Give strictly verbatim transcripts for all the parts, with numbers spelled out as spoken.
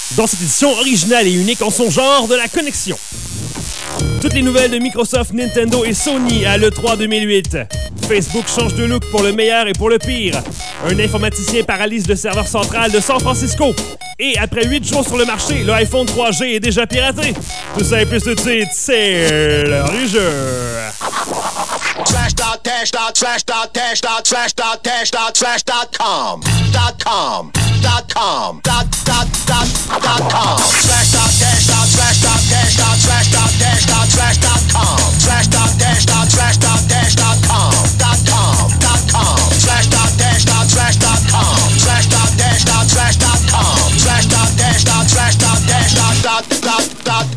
dans cette édition originale et unique en son genre de la connexion. Toutes les nouvelles de Microsoft, Nintendo et Sony à l'E trois deux mille huit. Facebook change de look pour le meilleur et pour le pire. Un informaticien paralyse le serveur central de San Francisco. Et après huit jours sur le marché, le iPhone trois G est déjà piraté. Tout ça et plus tout de suite, c'est l'heure du jeu. Slash dot dash dot slash dot dash dot slash dot dash dot slash dot com dot com dot com dot dot dot dot com slash dot dash dot slash dot dash dot slash dot dash dot slash dot com slash dot dash dot slash dot dash dot com dot com dot com slash dot dash dot slash dot com slash dot dash dot slash dot com slash dot dash dot slash dot dash dot dot dot dot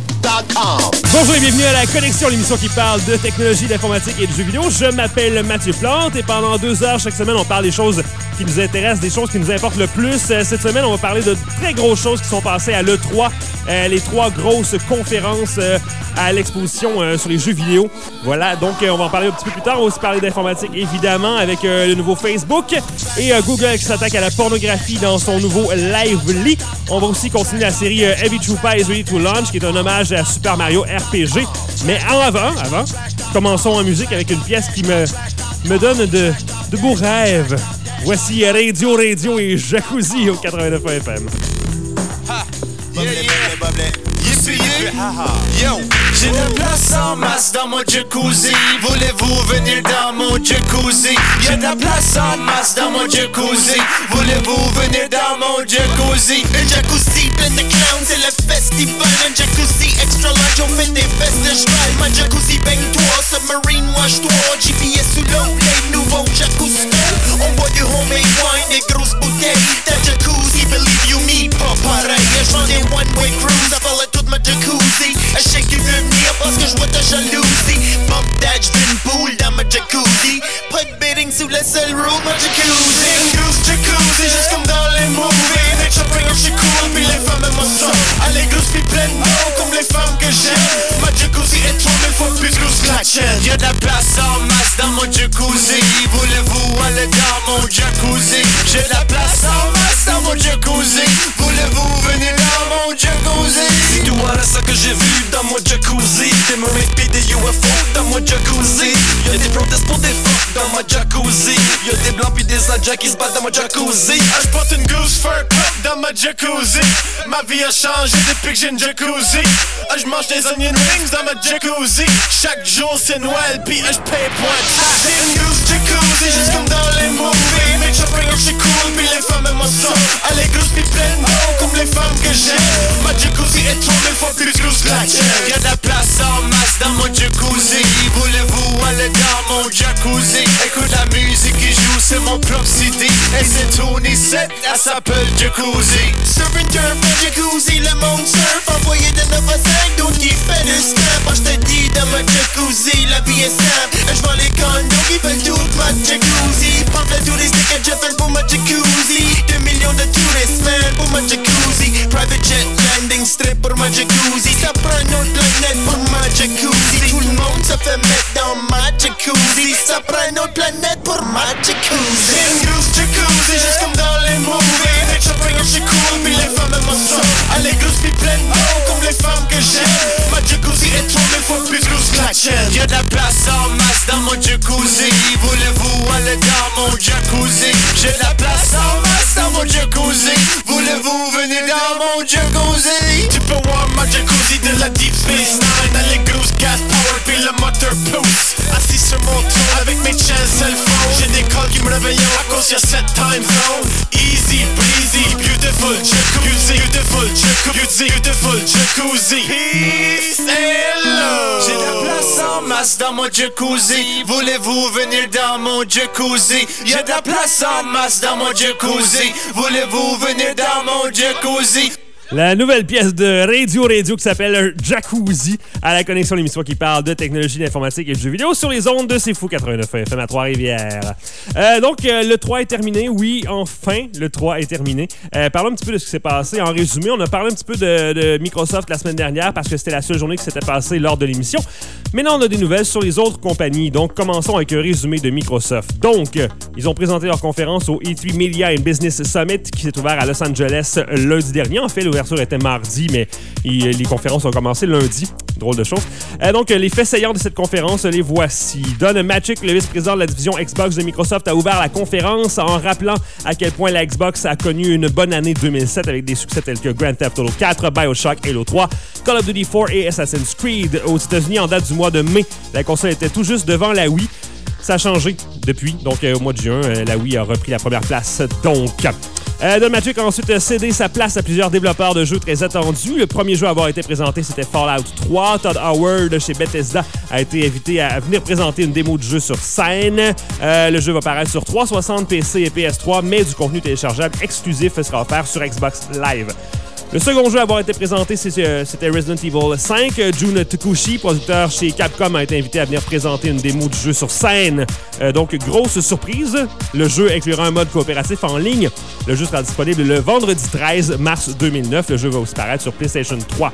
Bonjour et bienvenue à la Connexion, l'émission qui parle de technologie, d'informatique et de jeux vidéo. Je m'appelle Mathieu Plante et pendant deux heures chaque semaine, on parle des choses qui nous intéressent, des choses qui nous importent le plus. Cette semaine, on va parler de très grosses choses qui sont passées à l'E trois, euh, les trois grosses conférences euh, à l'exposition euh, sur les jeux vidéo. Voilà, donc euh, on va en parler un petit peu plus tard. On va aussi parler d'informatique, évidemment, avec euh, le nouveau Facebook et euh, Google qui s'attaque à la pornographie dans son nouveau Lively. On va aussi continuer la série euh, Heavy Troopa is Ready to Launch, qui est un hommage à Super Mario R P G. Mais en avant, avant, commençons en musique avec une pièce qui me, me donne de, de beaux rêves. Voici Radio Radio et Jacuzzi au quatre-vingt-neuf F M. Ha! Yeah, yeah. Yippee, yo, j'ai de la place en masse dans mon jacuzzi. Voulez-vous venir dans mon jacuzzi? Y'a de la place en masse dans mon jacuzzi. Voulez-vous venir dans mon jacuzzi? Un jacuzzi plein de clowns, c'est le festival. Un jacuzzi extra large, on fait des festes de cheval. Ma jacuzzi baigne-toi, submarine wash-toi. G P S sous l'eau, les nouveaux jacuzzi. On boit du homemade wine, des grosses bouteilles. Ta jacuzzi, believe you me, pas pareil. J'en ai one-way cruise, appelle toute ma jacuzzi. Un chèque qui veut venir parce que je vois ta jalousie. Bump dash d'une poule dans ma jacuzzi. Pas de bidding sous la seule rule, ma jacuzzi. Goose jacuzzi, juste comme dans les movies. Nature bringer, j'suis cool, puis les femmes aiment ça. Elle est grosse puis pleine d'eau, comme les femmes que j'aime. Ma jacuzzi est trois mille fois plus grosse que la tienne. Y'a de la place en masse dans mon jacuzzi. Voulez-vous aller dans mon jacuzzi? J'ai de la place en masse dans mon jacuzzi. Voulez-vous venir dans mon jacuzzi? C'est tout voilà ça que j'ai vu dans mon jacuzzi. Des mermaids pis des U F O dans mon jacuzzi. Y'a des protestes pour des fuck dans mon jacuzzi. Y'a des blancs pis des indiens qui se battent dans mon jacuzzi. Ah, j'porte une goose fur cup dans ma jacuzzi. Ma vie a changé depuis que j'ai une jacuzzi. Ah, j'mange des onion rings dans ma jacuzzi. Chaque jour c'est Noël pis ah, j'paye point de taxe. J'ai une goose jacuzzi juste comme dans les movies. Nature bringer, j'suis cool pis les femmes aiment ça. Elle est grosse pis pleine d'eau comme les femmes que j'aime. Ma jacuzzi est trois mille fois plus grosse que la tienne. Y'a de la place en masse dans mon jacuzzi. Voulez-vous aller dans mon jacuzzi? Écoute la musique qui joue, c'est mon propre C D. Et c'est Tony sept, elle s'appelle Jacuzzi. Surfing turf en jacuzzi, le monde surf. Envoyé de neuf à cinq, d'autres qui fait le snap. Moi j'te dis dans ma jacuzzi, la vie est simple. J'vends les condos qui veulent toute ma jacuzzi. Pamphlet touristique et j'appelle pour ma jacuzzi. Deux millions de touristes, man, pour ma jacuzzi. Private jet landing strip pour ma jacuzzi. Ça prend une autre planète pour ma jacuzzi. Tout le monde se fait mettre dans ma jacuzzi. Ça prend une autre planète pour ma jacuzzi. J'ai une grosse jacuzzi, juste comme dans les movies. Nature bringer, j'suis cool, pis les femmes aiment ça. Elle est grosse pis pleine d'eau, comme les femmes que j'aime. Ma jacuzzi est trois mille fois plus grosse que la tienne. Y'a de la place en masse dans mon jacuzzi. Voulez-vous aller dans mon jacuzzi? J'ai de la place en masse dans mon jacuzzi. Voulez-vous venir dans mon jacuzzi? Tu peux voir ma jacuzzi de la Deep Space Nine. Elle est grosse gas power pis le moteur pousse. Assis sur mon trône avec mes chains cell phone. J'ai des calls qui me réveillent à cause y'a cette time zone. Easy breezy, beautiful jacuzzi, beautiful jacuzzi, beautiful jacuzzi. Peace and love. J'ai de la place en masse dans mon jacuzzi. Voulez-vous venir dans mon jacuzzi? Y'a de la place en masse dans mon jacuzzi. Voulez-vous venir dans mon jacuzzi? La nouvelle pièce de Radio Radio qui s'appelle Jacuzzi à la Connexion, l'émission qui parle de technologie, d'informatique et de jeux vidéo sur les ondes de C'est Fou quatre-vingt-neuf F M à Trois-Rivières. Euh, donc, euh, le trois est terminé. Oui, enfin, le trois est terminé. Euh, parlons un petit peu de ce qui s'est passé. En résumé, on a parlé un petit peu de, de Microsoft la semaine dernière parce que c'était la seule journée qui s'était passée lors de l'émission. Maintenant, on a des nouvelles sur les autres compagnies. Donc, commençons avec un résumé de Microsoft. Donc, euh, ils ont présenté leur conférence au E trois Media and Business Summit qui s'est ouvert à Los Angeles lundi dernier. En fait, l'ouverture était mardi, mais il, les conférences ont commencé lundi. Drôle de chose. Euh, donc, les faits saillants de cette conférence, les voici. Don Mattrick, le vice-président de la division Xbox de Microsoft, a ouvert la conférence en rappelant à quel point la Xbox a connu une bonne année deux mille sept avec des succès tels que Grand Theft Auto quatre, BioShock, Halo trois, Call of Duty quatre et Assassin's Creed. Aux États-Unis, en date du mois de mai, la console était tout juste devant la Wii. Ça a changé depuis. Donc, euh, au mois de juin, euh, la Wii a repris la première place. Donc, euh, Don Mattrick a ensuite cédé sa place à plusieurs développeurs de jeux très attendus. Le premier jeu à avoir été présenté, c'était Fallout trois. Todd Howard, chez Bethesda, a été invité à venir présenter une démo du jeu sur scène. Euh, le jeu va paraître sur trois cent soixante, P C et P S trois, mais du contenu téléchargeable exclusif sera offert sur Xbox Live. Le second jeu à avoir été présenté, c'était Resident Evil cinq. Jun Takushi, producteur chez Capcom, a été invité à venir présenter une démo du jeu sur scène. Euh, donc, grosse surprise. Le jeu inclura un mode coopératif en ligne. Le jeu sera disponible le vendredi treize mars deux mille neuf. Le jeu va aussi paraître sur PlayStation trois.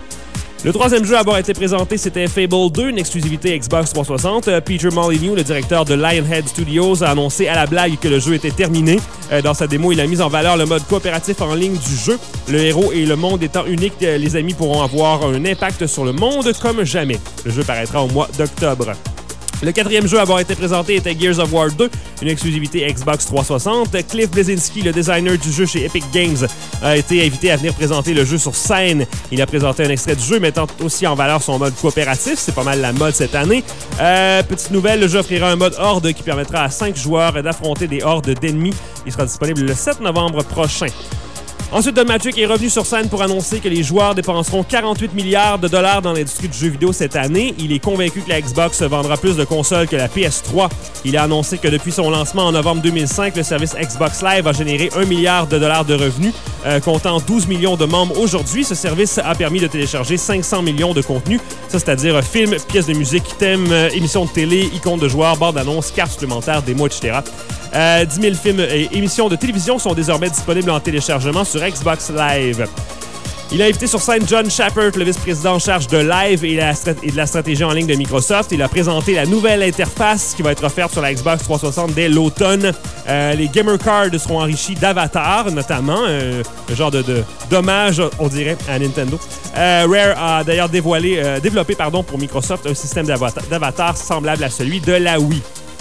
Le troisième jeu à avoir été présenté, c'était Fable deux, une exclusivité Xbox trois cent soixante. Peter Molyneux, le directeur de Lionhead Studios, a annoncé à la blague que le jeu était terminé. Euh, dans sa démo, il a mis en valeur le mode coopératif en ligne du jeu. Le héros et le monde étant uniques, les amis pourront avoir un impact sur le monde comme jamais. Le jeu paraîtra au mois d'octobre. Le quatrième jeu à avoir été présenté était Gears of War deux, une exclusivité Xbox trois cent soixante. Cliff Bleszinski, le designer du jeu chez Epic Games, a été invité à venir présenter le jeu sur scène. Il a présenté un extrait du jeu mettant aussi en valeur son mode coopératif. C'est pas mal la mode cette année. Euh, petite nouvelle, le jeu offrira un mode horde qui permettra à cinq joueurs d'affronter des hordes d'ennemis. Il sera disponible le sept novembre prochain. Ensuite, Don Mattrick est revenu sur scène pour annoncer que les joueurs dépenseront quarante-huit milliards de dollars dans l'industrie du jeu vidéo cette année. Il est convaincu que la Xbox vendra plus de consoles que la P S trois. Il a annoncé que depuis son lancement en novembre deux mille cinq, le service Xbox Live a généré un milliard de dollars de revenus. Euh, comptant douze millions de membres aujourd'hui, ce service a permis de télécharger cinq cents millions de contenus. Ça, c'est-à-dire films, pièces de musique, thèmes, euh, émissions de télé, icônes de joueurs, bandes d'annonces, cartes supplémentaires, démos, et cetera. Euh, dix mille films et émissions de télévision sont désormais disponibles en téléchargement sur Xbox Live. Il a invité sur scène John Shappert, le vice-président en charge de Live et, la strat- et de la stratégie en ligne de Microsoft. Il a présenté la nouvelle interface qui va être offerte sur la Xbox trois cent soixante dès l'automne. Euh, les Gamer Cards seront enrichis d'avatars, notamment, euh, un genre de, de dommage, on dirait, à Nintendo. Euh, Rare a d'ailleurs dévoilé, euh, développé pardon, pour Microsoft un système d'avatar- d'avatars semblable à celui de la Wii.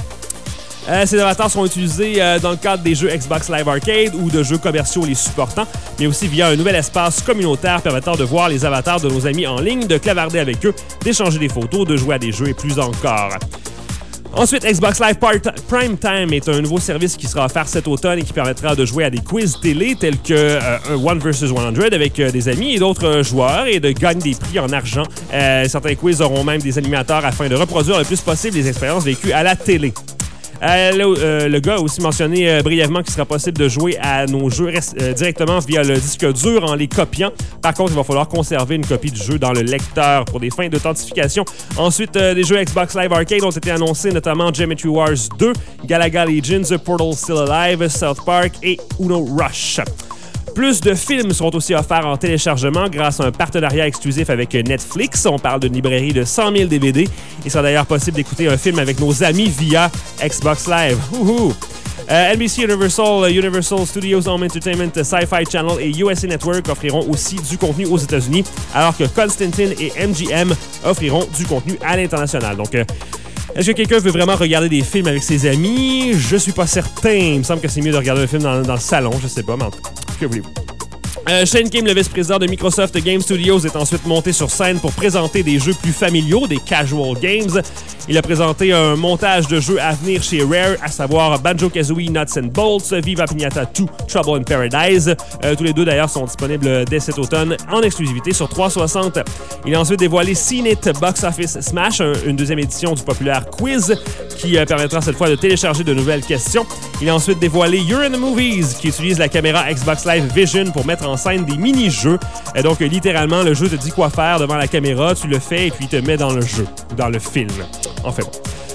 Euh, ces avatars seront utilisés euh, dans le cadre des jeux Xbox Live Arcade ou de jeux commerciaux les supportant, mais aussi via un nouvel espace communautaire permettant de voir les avatars de nos amis en ligne, de clavarder avec eux, d'échanger des photos, de jouer à des jeux et plus encore. Ensuite, Xbox Live Prime Time est un nouveau service qui sera offert cet automne et qui permettra de jouer à des quiz télé tels que euh, un One versus cent avec euh, des amis et d'autres euh, joueurs et de gagner des prix en argent. Euh, certains quiz auront même des animateurs afin de reproduire le plus possible les expériences vécues à la télé. Euh, le, euh, le gars a aussi mentionné euh, brièvement qu'il sera possible de jouer à nos jeux euh, directement via le disque dur en les copiant. Par contre, il va falloir conserver une copie du jeu dans le lecteur pour des fins d'authentification. Ensuite, euh, des jeux Xbox Live Arcade ont été annoncés, notamment Geometry Wars deux, Galaga Legends, Portal Still Alive, South Park et Uno Rush. Plus de films seront aussi offerts en téléchargement grâce à un partenariat exclusif avec Netflix. On parle d'une librairie de cent mille D V D. Il sera d'ailleurs possible d'écouter un film avec nos amis via Xbox Live. Ouhou! Euh, N B C Universal, Universal Studios Home Entertainment, Sci-Fi Channel et U S A Network offriront aussi du contenu aux États-Unis, alors que Constantine et M G M offriront du contenu à l'international. Donc, euh, est-ce que quelqu'un veut vraiment regarder des films avec ses amis? Je suis pas certain. Il me semble que c'est mieux de regarder un film dans, dans le salon. Je sais pas, mais en tout cas, que voulez-vous? Euh, Shane Kim, le vice-président de Microsoft Game Studios, est ensuite monté sur scène pour présenter des jeux plus familiaux, des casual games. Il a présenté un montage de jeux à venir chez Rare, à savoir Banjo-Kazooie, Nuts and Bolts, Viva Pinata deux, Trouble in Paradise. Euh, tous les deux, d'ailleurs, sont disponibles dès cet automne en exclusivité sur trois cent soixante. Il a ensuite dévoilé Scene It Box Office Smash, un, une deuxième édition du populaire quiz qui euh, permettra cette fois de télécharger de nouvelles questions. Il a ensuite dévoilé You're in the Movies, qui utilise la caméra Xbox Live Vision pour mettre en scène des mini-jeux. Et donc, littéralement, le jeu te dit quoi faire devant la caméra, tu le fais et puis il te met dans le jeu, ou dans le film. En fait, bon.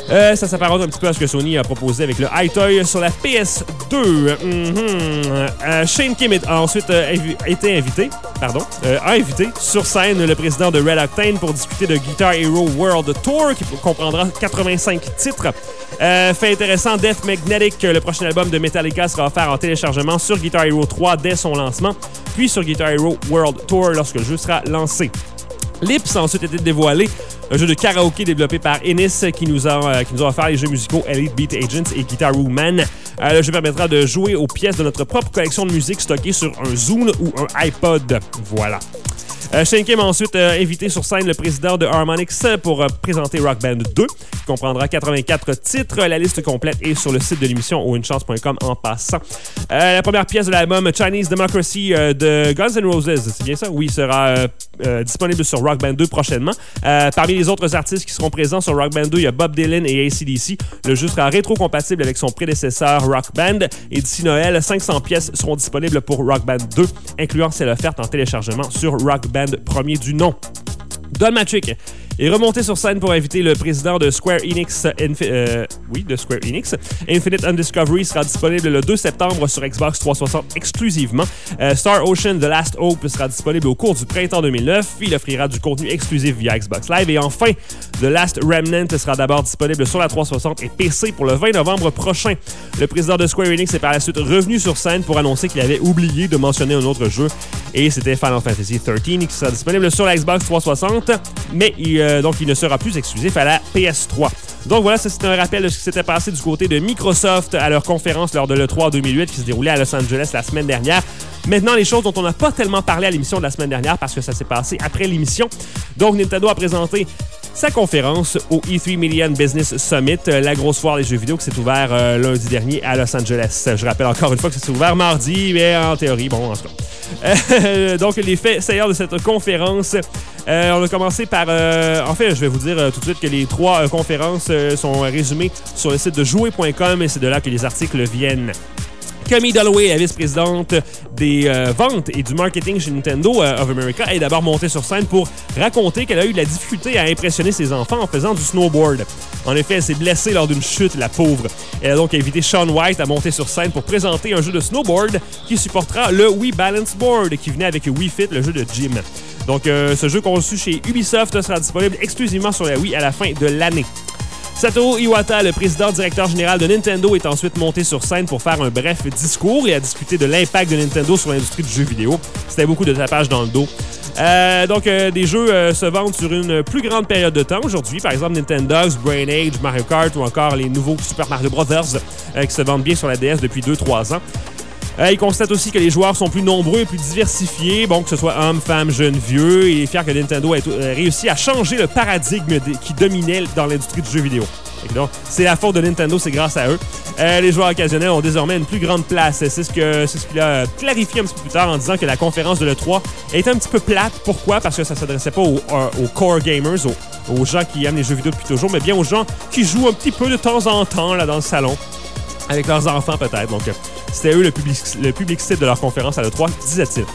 Euh, ça s'apparente un petit peu à ce que Sony a proposé avec le iToy sur la P S deux. Mm-hmm. Euh, Shane Kim a ensuite euh, invi- été invité, pardon, euh, a invité sur scène le président de Red Octane pour discuter de Guitar Hero World Tour qui comprendra quatre-vingt-cinq titres. Euh, fait intéressant, Death Magnetic, le prochain album de Metallica, sera offert en téléchargement sur Guitar Hero trois dès son lancement, puis sur Guitar Hero World Tour lorsque le jeu sera lancé. Lips a ensuite été dévoilé, un jeu de karaoké développé par Ennis qui nous a, euh, qui nous a offert les jeux musicaux Elite Beat Agents et Guitar Man. Euh, le jeu permettra de jouer aux pièces de notre propre collection de musique stockée sur un Zune ou un iPod. Voilà. Euh, Shane Kim a ensuite euh, invité sur scène le président de Harmonix pour euh, présenter Rock Band deux, qui comprendra quatre-vingt-quatre titres. La liste complète est sur le site de l'émission ou une chance point com en passant. Euh, la première pièce de l'album Chinese Democracy euh, de Guns N' Roses, c'est bien ça? Oui, sera euh, euh, disponible sur Rock Band deux prochainement. Euh, parmi les autres artistes qui seront présents sur Rock Band deux, il y a Bob Dylan et A C D C. Le jeu sera rétro-compatible avec son prédécesseur Rock Band. Et d'ici Noël, cinq cents pièces seront disponibles pour Rock Band deux, incluant celle offerte en téléchargement sur Rock Band premier du nom. Don Matrick est remonté sur scène pour inviter le président de Square Enix, Infi- euh, oui, de Square Enix. Infinite Undiscovery sera disponible le deux septembre sur Xbox trois cent soixante exclusivement. Euh, Star Ocean The Last Hope sera disponible au cours du printemps deux mille neuf. Il offrira du contenu exclusif via Xbox Live. Et enfin, The Last Remnant sera d'abord disponible sur la trois cent soixante et P C pour le vingt novembre prochain. Le président de Square Enix est par la suite revenu sur scène pour annoncer qu'il avait oublié de mentionner un autre jeu. Et c'était Final Fantasy treize qui sera disponible sur la Xbox trois cent soixante, mais il, euh, donc il ne sera plus exclusif à la P S trois. Donc voilà, ça c'est un rappel de ce qui s'était passé du côté de Microsoft à leur conférence lors de l'E trois deux mille huit qui se déroulait à Los Angeles la semaine dernière. Maintenant, les choses dont on n'a pas tellement parlé à l'émission de la semaine dernière parce que ça s'est passé après l'émission. Donc Nintendo a présenté sa conférence au E trois Million Business Summit, la grosse foire des jeux vidéo qui s'est ouverte euh, lundi dernier à Los Angeles. Je rappelle encore une fois que ça s'est ouvert mardi, mais en théorie, bon, en tout cas. Euh, donc, les faits saillants de cette conférence, euh, on a commencé par... Euh, en fait, je vais vous dire euh, tout de suite que les trois euh, conférences euh, sont résumées sur le site de jouer point com et c'est de là que les articles viennent. Camille Dalloway, la vice-présidente des euh, ventes et du marketing chez Nintendo euh, of America, est d'abord montée sur scène pour raconter qu'elle a eu de la difficulté à impressionner ses enfants en faisant du snowboard. En effet, elle s'est blessée lors d'une chute, la pauvre. Elle a donc invité Shaun White à monter sur scène pour présenter un jeu de snowboard qui supportera le Wii Balance Board qui venait avec Wii Fit, le jeu de gym. Donc, euh, ce jeu conçu chez Ubisoft sera disponible exclusivement sur la Wii à la fin de l'année. Satoru Iwata, le président-directeur général de Nintendo, est ensuite monté sur scène pour faire un bref discours et a discuté de l'impact de Nintendo sur l'industrie du jeu vidéo. C'était beaucoup de tapage dans le dos. Euh, donc, euh, des jeux euh, se vendent sur une plus grande période de temps aujourd'hui. Par exemple, Nintendogs, Brain Age, Mario Kart ou encore les nouveaux Super Mario Bros. Euh, qui se vendent bien sur la D S depuis deux à trois ans. Euh, il constate aussi que les joueurs sont plus nombreux et plus diversifiés, bon, que ce soit hommes, femmes, jeunes, vieux. Il est fier que Nintendo ait euh, réussi à changer le paradigme de, qui dominait dans l'industrie du jeu vidéo. Donc, c'est la faute de Nintendo, c'est grâce à eux. Euh, les joueurs occasionnels ont désormais une plus grande place. C'est ce que c'est ce qu'il a clarifié un petit peu plus tard en disant que la conférence de l'E trois était un petit peu plate. Pourquoi? Parce que ça ne s'adressait pas aux, aux core gamers, aux, aux gens qui aiment les jeux vidéo depuis toujours, mais bien aux gens qui jouent un petit peu de temps en temps là, dans le salon. Avec leurs enfants, peut-être. Donc, c'était eux le public, le public cible de leur conférence à l'E trois, disait-il.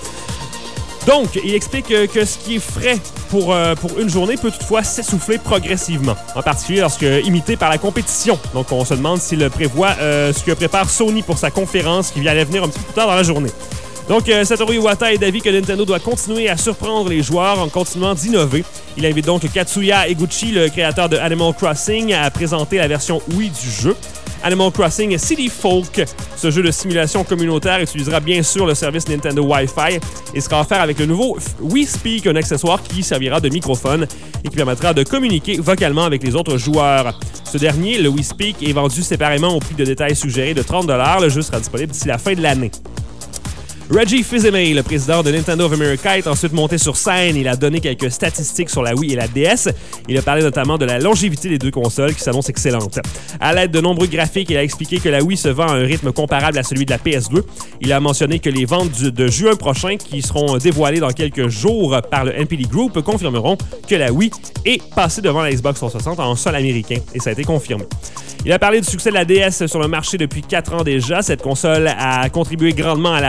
Donc, il explique que, que ce qui est frais pour, euh, pour une journée peut toutefois s'essouffler progressivement, en particulier lorsque imité par la compétition. Donc, on se demande s'il prévoit euh, ce que prépare Sony pour sa conférence qui vient à venir un petit peu plus tard dans la journée. Donc, euh, Satoru Iwata est d'avis que Nintendo doit continuer à surprendre les joueurs en continuant d'innover. Il invite donc Katsuya Eguchi, le créateur de Animal Crossing, à présenter la version Wii du jeu. Animal Crossing City Folk. Ce jeu de simulation communautaire utilisera bien sûr le service Nintendo Wi-Fi et sera offert avec le nouveau Wii Speak, un accessoire qui servira de microphone et qui permettra de communiquer vocalement avec les autres joueurs. Ce dernier, le Wii Speak, est vendu séparément au prix de détail suggéré de trente dollars. Le jeu sera disponible d'ici la fin de l'année. Reggie Fils-Aimé, le président de Nintendo of America, est ensuite monté sur scène. Il a donné quelques statistiques sur la Wii et la D S. Il a parlé notamment de la longévité des deux consoles qui s'annonce excellente. À l'aide de nombreux graphiques, il a expliqué que la Wii se vend à un rythme comparable à celui de la P S deux. Il a mentionné que les ventes du, de juin prochain, qui seront dévoilées dans quelques jours par le N P D Group, confirmeront que la Wii est passée devant la Xbox trois cent soixante en sol américain. Et ça a été confirmé. Il a parlé du succès de la D S sur le marché depuis quatre ans déjà. Cette console a contribué grandement à la hausse des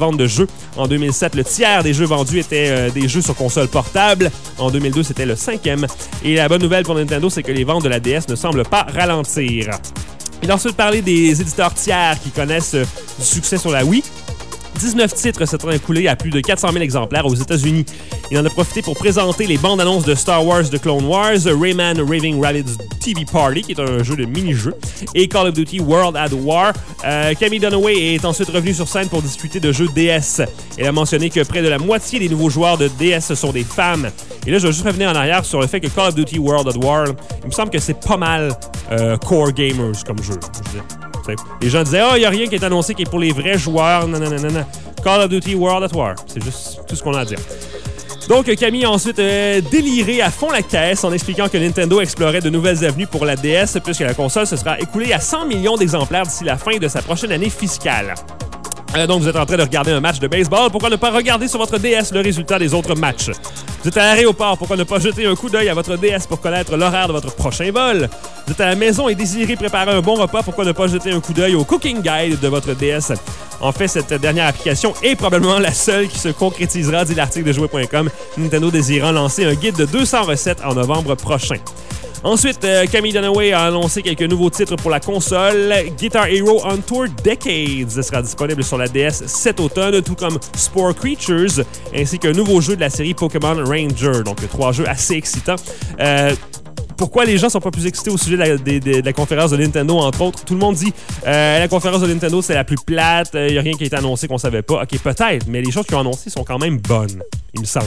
ventes de jeux. En deux mille sept, le tiers des jeux vendus étaient euh, des jeux sur console portable. En deux mille deux, c'était le cinquième. Et la bonne nouvelle pour Nintendo, c'est que les ventes de la D S ne semblent pas ralentir. Il a ensuite parlé des éditeurs tiers qui connaissent euh, du succès sur la Wii. dix-neuf titres s'étant écoulés à plus de quatre cent mille exemplaires aux États-Unis. Il en a profité pour présenter les bandes annonces de Star Wars The Clone Wars, Rayman Raving Rabbids T V Party, qui est un jeu de mini-jeu, et Call of Duty World at War. Euh, Camille Dunaway est ensuite revenue sur scène pour discuter de jeux D S. Elle a mentionné que près de la moitié des nouveaux joueurs de D S sont des femmes. Et là, je vais juste revenir en arrière sur le fait que Call of Duty World at War, il me semble que c'est pas mal euh, core gamers comme jeu. Je Les gens disaient « Ah, oh, il n'y a rien qui est annoncé qui est pour les vrais joueurs. » Non, non, non, non, non. Call of Duty World at War. C'est juste tout ce qu'on a à dire. Donc, Camille a ensuite euh, déliré à fond la caisse en expliquant que Nintendo explorait de nouvelles avenues pour la D S puisque la console se sera écoulée à cent millions d'exemplaires d'ici la fin de sa prochaine année fiscale. Euh, donc, vous êtes en train de regarder un match de baseball. Pourquoi ne pas regarder sur votre D S le résultat des autres matchs? Vous êtes à l'aéroport. Pourquoi ne pas jeter un coup d'œil à votre D S pour connaître l'horaire de votre prochain vol? Vous êtes à la maison et désirez préparer un bon repas. Pourquoi ne pas jeter un coup d'œil au Cooking Guide de votre D S? En fait, cette dernière application est probablement la seule qui se concrétisera, dit l'article de jouet point com, Nintendo désirant lancer un guide de deux cents recettes en novembre prochain. Ensuite, euh, Camille Dunaway a annoncé quelques nouveaux titres pour la console. Guitar Hero On Tour Decades sera disponible sur la D S cet automne, tout comme Spore Creatures, ainsi qu'un nouveau jeu de la série Pokémon Ranger. Donc, trois jeux assez excitants. Euh, Pourquoi les gens sont pas plus excités au sujet de la, de, de, de la conférence de Nintendo, entre autres? Tout le monde dit euh, la conférence de Nintendo, c'est la plus plate, il euh, n'y a rien qui a été annoncé qu'on savait pas. OK, peut-être, mais les choses qui ont annoncé sont quand même bonnes, il me semble.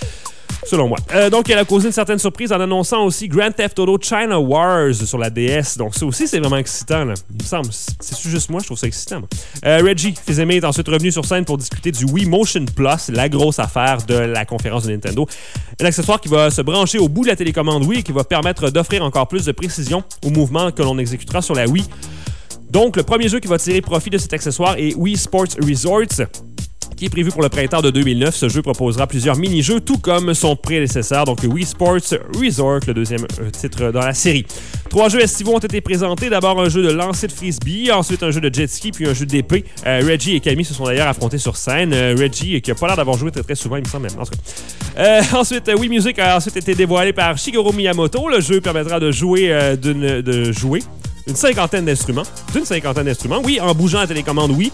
Selon moi. Euh, donc, elle a causé une certaine surprise en annonçant aussi Grand Theft Auto China Wars sur la D S. Donc, ça aussi, c'est vraiment excitant, là. Il me semble. C'est juste moi, je trouve ça excitant. Euh, Reggie Fils-Aimé est ensuite revenu sur scène pour discuter du Wii Motion Plus, la grosse affaire de la conférence de Nintendo. Un accessoire qui va se brancher au bout de la télécommande Wii et qui va permettre d'offrir encore plus de précision aux mouvements que l'on exécutera sur la Wii. Donc, le premier jeu qui va tirer profit de cet accessoire est Wii Sports Resorts, qui est prévu pour le printemps de deux mille neuf. Ce jeu proposera plusieurs mini-jeux, tout comme son prédécesseur, donc Wii Sports Resort, le deuxième euh, titre dans la série. Trois jeux estivaux ont été présentés. D'abord un jeu de lancer de frisbee, ensuite un jeu de jet ski, puis un jeu d'épée. Euh, Reggie et Camille se sont d'ailleurs affrontés sur scène. Euh, Reggie, qui a pas l'air d'avoir joué très, très souvent, il me semble même. En tout cas. Euh, ensuite, Wii Music a ensuite été dévoilé par Shigeru Miyamoto. Le jeu permettra de jouer, euh, d'une, de jouer une cinquantaine d'instruments. D'une cinquantaine d'instruments, oui, en bougeant la télécommande Wii.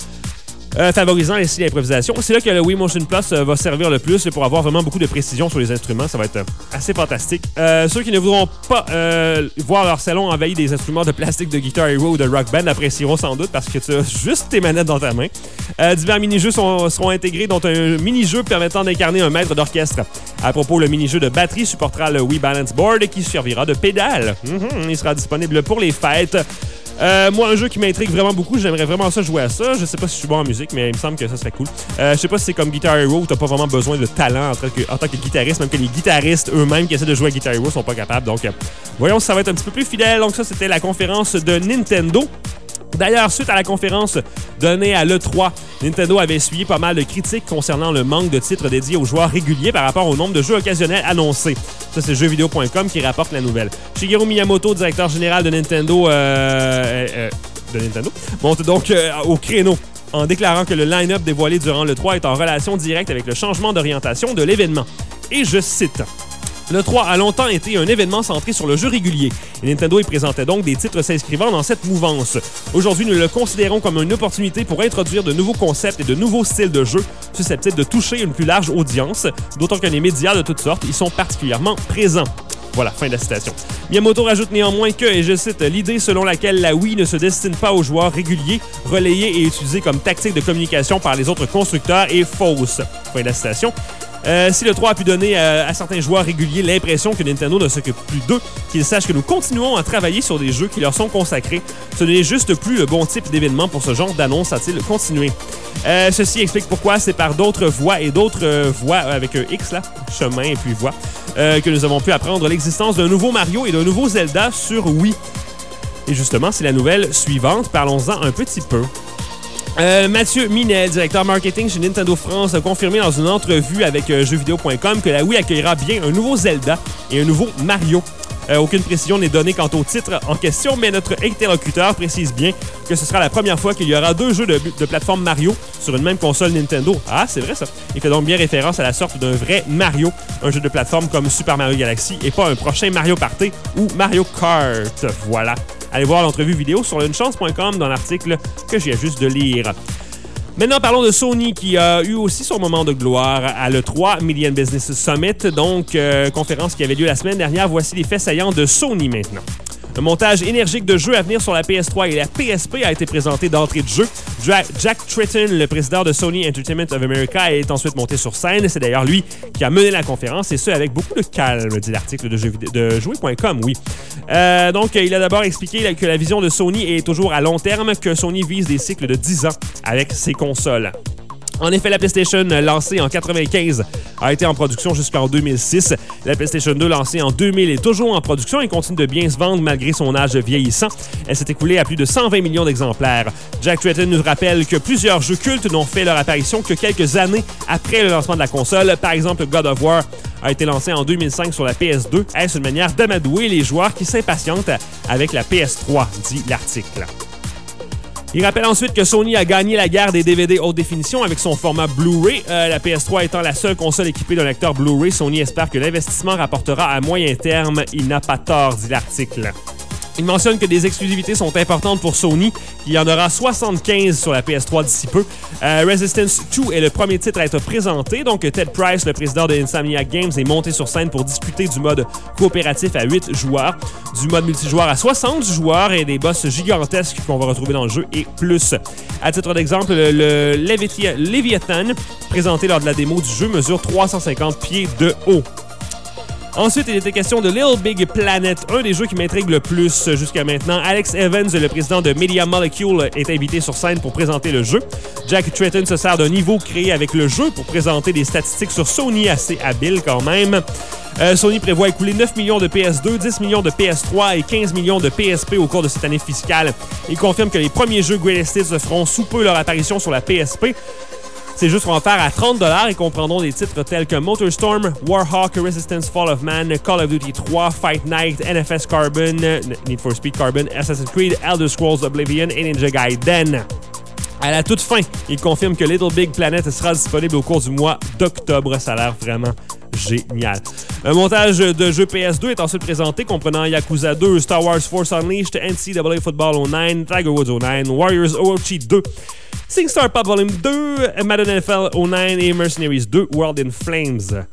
Euh, favorisant ainsi l'improvisation. C'est là que le Wii Motion Plus euh, va servir le plus pour avoir vraiment beaucoup de précision sur les instruments. Ça va être euh, assez fantastique. Euh, ceux qui ne voudront pas euh, voir leur salon envahi des instruments de plastique de Guitar Hero ou de Rock Band apprécieront sans doute parce que tu as juste tes manettes dans ta main. Euh, divers mini-jeux sont, seront intégrés, dont un mini-jeu permettant d'incarner un maître d'orchestre. À propos, le mini-jeu de batterie supportera le Wii Balance Board qui servira de pédale. Mm-hmm, il sera disponible pour les fêtes. Euh, moi, un jeu qui m'intrigue vraiment beaucoup, j'aimerais vraiment ça jouer à ça. Je sais pas si je suis bon en musique, mais il me semble que ça serait cool. Euh, je sais pas si c'est comme Guitar Hero où t'as pas vraiment besoin de talent en tant que, en tant que guitariste, même que les guitaristes eux-mêmes qui essaient de jouer à Guitar Hero sont pas capables. Donc, euh, voyons si ça va être un petit peu plus fidèle. Donc ça, c'était la conférence de Nintendo. D'ailleurs, suite à la conférence donnée à l'E trois, Nintendo avait essuyé pas mal de critiques concernant le manque de titres dédiés aux joueurs réguliers par rapport au nombre de jeux occasionnels annoncés. Ça, c'est jeux vidéo point com qui rapporte la nouvelle. Shigeru Miyamoto, directeur général de Nintendo, euh, euh, de Nintendo monte donc euh, au créneau en déclarant que le line-up dévoilé durant l'E trois est en relation directe avec le changement d'orientation de l'événement. Et je cite... L'E trois a longtemps été un événement centré sur le jeu régulier. Et Nintendo y présentait donc des titres s'inscrivant dans cette mouvance. Aujourd'hui, nous le considérons comme une opportunité pour introduire de nouveaux concepts et de nouveaux styles de jeu susceptibles de toucher une plus large audience, d'autant que les médias de toutes sortes y sont particulièrement présents. Voilà, fin de la citation. Miyamoto rajoute néanmoins que, et je cite, « l'idée selon laquelle la Wii ne se destine pas aux joueurs réguliers, relayée et utilisée comme tactique de communication par les autres constructeurs est fausse. » Fin de la citation. Euh, si l'E trois a pu donner euh, à certains joueurs réguliers l'impression que Nintendo ne s'occupe plus d'eux, qu'ils sachent que nous continuons à travailler sur des jeux qui leur sont consacrés, ce n'est juste plus le bon type d'événement pour ce genre d'annonce, a-t-il continué. Euh, ceci explique pourquoi c'est par d'autres voies et d'autres euh, voies avec un X là, chemin et puis voies, euh, que nous avons pu apprendre l'existence d'un nouveau Mario et d'un nouveau Zelda sur Wii. Et justement, c'est la nouvelle suivante, parlons-en un petit peu. Euh, Mathieu Minel, directeur marketing chez Nintendo France, a confirmé dans une entrevue avec euh, jeux vidéo point com que la Wii accueillera bien un nouveau Zelda et un nouveau Mario. Euh, aucune précision n'est donnée quant au titre en question, mais notre interlocuteur précise bien que ce sera la première fois qu'il y aura deux jeux de, de plateforme Mario sur une même console Nintendo. Ah, c'est vrai ça. Il fait donc bien référence à la sorte d'un vrai Mario, un jeu de plateforme comme Super Mario Galaxy et pas un prochain Mario Party ou Mario Kart. Voilà. Allez voir l'entrevue vidéo sur unechance point com dans l'article que j'ai juste de lire. Maintenant, parlons de Sony qui a eu aussi son moment de gloire à l'E trois Million Business Summit, donc euh, conférence qui avait lieu la semaine dernière. Voici les faits saillants de Sony maintenant. Un montage énergique de jeux à venir sur la P S trois et la P S P a été présenté d'entrée de jeu. Jack Tritton, le président de Sony Entertainment of America, est ensuite monté sur scène. C'est d'ailleurs lui qui a mené la conférence, et ce, avec beaucoup de calme, dit l'article de, jeux, de jouer point com, oui. Euh, donc, il a d'abord expliqué que la vision de Sony est toujours à long terme, que Sony vise des cycles de dix ans avec ses consoles. En effet, la PlayStation, lancée en quatre-vingt-quinze, a été en production jusqu'en deux mille six. La PlayStation deux, lancée en deux mille, est toujours en production et continue de bien se vendre malgré son âge vieillissant. Elle s'est écoulée à plus de cent vingt millions d'exemplaires. Jack Tritton nous rappelle que plusieurs jeux cultes n'ont fait leur apparition que quelques années après le lancement de la console. Par exemple, God of War a été lancé en deux mille cinq sur la P S deux. Est-ce une manière d'amadouer les joueurs qui s'impatientent avec la P S trois, dit l'article. Il rappelle ensuite que Sony a gagné la guerre des D V D haute définition avec son format Blu-ray. Euh, la P S trois étant la seule console équipée d'un lecteur Blu-ray, Sony espère que l'investissement rapportera à moyen terme. Il n'a pas tort, dit l'article. Il mentionne que des exclusivités sont importantes pour Sony. Il y en aura soixante-quinze sur la P S trois d'ici peu. Euh, Resistance deux est le premier titre à être présenté. Donc, Ted Price, le président de Insomniac Games, est monté sur scène pour discuter du mode coopératif à huit joueurs, du mode multijoueur à soixante joueurs et des boss gigantesques qu'on va retrouver dans le jeu et plus. À titre d'exemple, le, le Levithi- Leviathan, présenté lors de la démo du jeu, mesure trois cent cinquante pieds de haut. Ensuite, il était question de Little Big Planet, un des jeux qui m'intrigue le plus jusqu'à maintenant. Alex Evans, le président de Media Molecule, est invité sur scène pour présenter le jeu. Jack Tritton se sert d'un niveau créé avec le jeu pour présenter des statistiques sur Sony assez habiles quand même. Euh, Sony prévoit écouler neuf millions de P S deux, dix millions de P S trois et quinze millions de P S P au cours de cette année fiscale. Il confirme que les premiers jeux Greatest Hits feront sous peu leur apparition sur la P S P. Ces jeux seront offerts à trente dollars et comprendront des titres tels que Motorstorm, Warhawk, Resistance Fall of Man, Call of Duty trois, Fight Night, N F S Carbon, Need for Speed Carbon, Assassin's Creed, Elder Scrolls Oblivion et Ninja Gaiden. À la toute fin, il confirme que Little Big Planet sera disponible au cours du mois d'octobre. Ça a l'air vraiment génial. Un montage de jeux P S deux est ensuite présenté, comprenant Yakuza deux, Star Wars Force Unleashed, N C double A Football oh neuf, Tiger Woods oh neuf, Warriors Orochi deux, SingStar Pop Volume deux, Madden N F L oh neuf et Mercenaries deux, World in Flames.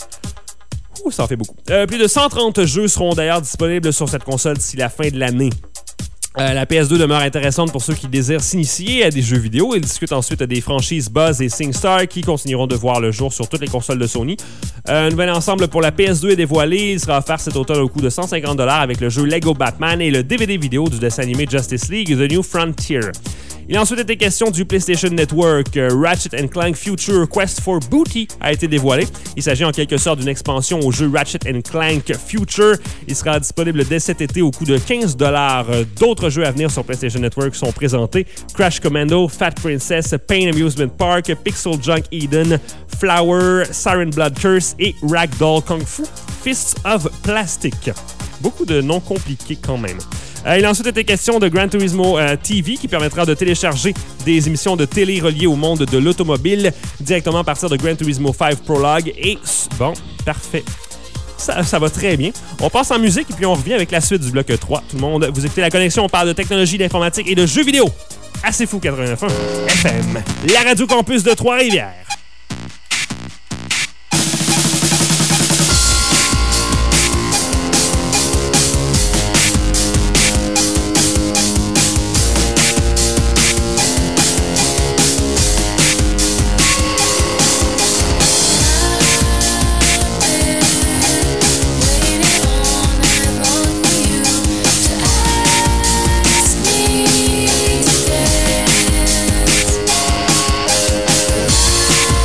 Ouh, ça en fait beaucoup. Euh, plus de cent trente jeux seront d'ailleurs disponibles sur cette console d'ici la fin de l'année. Euh, la P S deux demeure intéressante pour ceux qui désirent s'initier à des jeux vidéo. Ils discutent ensuite des franchises Buzz et SingStar qui continueront de voir le jour sur toutes les consoles de Sony. Euh, un nouvel ensemble pour la P S deux est dévoilé. Il sera offert cet automne au coût de cent cinquante dollars avec le jeu Lego Batman et le D V D vidéo du dessin animé Justice League The New Frontier. Il a ensuite été question du PlayStation Network. Ratchet and Clank Future Quest for Booty a été dévoilé. Il s'agit en quelque sorte d'une expansion au jeu Ratchet and Clank Future. Il sera disponible dès cet été au coût de quinze dollars. D'autres jeux à venir sur PlayStation Network sont présentés. Crash Commando, Fat Princess, Pain Amusement Park, Pixel Junk Eden, Flower, Siren Blood Curse et Ragdoll Kung Fu Fists of Plastic. Beaucoup de noms compliqués quand même. Euh, il a ensuite été question de Gran Turismo euh, T V qui permettra de télécharger des émissions de télé reliées au monde de l'automobile directement à partir de Gran Turismo cinq Prologue. Et bon, parfait. Ça, ça va très bien. On passe en musique et puis on revient avec la suite du bloc trois. Tout le monde, vous écoutez La Connexion, on parle de technologie, d'informatique et de jeux vidéo. Assez fou quatre-vingt-neuf point un F M. La Radio Campus de Trois-Rivières. Today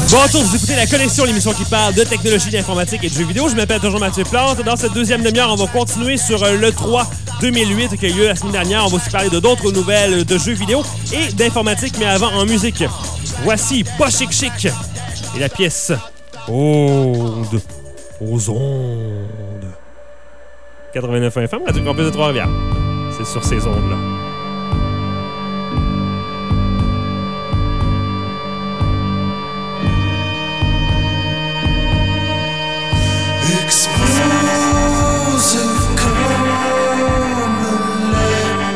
Bonjour, vous écoutez La Connexion, l'émission qui parle de technologie, d'informatique et de jeux vidéo. Je m'appelle toujours Mathieu Plante. Dans cette deuxième demi-heure, on va continuer sur l'E trois deux mille huit qui a eu lieu la semaine dernière. On va aussi parler de d'autres nouvelles de jeux vidéo et d'informatique, mais avant, en musique. Voici Pas Chic Chic et la pièce Onde aux ondes. quatre-vingt-neuf F M, Radio Campus de Trois-Rivières. C'est sur ces ondes-là. Explosive comme l'air,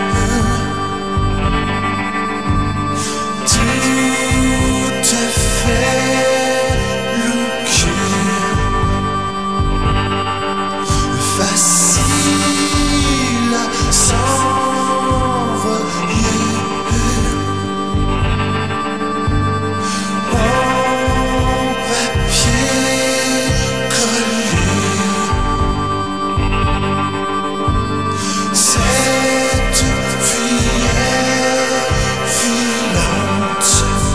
tout est fait looker, facile à s'envoyer, en papier collé. Cette prière filante,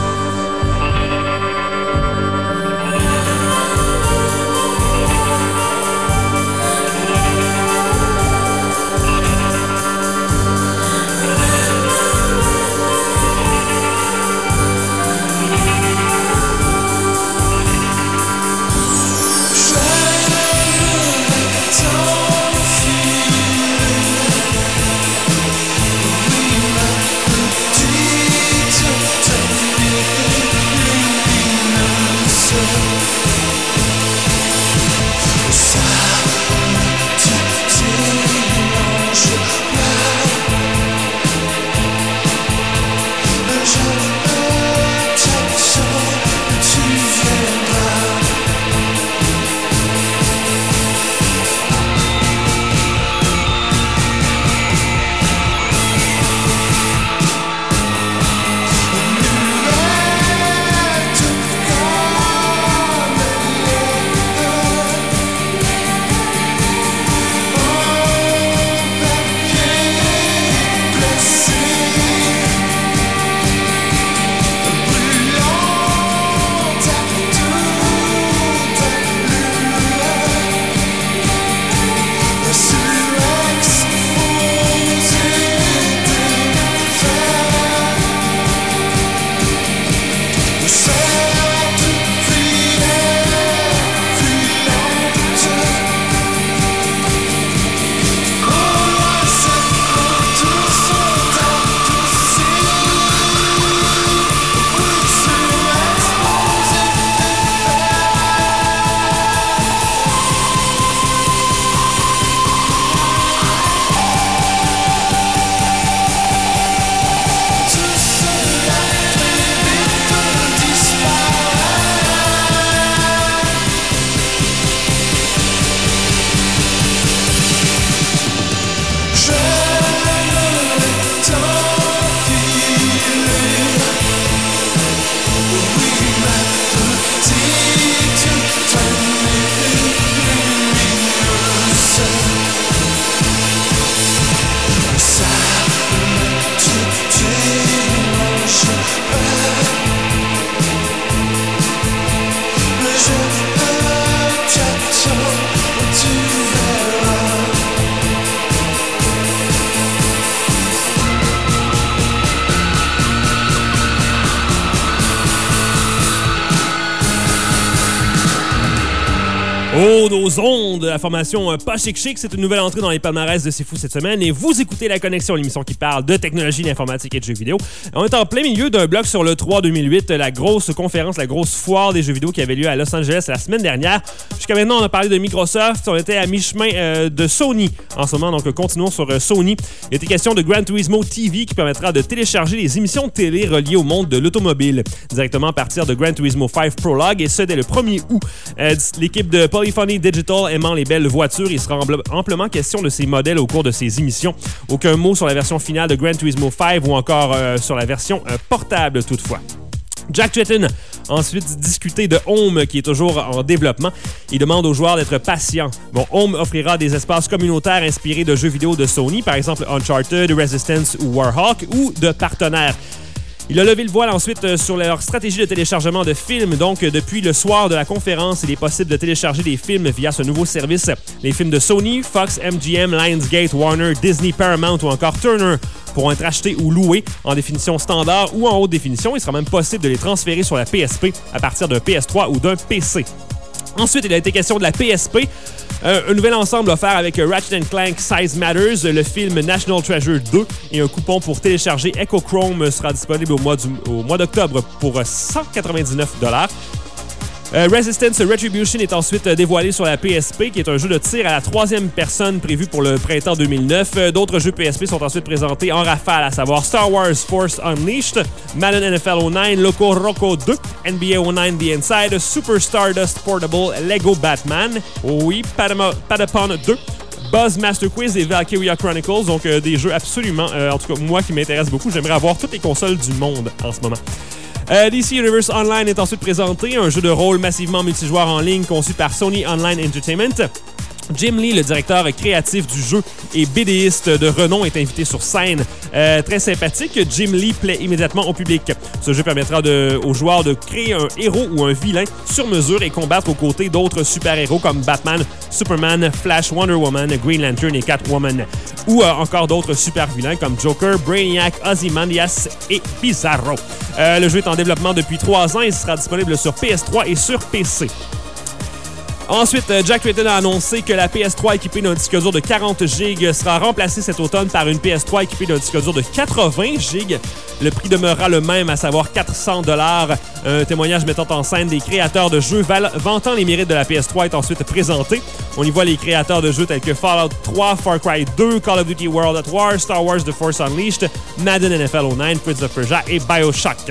Oh, nos ondes, la formation euh, Pas Chic Chic, c'est une nouvelle entrée dans les palmarès de C'est Fou cette semaine et vous écoutez La Connexion, l'émission qui parle de technologie, d'informatique et de jeux vidéo. On est en plein milieu d'un bloc sur l'E trois deux mille huit, la grosse conférence, la grosse foire des jeux vidéo qui avait lieu à Los Angeles la semaine dernière. Jusqu'à maintenant, on a parlé de Microsoft, on était à mi-chemin euh, de Sony en ce moment, donc continuons sur euh, Sony. Il était question de Gran Turismo T V qui permettra de télécharger les émissions de télé reliées au monde de l'automobile directement à partir de Gran Turismo cinq Prologue et ce dès le premier août. Euh, l'équipe de Polyphony Digital aimant les belles voitures, il sera amplement question de ces modèles au cours de ces émissions. Aucun mot sur la version finale de Gran Turismo cinq ou encore euh, sur la version euh, portable toutefois. Jack Tretton a ensuite discuté de Home qui est toujours en développement. Il demande aux joueurs d'être patients. Bon, Home offrira des espaces communautaires inspirés de jeux vidéo de Sony, par exemple Uncharted, Resistance ou Warhawk, ou de partenaires. Il a levé le voile ensuite sur leur stratégie de téléchargement de films. Donc, depuis le soir de la conférence, il est possible de télécharger des films via ce nouveau service. Les films de Sony, Fox, M G M, Lionsgate, Warner, Disney, Paramount ou encore Turner pourront être achetés ou loués en définition standard ou en haute définition. Il sera même possible de les transférer sur la P S P à partir d'un P S trois ou d'un P C. Ensuite, il a été question de la P S P. Euh, un nouvel ensemble offert avec Ratchet and Clank Size Matters, le film National Treasure deux et un coupon pour télécharger Echo Chrome sera disponible au mois, du, au mois d'octobre pour cent quatre-vingt-dix-neuf dollars. Euh, Resistance Retribution est ensuite dévoilé sur la P S P, qui est un jeu de tir à la troisième personne prévu pour le printemps deux mille neuf. Euh, D'autres jeux P S P sont ensuite présentés en rafale, à savoir Star Wars Force Unleashed, Madden N F L oh neuf, Loco Roco deux, N B A oh neuf The Inside, Super Stardust Portable, Lego Batman, oh oui, Padama, Padapon deux, Buzz Master Quiz et Valkyria Chronicles, donc euh, des jeux absolument, euh, en tout cas moi qui m'intéresse beaucoup, j'aimerais avoir toutes les consoles du monde en ce moment. Euh, D C Universe Online est ensuite présenté, un jeu de rôle massivement multijoueur en ligne conçu par Sony Online Entertainment. Jim Lee, le directeur créatif du jeu et bédéiste de renom, est invité sur scène. Euh, très sympathique, Jim Lee plaît immédiatement au public. Ce jeu permettra de, aux joueurs de créer un héros ou un vilain sur mesure et combattre aux côtés d'autres super-héros comme Batman, Superman, Flash, Wonder Woman, Green Lantern et Catwoman. Ou euh, encore d'autres super-vilains comme Joker, Brainiac, Ozymandias et Bizarro. Euh, le jeu est en développement depuis trois ans et sera disponible sur P S trois et sur P C. Ensuite, Jack Tretton a annoncé que la P S trois équipée d'un disque dur de quarante gigs sera remplacée cet automne par une P S trois équipée d'un disque dur de quatre-vingts gigs. Le prix demeurera le même, à savoir quatre cents dollars. Un témoignage mettant en scène des créateurs de jeux vantant les mérites de la P S trois est ensuite présenté. On y voit les créateurs de jeux tels que Fallout trois, Far Cry deux, Call of Duty World at War, Star Wars The Force Unleashed, Madden N F L oh neuf, Prince of Persia et BioShock.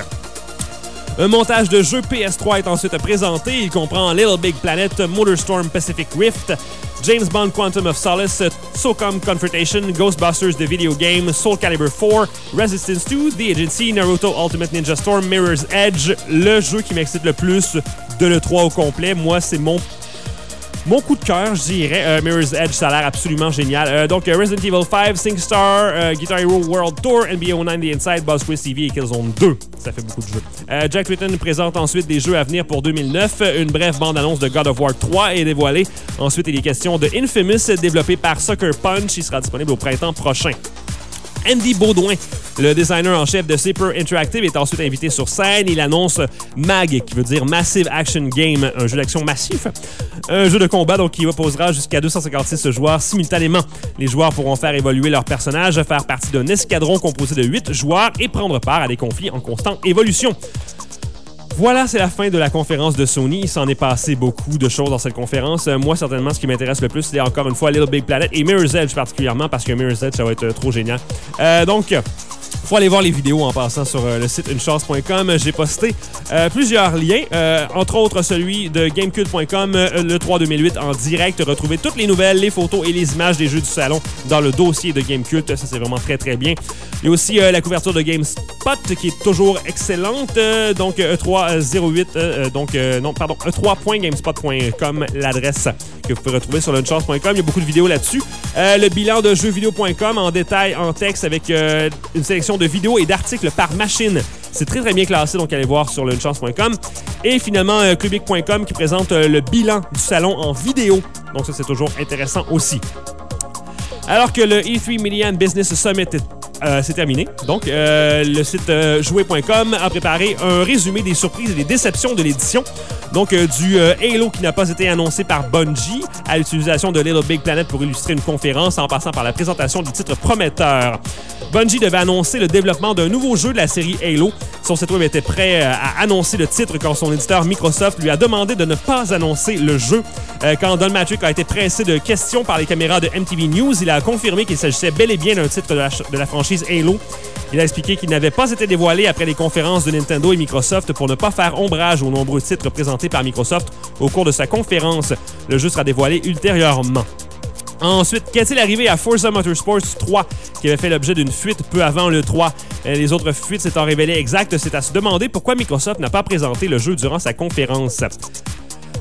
Un montage de jeu P S trois est ensuite présenté. Il comprend Little Big Planet, Motorstorm Pacific Rift, James Bond Quantum of Solace, SOCOM Confrontation, Ghostbusters The Video Game, Soul Calibur quatre, Resistance deux, The Agency, Naruto Ultimate Ninja Storm, Mirror's Edge. Le jeu qui m'excite le plus de l'E trois au complet, moi, c'est mon... Mon coup de cœur, je dirais, euh, Mirror's Edge, ça a l'air absolument génial. Euh, donc, euh, Resident Evil cinq, SingStar, euh, Guitar Hero World Tour, N B A oh neuf The Inside, Buzz Quiz T V et Killzone deux. Ça fait beaucoup de jeux. Euh, Jack Tretton présente ensuite des jeux à venir pour deux mille neuf. Une brève bande-annonce de God of War trois est dévoilée. Ensuite, il est question de Infamous, développé par Sucker Punch. Il sera disponible au printemps prochain. Andy Baudouin, le designer en chef de Super Interactive, est ensuite invité sur scène. Il annonce MAG, qui veut dire Massive Action Game, un jeu d'action massif. Un jeu de combat donc, qui opposera jusqu'à deux cent cinquante-six joueurs simultanément. Les joueurs pourront faire évoluer leurs personnages, faire partie d'un escadron composé de huit joueurs et prendre part à des conflits en constante évolution. Voilà, c'est la fin de la conférence de Sony. Il s'en est passé beaucoup de choses dans cette conférence. Euh, moi, certainement, ce qui m'intéresse le plus, c'est encore une fois Little Big Planet et Mirror's Edge particulièrement, parce que Mirror's Edge, ça va être euh, trop génial. Euh, donc... Il faut aller voir les vidéos en passant sur euh, le site une chance point com. J'ai posté euh, plusieurs liens, euh, entre autres celui de gamecube point com, euh, le trois deux mille huit en direct. Retrouvez toutes les nouvelles, les photos et les images des jeux du salon dans le dossier de Gamecube. Ça, c'est vraiment très, très bien. Il y a aussi euh, la couverture de GameSpot qui est toujours excellente. Euh, donc, E trois zéro huit, euh, donc, euh, non, pardon, e trois point gamespot point com, l'adresse que vous pouvez retrouver sur le une chance point com. Il y a beaucoup de vidéos là-dessus. Euh, le bilan de jeux vidéo point com en détail, en texte, avec euh, une sélection de vidéos et d'articles par machine. C'est très très bien classé, donc allez voir sur le une chance point com. Et finalement, euh, Clubic point com qui présente euh, le bilan du salon en vidéo. Donc ça, c'est toujours intéressant aussi. Alors que le E trois Media and Business Summit euh, c'est terminé. Donc, euh, le site euh, jouer point com a préparé un résumé des surprises et des déceptions de l'édition. Donc, euh, du euh, Halo qui n'a pas été annoncé par Bungie à l'utilisation de Little Big Planet pour illustrer une conférence en passant par la présentation du titre prometteur. Bungie devait annoncer le développement d'un nouveau jeu de la série Halo. Son site web était prêt euh, à annoncer le titre quand son éditeur Microsoft lui a demandé de ne pas annoncer le jeu. Euh, quand Don Matrick a été pressé de questions par les caméras de M T V News, il a confirmé qu'il s'agissait bel et bien d'un titre de la, de la franchise Halo. Il a expliqué qu'il n'avait pas été dévoilé après les conférences de Nintendo et Microsoft pour ne pas faire ombrage aux nombreux titres présentés par Microsoft au cours de sa conférence. Le jeu sera dévoilé ultérieurement. Ensuite, qu'est-il arrivé à Forza Motorsport trois, qui avait fait l'objet d'une fuite peu avant le trois? Les autres fuites s'étant révélées exactes, c'est à se demander pourquoi Microsoft n'a pas présenté le jeu durant sa conférence.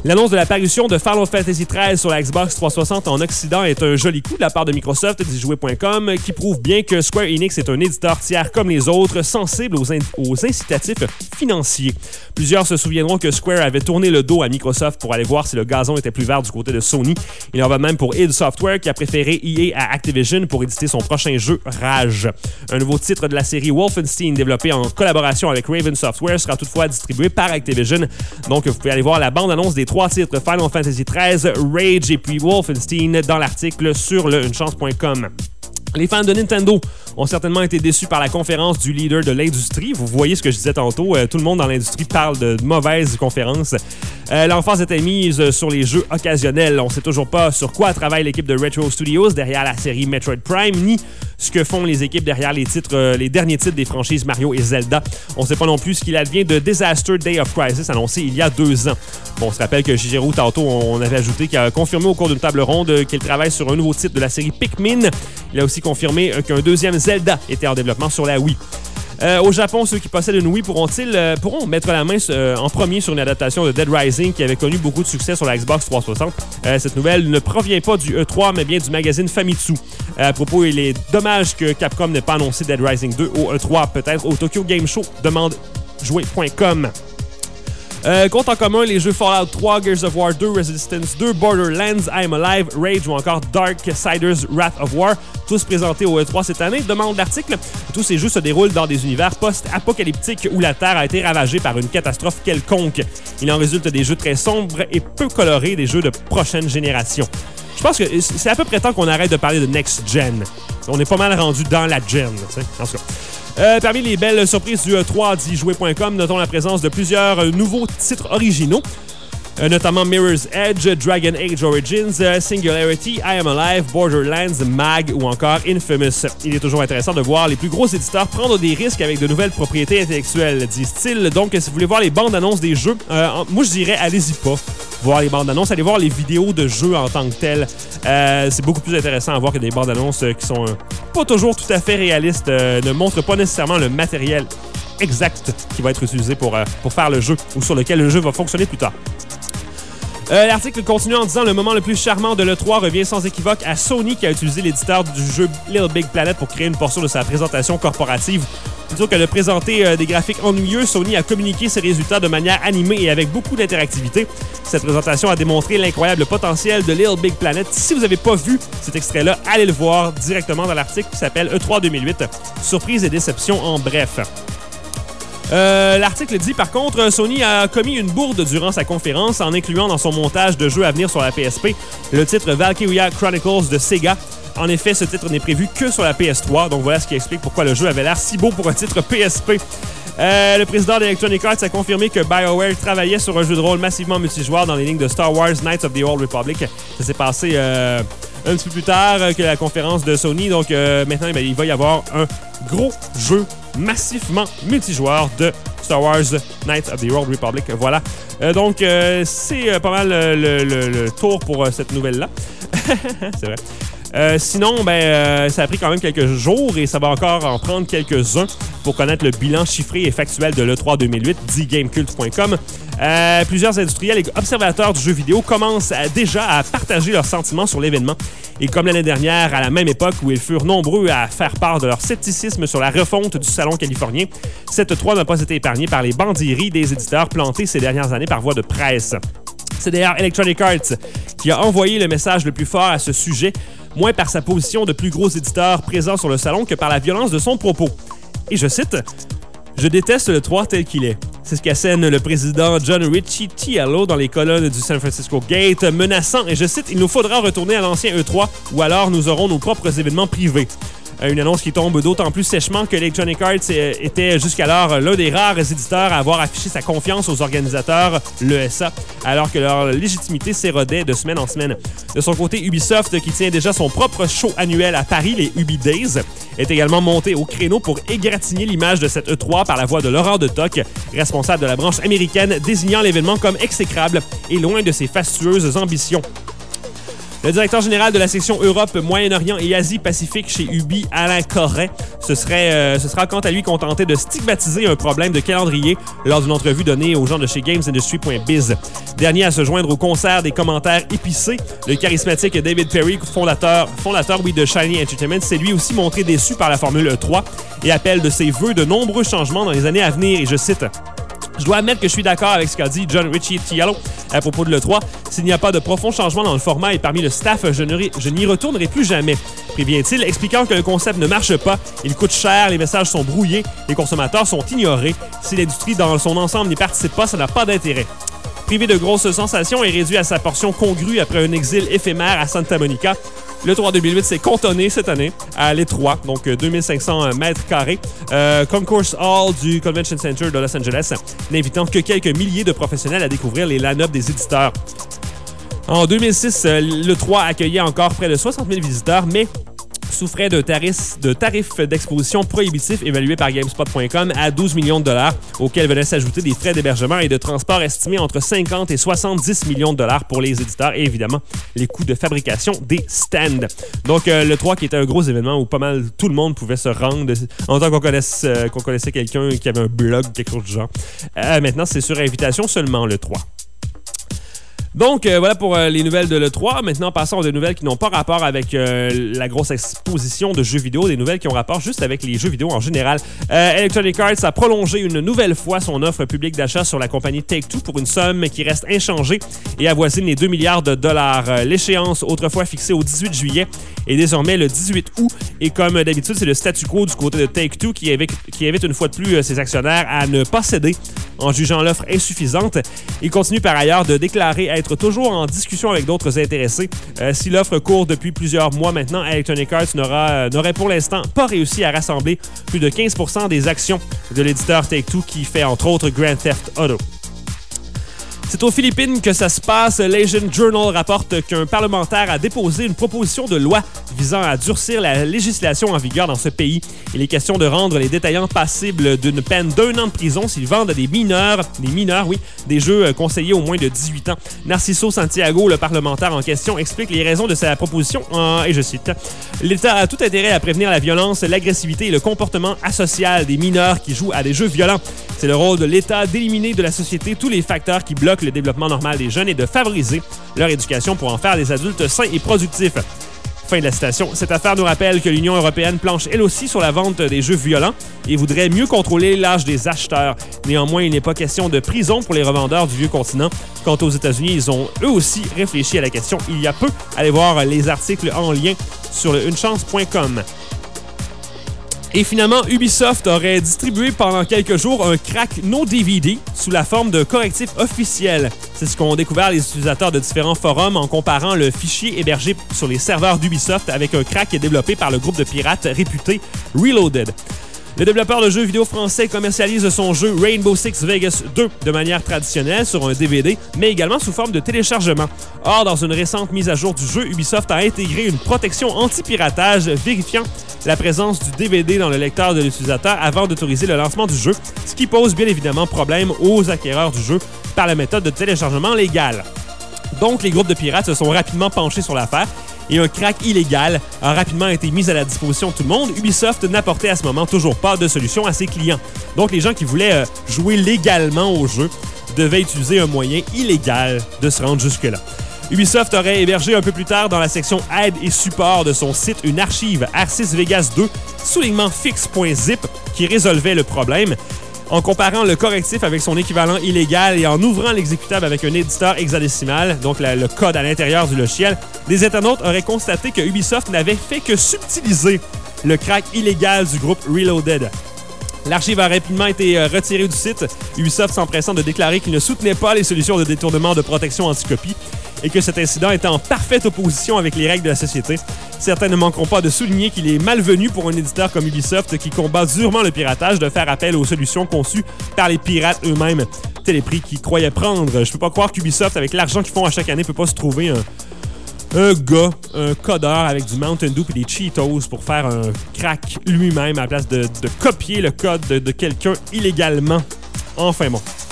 L'annonce de l'apparition de Final Fantasy treize sur la Xbox trois cent soixante en Occident est un joli coup de la part de Microsoft, dit jouer point com, qui prouve bien que Square Enix est un éditeur tiers comme les autres, sensible aux, in- aux incitatifs financiers. Plusieurs se souviendront que Square avait tourné le dos à Microsoft pour aller voir si le gazon était plus vert du côté de Sony. Il en va même pour id Software qui a préféré E A à Activision pour éditer son prochain jeu Rage. Un nouveau titre de la série Wolfenstein développé en collaboration avec Raven Software sera toutefois distribué par Activision. Donc vous pouvez aller voir la bande-annonce des trois titres Final Fantasy treize, Rage et puis Wolfenstein dans l'article sur le une chance point com. Les fans de Nintendo ont certainement été déçus par la conférence du leader de l'industrie. Vous voyez ce que je disais tantôt, euh, tout le monde dans l'industrie parle de mauvaises conférences. Euh, L'emphase était mise sur les jeux occasionnels. On ne sait toujours pas sur quoi travaille l'équipe de Retro Studios derrière la série Metroid Prime, ni ce que font les équipes derrière les titres, euh, les derniers titres des franchises Mario et Zelda. On ne sait pas non plus ce qu'il advient de Disaster Day of Crisis annoncé il y a deux ans. Bon, on se rappelle que Shigeru, tantôt, on avait ajouté qu'il a confirmé au cours d'une table ronde qu'il travaille sur un nouveau titre de la série Pikmin. Il a aussi confirmé qu'un deuxième Zelda était en développement sur la Wii. Euh, au Japon, ceux qui possèdent une Wii pourront-ils euh, pourront mettre la main euh, en premier sur une adaptation de Dead Rising qui avait connu beaucoup de succès sur la Xbox trois cent soixante. Euh, cette nouvelle ne provient pas du E trois, mais bien du magazine Famitsu. Euh, à propos, il est dommage que Capcom n'ait pas annoncé Dead Rising deux au E trois, peut-être au Tokyo Game Show, demande jouer point com. Euh, compte en commun les jeux Fallout trois, Gears of War deux, Resistance deux, Borderlands, I'm Alive, Rage ou encore Darksiders Wrath of War, tous présentés au E trois cette année, demande l'article. Tous ces jeux se déroulent dans des univers post-apocalyptiques où la Terre a été ravagée par une catastrophe quelconque. Il en résulte des jeux très sombres et peu colorés, des jeux de prochaine génération. Je pense que c'est à peu près temps qu'on arrête de parler de next-gen. On est pas mal rendu dans la gen, tu sais, en tout cas. Euh, parmi les belles surprises du E trois, dit jouer point com, notons la présence de plusieurs euh, nouveaux titres originaux, euh, notamment Mirror's Edge, Dragon Age Origins, euh, Singularity, I Am Alive, Borderlands, Mag ou encore Infamous. Il est toujours intéressant de voir les plus gros éditeurs prendre des risques avec de nouvelles propriétés intellectuelles, disent-ils. Donc, si vous voulez voir les bandes annonces des jeux, euh, moi je dirais allez-y pas. Voir les bandes annonces, allez voir les vidéos de jeux en tant que telles. Euh, c'est beaucoup plus intéressant à voir que des bandes annonces euh, qui sont euh, pas toujours tout à fait réalistes, euh, ne montrent pas nécessairement le matériel exact qui va être utilisé pour, euh, pour faire le jeu ou sur lequel le jeu va fonctionner plus tard. Euh, L'article continue en disant « Le moment le plus charmant de l'E trois revient sans équivoque à Sony qui a utilisé l'éditeur du jeu Little Big Planet pour créer une portion de sa présentation corporative. Plutôt que de présenter euh, des graphiques ennuyeux, Sony a communiqué ses résultats de manière animée et avec beaucoup d'interactivité. Cette présentation a démontré l'incroyable potentiel de Little Big Planet. Si vous n'avez pas vu cet extrait-là, allez le voir directement dans l'article qui s'appelle E trois deux mille huit. Surprise et déception en bref. Euh, L'article dit par contre, Sony a commis une bourde durant sa conférence en incluant dans son montage de jeux à venir sur la P S P le titre Valkyria Chronicles de Sega. En effet, ce titre n'est prévu que sur la P S trois, donc voilà ce qui explique pourquoi le jeu avait l'air si beau pour un titre P S P. Euh, le président d'Electronic Arts a confirmé que BioWare travaillait sur un jeu de rôle massivement multijoueur dans les lignes de Star Wars Knights of the Old Republic. Ça s'est passé euh, un petit peu plus tard que la conférence de Sony, donc euh, maintenant ben, il va y avoir un gros jeu massivement multijoueur de Star Wars Knights of the Old Republic. Voilà. Euh, donc, euh, c'est euh, pas mal le, le, le tour pour euh, cette nouvelle-là. C'est vrai. Euh, sinon, ben, euh, ça a pris quand même quelques jours et ça va encore en prendre quelques-uns pour connaître le bilan chiffré et factuel de l'E trois deux mille huit, dit gamecult point com. Euh, plusieurs industriels et observateurs du jeu vidéo commencent à, déjà à partager leurs sentiments sur l'événement. Et comme l'année dernière, à la même époque où ils furent nombreux à faire part de leur scepticisme sur la refonte du salon californien, cette E trois n'a pas été épargnée par les bandilleries des éditeurs plantés ces dernières années par voie de presse. C'est d'ailleurs Electronic Arts qui a envoyé le message le plus fort à ce sujet, moins par sa position de plus gros éditeur présent sur le salon que par la violence de son propos. Et je cite « Je déteste le trois tel qu'il est. » C'est ce qu'assène le président John Riccitiello dans les colonnes du San Francisco Gate, menaçant, et je cite « Il nous faudra retourner à l'ancien E trois ou alors nous aurons nos propres événements privés. » Une annonce qui tombe d'autant plus sèchement que Electronic Arts était jusqu'alors l'un des rares éditeurs à avoir affiché sa confiance aux organisateurs, l'E S A, alors que leur légitimité s'érodait de semaine en semaine. De son côté, Ubisoft, qui tient déjà son propre show annuel à Paris, les Ubi Days, est également monté au créneau pour égratigner l'image de cette E trois par la voix de Laurent de Toc, responsable de la branche américaine, désignant l'événement comme exécrable et loin de ses fastueuses ambitions. Le directeur général de la section Europe, Moyen-Orient et Asie-Pacifique chez Ubi, Alain Corret, ce, serait, euh, ce sera quant à lui contenté de stigmatiser un problème de calendrier lors d'une entrevue donnée aux gens de chez Games Industry point biz. Dernier à se joindre au concert des commentaires épicés, le charismatique David Perry, fondateur, fondateur oui, de Shiny Entertainment, s'est lui aussi montré déçu par la Formule E trois et appelle de ses vœux de nombreux changements dans les années à venir. Et je cite... Je dois admettre que je suis d'accord avec ce qu'a dit John Ricciello à propos de l'E trois. S'il n'y a pas de profond changement dans le format et parmi le staff, je, ne, je n'y retournerai plus jamais, prévient-il, expliquant que le concept ne marche pas, il coûte cher, les messages sont brouillés, les consommateurs sont ignorés. Si l'industrie dans son ensemble n'y participe pas, ça n'a pas d'intérêt. Privé de grosses sensations et réduit à sa portion congrue après un exil éphémère à Santa Monica, le trois deux mille huit s'est cantonné cette année à l'E trois, donc deux mille cinq cents mètres carrés, euh, Concourse Hall du Convention Center de Los Angeles, n'invitant que quelques milliers de professionnels à découvrir les line-up des éditeurs. En deux mille six, l'E trois accueillait encore près de soixante mille visiteurs, mais souffrait de tarifs, de tarifs d'exposition prohibitifs évalués par GameSpot point com à douze millions de dollars, auxquels venaient s'ajouter des frais d'hébergement et de transport estimés entre cinquante et soixante-dix millions de dollars pour les éditeurs et évidemment les coûts de fabrication des stands. Donc euh, l'E trois qui était un gros événement où pas mal tout le monde pouvait se rendre en tant qu'on connaisse, euh, qu'on connaissait quelqu'un qui avait un blog, quelque chose du genre. Euh, maintenant, c'est sur invitation seulement l'E trois. Donc, euh, voilà pour euh, les nouvelles de l'E trois. Maintenant, passons à des nouvelles qui n'ont pas rapport avec euh, la grosse exposition de jeux vidéo, des nouvelles qui ont rapport juste avec les jeux vidéo en général. Euh, Electronic Arts a prolongé une nouvelle fois son offre publique d'achat sur la compagnie Take-Two pour une somme qui reste inchangée et avoisine les deux milliards de dollars. Euh, l'échéance, autrefois fixée au dix-huit juillet, est désormais le dix-huit août. Et comme d'habitude, c'est le statu quo du côté de Take-Two qui invite, qui invite une fois de plus euh, ses actionnaires à ne pas céder en jugeant l'offre insuffisante. Il continue par ailleurs de déclarer être toujours en discussion avec d'autres intéressés. Euh, si l'offre court depuis plusieurs mois maintenant, Electronic Arts n'aura, euh, n'aurait pour l'instant pas réussi à rassembler plus de quinze pour cent des actions de l'éditeur Take-Two qui fait entre autres Grand Theft Auto. C'est aux Philippines que ça se passe. L'Asian Journal rapporte qu'un parlementaire a déposé une proposition de loi visant à durcir la législation en vigueur dans ce pays. Il est question de rendre les détaillants passibles d'une peine d'un an de prison s'ils vendent à des mineurs, des mineurs, oui, des jeux conseillés au moins de dix-huit ans. Narciso Santiago, le parlementaire en question, explique les raisons de sa proposition, euh, et je cite, « L'État a tout intérêt à prévenir la violence, l'agressivité et le comportement asocial des mineurs qui jouent à des jeux violents. C'est le rôle de l'État d'éliminer de la société tous les facteurs qui bloquent le développement normal des jeunes et de favoriser leur éducation pour en faire des adultes sains et productifs. » Fin de la citation. Cette affaire nous rappelle que l'Union européenne planche elle aussi sur la vente des jeux violents et voudrait mieux contrôler l'âge des acheteurs. Néanmoins, il n'est pas question de prison pour les revendeurs du vieux continent. Quant aux États-Unis, ils ont eux aussi réfléchi à la question il y a peu. Allez voir les articles en lien sur le une chance point com. Et finalement, Ubisoft aurait distribué pendant quelques jours un crack no D V D sous la forme de correctif officiel. C'est ce qu'ont découvert les utilisateurs de différents forums en comparant le fichier hébergé sur les serveurs d'Ubisoft avec un crack développé par le groupe de pirates réputé Reloaded. Le développeur de jeux vidéo français commercialise son jeu Rainbow Six Vegas deux de manière traditionnelle sur un D V D, mais également sous forme de téléchargement. Or, dans une récente mise à jour du jeu, Ubisoft a intégré une protection anti-piratage vérifiant la présence du D V D dans le lecteur de l'utilisateur avant d'autoriser le lancement du jeu, ce qui pose bien évidemment problème aux acquéreurs du jeu par la méthode de téléchargement légale. Donc, les groupes de pirates se sont rapidement penchés sur l'affaire et un crack illégal a rapidement été mis à la disposition de tout le monde. Ubisoft n'apportait à ce moment toujours pas de solution à ses clients. Donc, les gens qui voulaient euh, jouer légalement au jeu devaient utiliser un moyen illégal de se rendre jusque-là. Ubisoft aurait hébergé un peu plus tard dans la section aide et support de son site une archive R six Vegas deux soulignement fixe.zip qui résolvait le problème. En comparant le correctif avec son équivalent illégal et en ouvrant l'exécutable avec un éditeur hexadécimal, donc la, le code à l'intérieur du logiciel, des internautes auraient constaté que Ubisoft n'avait fait que subtiliser le crack illégal du groupe Reloaded. L'archive a rapidement été retirée du site, Ubisoft s'empressant de déclarer qu'il ne soutenait pas les solutions de détournement de protection anti-copie et que cet incident était en parfaite opposition avec les règles de la société. Certains ne manqueront pas de souligner qu'il est malvenu pour un éditeur comme Ubisoft qui combat durement le piratage de faire appel aux solutions conçues par les pirates eux-mêmes. Tel est prix qu'ils croyaient prendre. Je peux pas croire qu'Ubisoft, avec l'argent qu'ils font à chaque année, peut pas se trouver un, un gars, un codeur avec du Mountain Dew et des Cheetos pour faire un crack lui-même à la place de, de copier le code de, de quelqu'un illégalement. Enfin bon.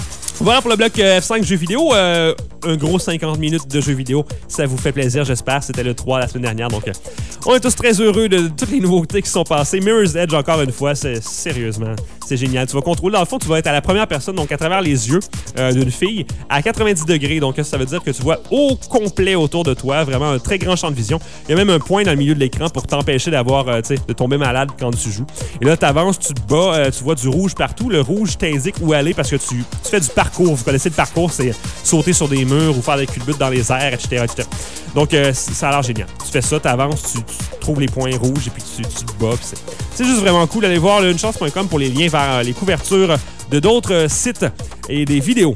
Voilà pour le bloc F cinq jeux vidéo. Euh, un gros cinquante minutes de jeux vidéo. Ça vous fait plaisir, j'espère. C'était le trois la semaine dernière. Donc, euh, on est tous très heureux de, de toutes les nouveautés qui sont passées. Mirror's Edge, encore une fois, c'est sérieusement, c'est génial. Tu vas contrôler. Dans le fond, tu vas être à la première personne, donc à travers les yeux euh, d'une fille, à quatre-vingt-dix degrés. Donc, ça veut dire que tu vois au complet autour de toi. Vraiment un très grand champ de vision. Il y a même un point dans le milieu de l'écran pour t'empêcher d'avoir, euh, tu sais, de tomber malade quand tu joues. Et là, tu avances, tu te bats, euh, tu vois du rouge partout. Le rouge t'indique où aller parce que tu, tu fais du parcours. Vous connaissez le parcours, c'est sauter sur des murs ou faire des culbutes dans les airs, et cetera, et cetera. Donc, euh, ça a l'air génial. Tu fais ça, tu avances, tu, tu trouves les points rouges et puis tu, tu te bats. C'est, c'est juste vraiment cool d'aller voir une chance point com pour les liens vers euh, les couvertures de d'autres euh, sites et des vidéos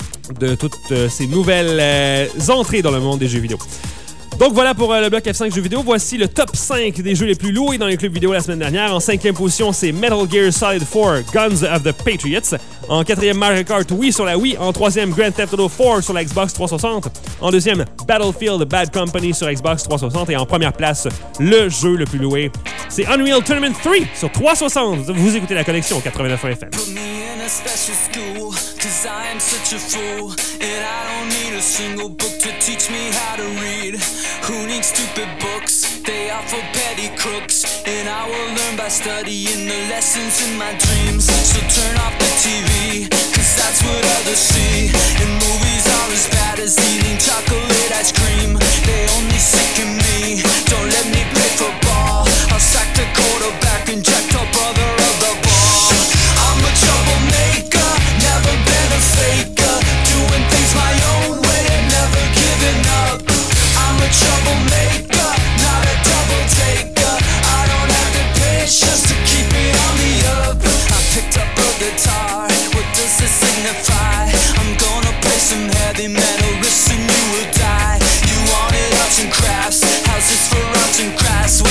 de toutes euh, ces nouvelles euh, entrées dans le monde des jeux vidéo. Donc voilà pour euh, le bloc F cinq jeux vidéo. Voici le top cinq des jeux les plus loués dans les clubs vidéo la semaine dernière. En cinquième position, c'est Metal Gear Solid quatre, Guns of the Patriots. En quatrième, Mario Kart Wii sur la Wii. En troisième, Grand Theft Auto quatre sur la Xbox trois cent soixante. En deuxième, Battlefield Bad Company sur Xbox trois cent soixante. Et en première place, le jeu le plus loué, c'est Unreal Tournament trois sur trois cent soixante. Vous écoutez la connexion quatre-vingt-neuf F M. Special school, cause I am such a fool, and I don't need a single book to teach me how to read. Who needs stupid books? They are for petty crooks, and I will learn by studying the lessons in my dreams. So turn off the T V, cause that's what others see, and movies are as bad as eating chocolate ice cream. They only sicken me, don't let me play football. I'll sack the quarterback and jack the brother of the ball. I'm a troublemaker, never been a faker, doing things my own way and never giving up. I'm a troublemaker, not a double taker. I don't have the patience to keep it on the up. I picked up a guitar, what does this signify? I'm gonna play some heavy metal riffs and you will die. You wanted arts and crafts, how's this for arts and crafts?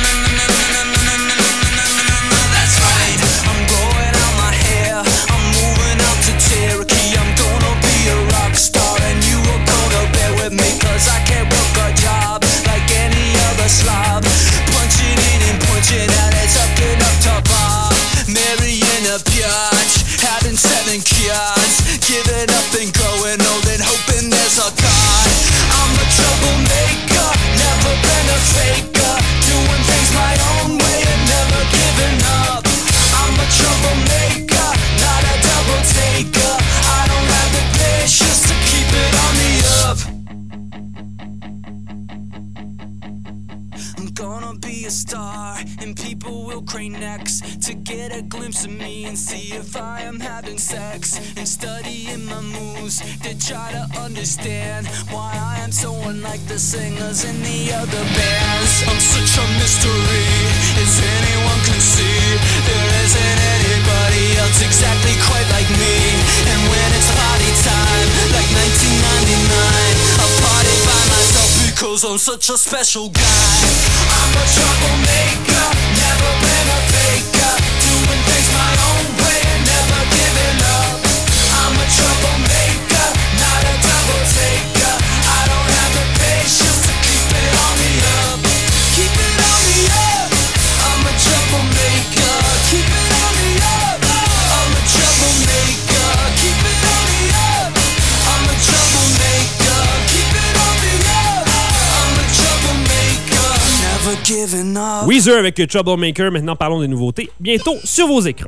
That's right, I'm growing out my hair, I'm moving out to Cherokee. I'm gonna be a rock star and you are gonna bear with me, cause I can't work a job like any other slob. Punching in and punching out, it's up and up to Bob. Marrying a biatch, having seven kids, giving up and growing old and hoping there's a God. I'm a troublemaker, never been a faker, doing things my own way and never giving up. I'm a troublemaker, not a double taker. I don't have the patience to keep it on the up. I'm gonna be a star and people will crane necks to get a glimpse of me and see if I am having sex, and studying my moves to try to understand why I am so unlike the singers in the other bands. I'm such a mystery, as anyone can see. There isn't anybody else exactly quite like me. And when it's party time, like nineteen ninety-nine, I party by myself because I'm such a special guy. I'm a troublemaker, never been a faker, doing things my own way and never giving up. I'm a troublemaker, not a double taker. I don't have the patience to keep it on the up. Keep it on the up. I'm a troublemaker, keep it on the up. I'm a troublemaker, keep it on the up. I'm a troublemaker, keep it on the up. I'm a troublemaker, never giving up. Weezer avec Troublemaker. Maintenant, parlons des nouveautés. Bientôt sur vos écrans.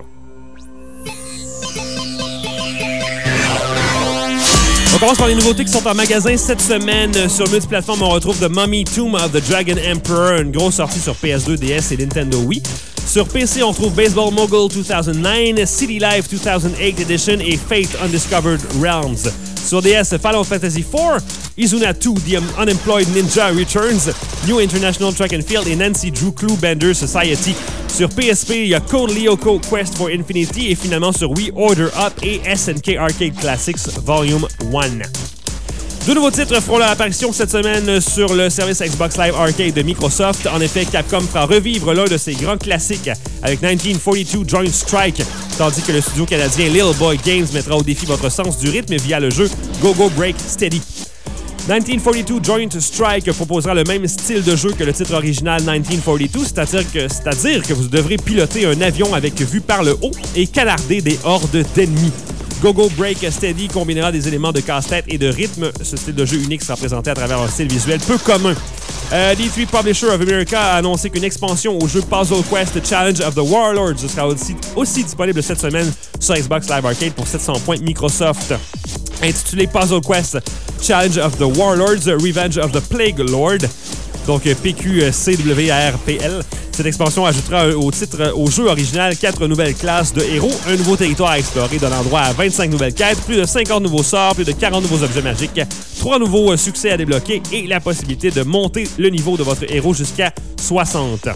On commence par les nouveautés qui sont en magasin cette semaine. Sur multiplateforme, on retrouve The Mummy Tomb of the Dragon Emperor, une grosse sortie sur P S deux, D S et Nintendo Wii. Sur P C, on trouve Baseball Mogul deux mille neuf, City Life deux mille huit Edition et Fate Undiscovered Realms. Sur D S, Final Fantasy four, Izuna two, The Unemployed Ninja Returns, New International Track and Field et Nancy Drew Clue Bender Society. Sur P S P, il y a Code Lyoko Quest for Infinity et finalement sur Wii, Order Up et S N K Arcade Classics Volume one. Deux nouveaux titres feront leur apparition cette semaine sur le service Xbox Live Arcade de Microsoft. En effet, Capcom fera revivre l'un de ses grands classiques avec dix-neuf quarante-deux Joint Strike, tandis que le studio canadien Little Boy Games mettra au défi votre sens du rythme via le jeu Go Go Break Steady. dix-neuf quarante-deux Joint Strike proposera le même style de jeu que le titre original dix-neuf quarante-deux, c'est-à-dire que, c'est-à-dire que vous devrez piloter un avion avec vue par le haut et canarder des hordes d'ennemis. Go-Go Break Steady combinera des éléments de casse-tête et de rythme. Ce style de jeu unique sera présenté à travers un style visuel peu commun. Euh, D trois Publisher of America a annoncé qu'une expansion au jeu Puzzle Quest Challenge of the Warlords sera aussi, aussi disponible cette semaine sur Xbox Live Arcade pour sept cents points Microsoft. Intitulé Puzzle Quest Challenge of the Warlords, Revenge of the Plague Lord, donc P Q C W R P L. Cette expansion ajoutera au titre au jeu original quatre nouvelles classes de héros, un nouveau territoire à explorer donnant droit à vingt-cinq nouvelles quêtes, plus de cinquante nouveaux sorts, plus de quarante nouveaux objets magiques, trois nouveaux succès à débloquer et la possibilité de monter le niveau de votre héros jusqu'à soixante.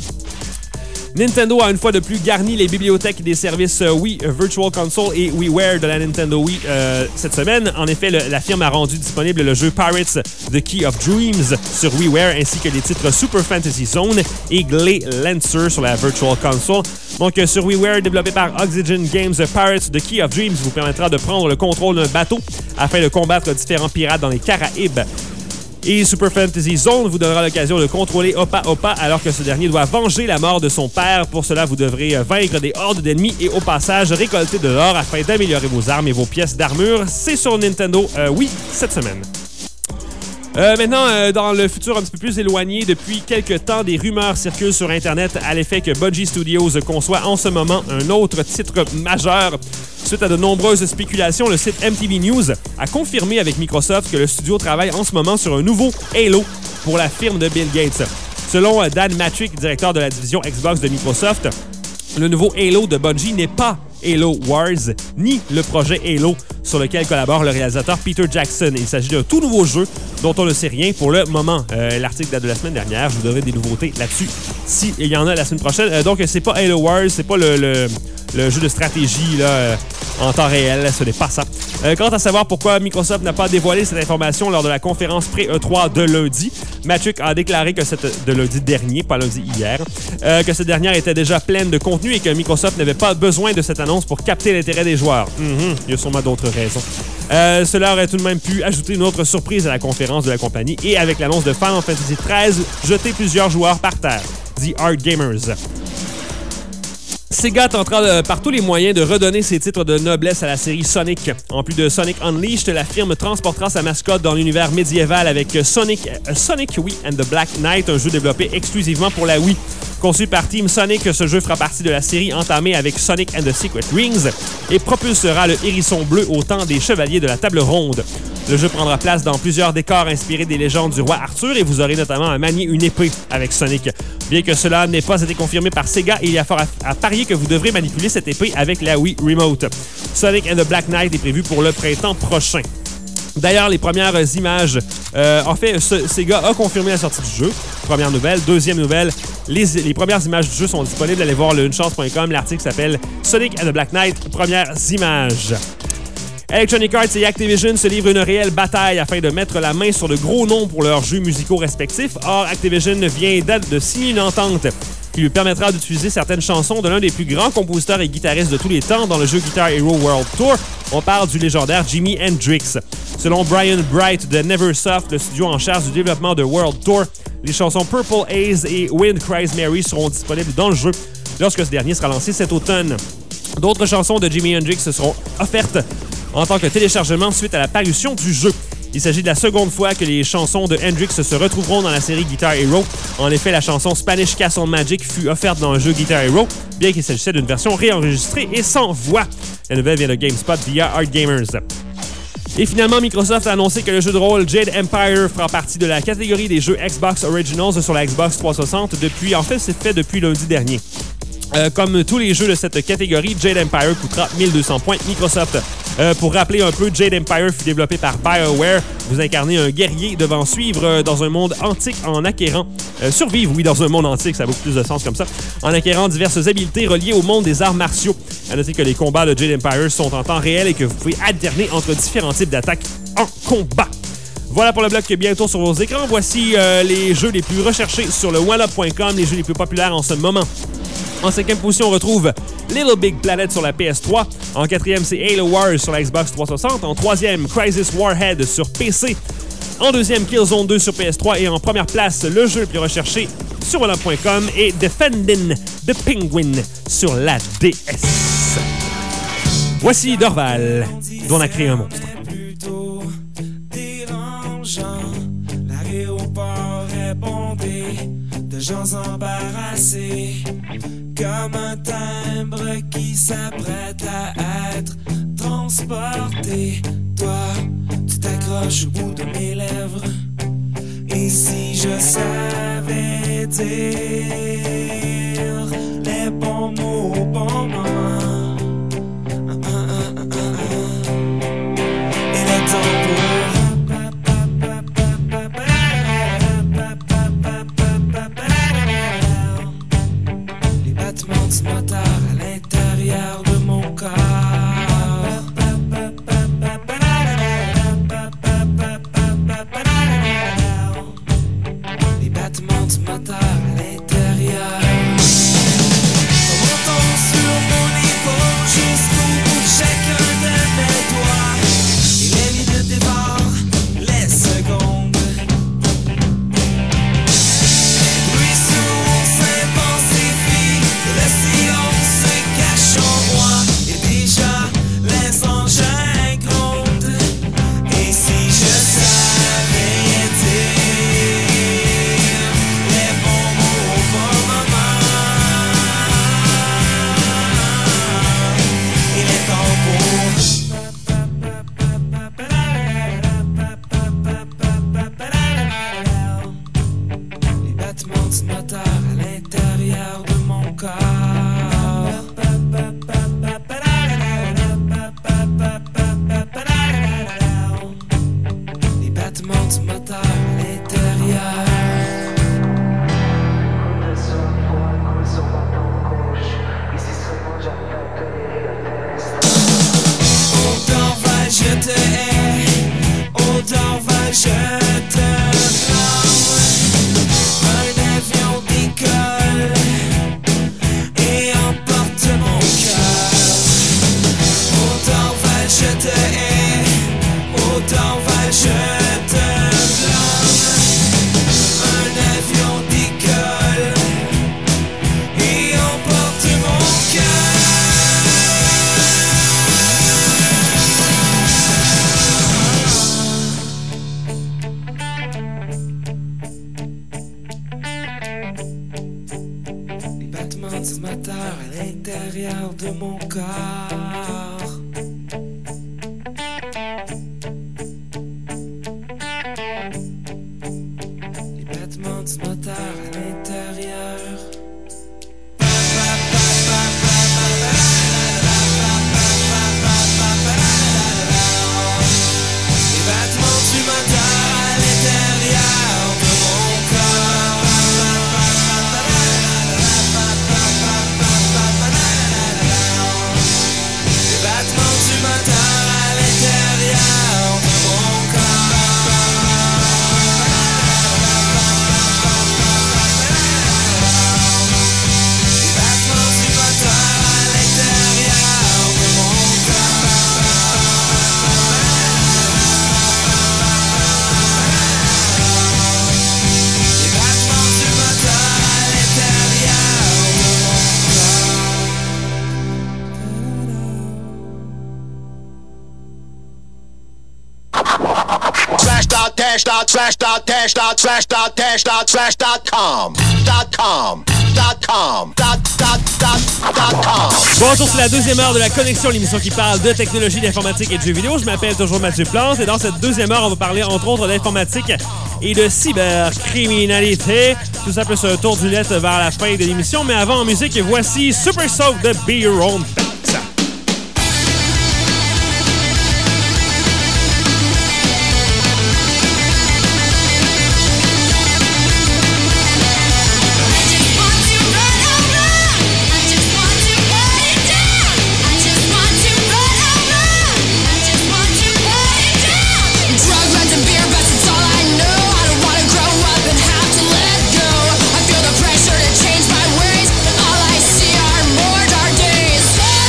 Nintendo a une fois de plus garni les bibliothèques des services Wii Virtual Console et WiiWare de la Nintendo Wii euh, cette semaine. En effet, le, la firme a rendu disponible le jeu Pirates The Key of Dreams sur WiiWare ainsi que les titres Super Fantasy Zone et Gley Lancer sur la Virtual Console. Donc, sur WiiWare, développé par Oxygen Games, Pirates The Key of Dreams vous permettra de prendre le contrôle d'un bateau afin de combattre différents pirates dans les Caraïbes. Et Super Fantasy Zone vous donnera l'occasion de contrôler Opa Opa alors que ce dernier doit venger la mort de son père. Pour cela, vous devrez vaincre des hordes d'ennemis et au passage récolter de l'or afin d'améliorer vos armes et vos pièces d'armure. C'est sur Nintendo euh, Wii cette semaine. Euh, maintenant, euh, dans le futur un petit peu plus éloigné, depuis quelques temps, des rumeurs circulent sur Internet à l'effet que Bungie Studios conçoit en ce moment un autre titre majeur. Suite à de nombreuses spéculations, le site M T V News a confirmé avec Microsoft que le studio travaille en ce moment sur un nouveau Halo pour la firme de Bill Gates. Selon Dan Matrick, directeur de la division Xbox de Microsoft, le nouveau Halo de Bungie n'est pas Halo Wars, ni le projet Halo sur lequel collabore le réalisateur Peter Jackson. Il s'agit d'un tout nouveau jeu dont on ne sait rien pour le moment. Euh, l'article date de la semaine dernière, je vous donnerai des nouveautés là-dessus s'il y en a la semaine prochaine. Euh, donc, c'est pas Halo Wars, c'est pas le, le, le jeu de stratégie là, euh, en temps réel, ce n'est pas ça. Euh, quant à savoir pourquoi Microsoft n'a pas dévoilé cette information lors de la conférence pré-E trois de lundi, Matrick a déclaré que cette de lundi dernier, pas lundi hier, euh, que cette dernière était déjà pleine de contenu et que Microsoft n'avait pas besoin de cette annonce pour capter l'intérêt des joueurs. Mm-hmm, il y a sûrement d'autres raisons. Euh, cela aurait tout de même pu ajouter une autre surprise à la conférence de la compagnie et avec l'annonce de Final Fantasy treize, jeter plusieurs joueurs par terre. The Hard Gamers. Sega tentera euh, par tous les moyens de redonner ses titres de noblesse à la série Sonic. En plus de Sonic Unleashed, la firme transportera sa mascotte dans l'univers médiéval avec Sonic, euh, Sonic Wii and the Black Knight, un jeu développé exclusivement pour la Wii. Conçu par Team Sonic, ce jeu fera partie de la série entamée avec Sonic and the Secret Rings et propulsera le hérisson bleu au temps des chevaliers de la table ronde. Le jeu prendra place dans plusieurs décors inspirés des légendes du roi Arthur et vous aurez notamment à manier une épée avec Sonic. Bien que cela n'ait pas été confirmé par Sega, il y a fort à, à parier que vous devrez manipuler cette épée avec la Wii Remote. Sonic and the Black Knight est prévu pour le printemps prochain. D'ailleurs, les premières images... Euh, en fait, ce, Sega a confirmé la sortie du jeu. Première nouvelle. Deuxième nouvelle, les, les premières images du jeu sont disponibles. Allez voir le une chance point com. L'article s'appelle Sonic and the Black Knight, premières images. Electronic Arts et Activision se livrent une réelle bataille afin de mettre la main sur de gros noms pour leurs jeux musicaux respectifs. Or, Activision vient de signer une entente qui lui permettra d'utiliser certaines chansons de l'un des plus grands compositeurs et guitaristes de tous les temps dans le jeu Guitar Hero World Tour. On parle du légendaire Jimi Hendrix. Selon Brian Bright de Neversoft, le studio en charge du développement de World Tour, les chansons Purple Haze et Wind Cries Mary seront disponibles dans le jeu lorsque ce dernier sera lancé cet automne. D'autres chansons de Jimi Hendrix seront offertes en tant que téléchargement suite à la parution du jeu. Il s'agit de la seconde fois que les chansons de Hendrix se retrouveront dans la série Guitar Hero. En effet, la chanson Spanish Castle Magic fut offerte dans le jeu Guitar Hero, bien qu'il s'agissait d'une version réenregistrée et sans voix. La nouvelle vient de GameSpot via Hard Gamers. Et finalement, Microsoft a annoncé que le jeu de rôle Jade Empire fera partie de la catégorie des jeux Xbox Originals sur la Xbox trois cent soixante depuis, en fait, c'est fait depuis lundi dernier. Euh, comme tous les jeux de cette catégorie, Jade Empire coûtera mille deux cents points Microsoft. Euh, pour rappeler un peu, Jade Empire fut développé par BioWare. Vous incarnez un guerrier devant suivre euh, dans un monde antique en acquérant... Euh, survivre, oui, dans un monde antique, ça a beaucoup plus de sens comme ça. En acquérant diverses habiletés reliées au monde des arts martiaux. À noter que les combats de Jade Empire sont en temps réel et que vous pouvez alterner entre différents types d'attaques en combat. Voilà pour le bloc bientôt sur vos écrans. Voici euh, les jeux les plus recherchés sur le one up point com, les jeux les plus populaires en ce moment. En cinquième position, on retrouve Little Big Planet sur la P S trois. En quatrième, c'est Halo Wars sur la Xbox trois cent soixante. En troisième, Crisis Warhead sur P C. En deuxième, Killzone deux sur P S trois. Et en première place, le jeu le plus recherché sur one up point com est Defending the Penguin sur la D S. Voici Dorval, dont on a créé un monstre. Plutôt dérangeant, l'aéroport répondait de gens embarrassés, comme un timbre qui s'apprête à être transporté. Toi, tu t'accroches au bout de mes lèvres, et si je savais dire les bons mots au bon moment. Les battements du moteur à l'intérieur de mon corps. Les battements du moteur à l'intérieur. Remontons sur mon épaule jusqu'au bout de chacun de mes doigts. Et les minutes dévorent les secondes. Ruisseau s'intensifie, le silence se cache en moi. Et déjà les engins grondent. Et si je savais dire les bons mots au bon moment, il est temps pour les battements du moteur à l'intérieur de mon corps. Les battements du moteur à l'intérieur. Oh Dorval, je te hais. Oh Dorval, je te blâme. Un avion décolle et emporte mon cœur. Oh Dorval, je te hais. Oh Dorval, je te blâme. Un avion décolle et emporte mon cœur. Les battements du moteur à l'intérieur de mon corps. Les battements du moteur à l'intérieur. Les battements du moteur à l'intérieur de mon corps. Les battements du moteur à l'intérieur de mon Les battements du moteur à l'intérieur de mon Les battements du moteur à l'intérieur de mon Slash dot dash dot slash dot dash dot slash dot dash dot slash dot com dot com dot com dot dot dot dot com. Bonjour, c'est la deuxième heure de la connexion, l'émission qui parle de technologie, d'informatique et de jeux vidéo. Je m'appelle toujours Mathieu Plante et dans cette deuxième heure, on va parler entre autres d'informatique et de cybercriminalité. Tout ça peut se tour du net vers la fin de l'émission, mais avant en musique, voici Super Soak de Be Your Own Facts. Pressure to change my ways. All I see are more dark days.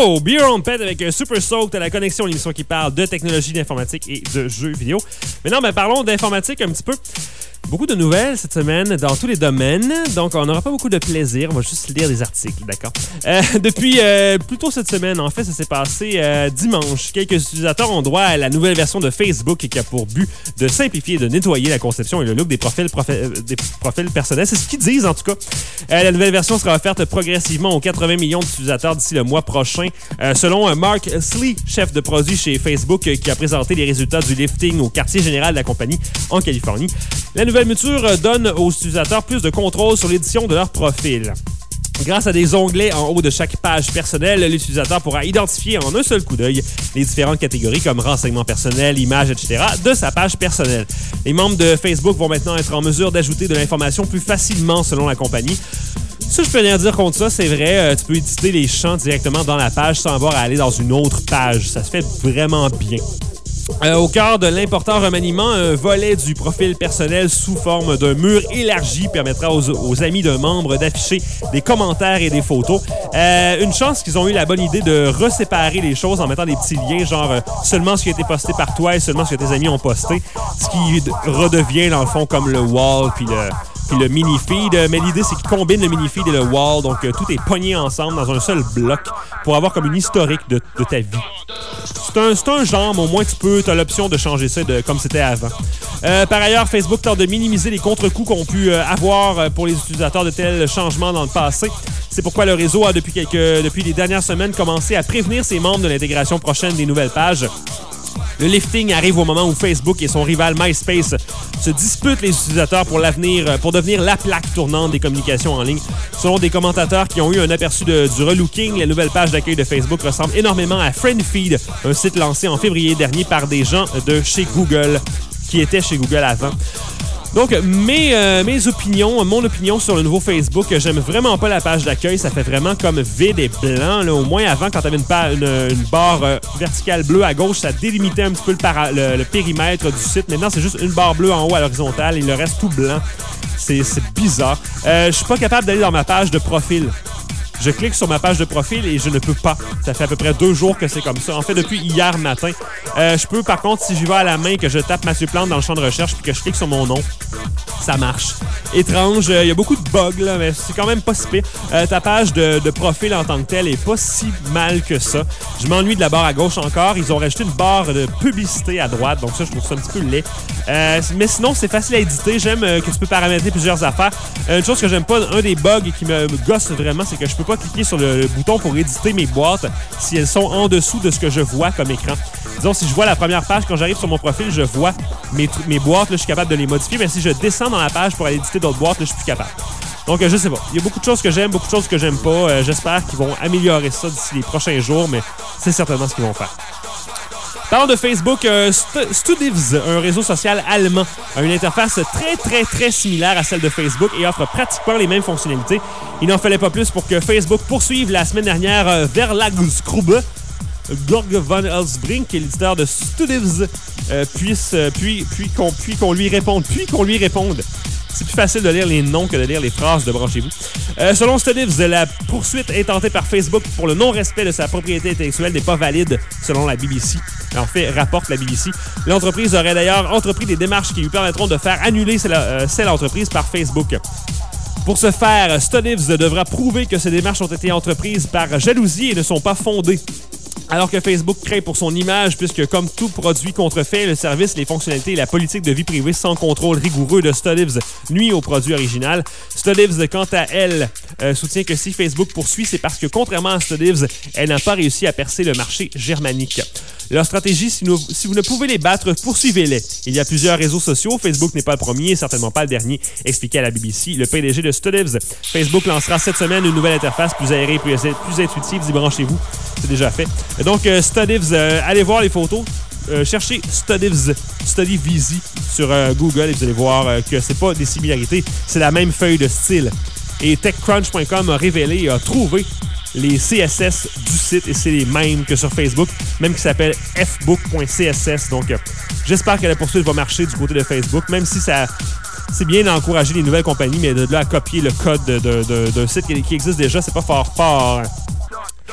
Oh, Beer on Pet avec Super Soaked à la connexion, l'émission qui parle de technologie, d'informatique et de jeux vidéo. Maintenant, ben, parlons d'informatique un petit peu. Beaucoup de nouvelles cette semaine dans tous les domaines, donc on n'aura pas beaucoup de plaisir, on va juste lire des articles, d'accord? Euh, depuis euh, plus tôt cette semaine, en fait, ça s'est passé euh, dimanche. Quelques utilisateurs ont droit à la nouvelle version de Facebook qui a pour but de simplifier et de nettoyer la conception et le look des profils, profi- des profils personnels. C'est ce qu'ils disent en tout cas. Euh, la nouvelle version sera offerte progressivement aux quatre-vingts millions d'utilisateurs d'ici le mois prochain. Euh, selon Mark Slee, chef de produit chez Facebook, qui a présenté les résultats du lifting au quartier général de la compagnie en Californie. La nouvelle mesure donne aux utilisateurs plus de contrôle sur l'édition de leur profil. Grâce à des onglets en haut de chaque page personnelle, l'utilisateur pourra identifier en un seul coup d'œil les différentes catégories comme renseignements personnels, images, et cetera de sa page personnelle. Les membres de Facebook vont maintenant être en mesure d'ajouter de l'information plus facilement selon la compagnie. Ça, je peux rien dire contre ça, c'est vrai. Euh, tu peux éditer les champs directement dans la page sans avoir à aller dans une autre page. Ça se fait vraiment bien. Euh, au cœur de l'important remaniement, un volet du profil personnel sous forme d'un mur élargi permettra aux, aux amis d'un membre d'afficher des commentaires et des photos. Euh, une chance qu'ils ont eu la bonne idée de reséparer les choses en mettant des petits liens, genre euh, seulement ce qui a été posté par toi et seulement ce que tes amis ont posté, ce qui redevient dans le fond comme le wall puis le... puis le mini-feed. Mais l'idée, c'est qu'ils combinent le mini-feed et le wall. Donc, euh, tout est pogné ensemble dans un seul bloc pour avoir comme une historique de, de ta vie. C'est un, c'est un genre, mais au moins, tu peux, tu as l'option de changer ça de, comme c'était avant. Euh, par ailleurs, Facebook tente de minimiser les contre-coups qu'ont pu euh, avoir pour les utilisateurs de tels changements dans le passé. C'est pourquoi le réseau a, depuis, quelques, depuis les dernières semaines, commencé à prévenir ses membres de l'intégration prochaine des nouvelles pages. Le lifting arrive au moment où Facebook et son rival MySpace se disputent les utilisateurs pour l'avenir, pour devenir la plaque tournante des communications en ligne. Selon des commentateurs qui ont eu un aperçu de, du relooking, la nouvelle page d'accueil de Facebook ressemble énormément à FriendFeed, un site lancé en février dernier par des gens de chez Google, qui étaient chez Google avant. Donc, mes, euh, mes opinions, mon opinion sur le nouveau Facebook, j'aime vraiment pas la page d'accueil. Ça fait vraiment comme vide et blanc. Là. Au moins, avant, quand tu avais une, pa- une, une barre euh, verticale bleue à gauche, ça délimitait un petit peu le, para- le, le périmètre du site. Maintenant, c'est juste une barre bleue en haut à l'horizontale et le reste tout blanc. C'est, c'est bizarre. Euh, je suis pas capable d'aller dans ma page de profil. Je clique sur ma page de profil et je ne peux pas. Ça fait à peu près deux jours que c'est comme ça. En fait, depuis hier matin. Euh, je peux, par contre, si j'y vais à la main, que je tape Mathieu Plante dans le champ de recherche puis que je clique sur mon nom, ça marche. Étrange. Il euh, y a beaucoup de bugs, là, mais c'est quand même pas si pire. Euh, ta page de, de profil en tant que telle est pas si mal que ça. Je m'ennuie de la barre à gauche encore. Ils ont rajouté une barre de publicité à droite. Donc ça, je trouve ça un petit peu laid. Euh, mais sinon, c'est facile à éditer. J'aime euh, que tu peux paramétrer plusieurs affaires. Euh, une chose que j'aime pas, un des bugs qui me gosse vraiment, c'est que je peux pas cliquer sur le, le bouton pour éditer mes boîtes si elles sont en dessous de ce que je vois comme écran. Disons, si je vois la première page, quand j'arrive sur mon profil, je vois mes, mes boîtes, là, je suis capable de les modifier, mais si je descends dans la page pour aller éditer d'autres boîtes, là, je suis plus capable. Donc, euh, je sais pas. Il y a beaucoup de choses que j'aime, beaucoup de choses que j'aime pas. Euh, j'espère qu'ils vont améliorer ça d'ici les prochains jours, mais c'est certainement ce qu'ils vont faire. Parlons de Facebook, euh, Studivs, un réseau social allemand, a une interface très, très, très similaire à celle de Facebook et offre pratiquement les mêmes fonctionnalités. Il n'en fallait pas plus pour que Facebook poursuive la semaine dernière euh, Verlagsgruppe. Georg von Elsbrink, qui est l'éditeur de Studivs, euh, puisse, euh, puis, puis, qu'on, puis qu'on lui réponde. Puis qu'on lui réponde. C'est plus facile de lire les noms que de lire les phrases de branchez-vous. Euh, selon Studivs, la poursuite intentée par Facebook pour le non-respect de sa propriété intellectuelle n'est pas valide, selon la B B C. En fait, rapporte la B B C. L'entreprise aurait d'ailleurs entrepris des démarches qui lui permettront de faire annuler celle, euh, celle entreprise par Facebook. Pour ce faire, Studivs devra prouver que ces démarches ont été entreprises par jalousie et ne sont pas fondées. Alors que Facebook craint pour son image, puisque comme tout produit contrefait, le service, les fonctionnalités et la politique de vie privée sans contrôle rigoureux de Studivs nuit au produit original. Studivs, quant à elle, euh, soutient que si Facebook poursuit, c'est parce que, contrairement à Studivs, elle n'a pas réussi à percer le marché germanique. Leur stratégie, si, nous, si vous ne pouvez les battre, poursuivez-les. Il y a plusieurs réseaux sociaux. Facebook n'est pas le premier et certainement pas le dernier, expliquait à la B B C le P D G de Studivs. Facebook lancera cette semaine une nouvelle interface plus aérée, plus, plus intuitive. Y branchez-vous. C'est déjà fait. Donc, euh, Studivs, euh, allez voir les photos. Euh, cherchez Studivs, Studivz sur euh, Google et vous allez voir euh, que c'est pas des similarités. C'est la même feuille de style. Et TechCrunch point com a révélé et a trouvé les C S S du site et c'est les mêmes que sur Facebook, même qui s'appelle f book point c s s. Donc, euh, j'espère que la poursuite va marcher du côté de Facebook, même si ça... C'est bien d'encourager les nouvelles compagnies, mais de là à copier le code de, de, de, d'un site qui, qui existe déjà, c'est pas fort fort.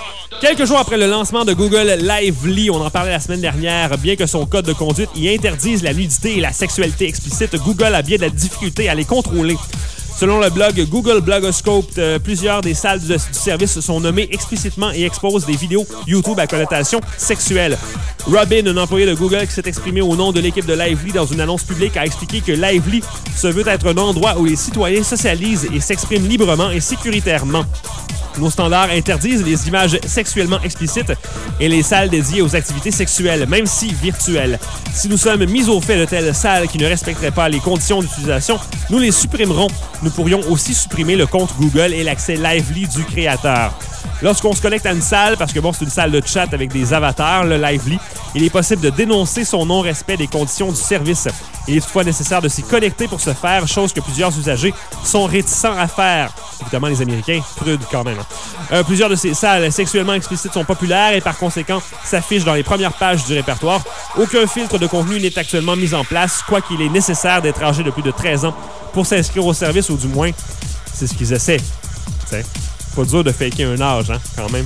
Quelques jours après le lancement de Google Lively, on en parlait la semaine dernière, bien que son code de conduite y interdise la nudité et la sexualité explicite, Google a bien de la difficulté à les contrôler. Selon le blog Google Blogoscope, euh, plusieurs des salles du, du service sont nommées explicitement et exposent des vidéos YouTube à connotation sexuelle. Robin, un employé de Google qui s'est exprimé au nom de l'équipe de Lively dans une annonce publique, a expliqué que Lively se veut être un endroit où les citoyens socialisent et s'expriment librement et sécuritairement. Nos standards interdisent les images sexuellement explicites et les salles dédiées aux activités sexuelles, même si virtuelles. Si nous sommes mis au fait de telles salles qui ne respecteraient pas les conditions d'utilisation, nous les supprimerons. Nous pourrions aussi supprimer le compte Google et l'accès Lively du créateur. Lorsqu'on se connecte à une salle, parce que bon, c'est une salle de chat avec des avatars, le Lively, il est possible de dénoncer son non-respect des conditions du service. Il est toutefois nécessaire de s'y connecter pour ce faire, chose que plusieurs usagers sont réticents à faire. Évidemment, les Américains, prudes quand même. Hein. Euh, plusieurs de ces salles sexuellement explicites sont populaires et par conséquent s'affichent dans les premières pages du répertoire. Aucun filtre de contenu n'est actuellement mis en place, quoiqu'il est nécessaire d'être âgé de plus de treize ans pour s'inscrire au service, ou du moins, c'est ce qu'ils essaient. T'sais. Pas dur de faker un âge, hein, quand même.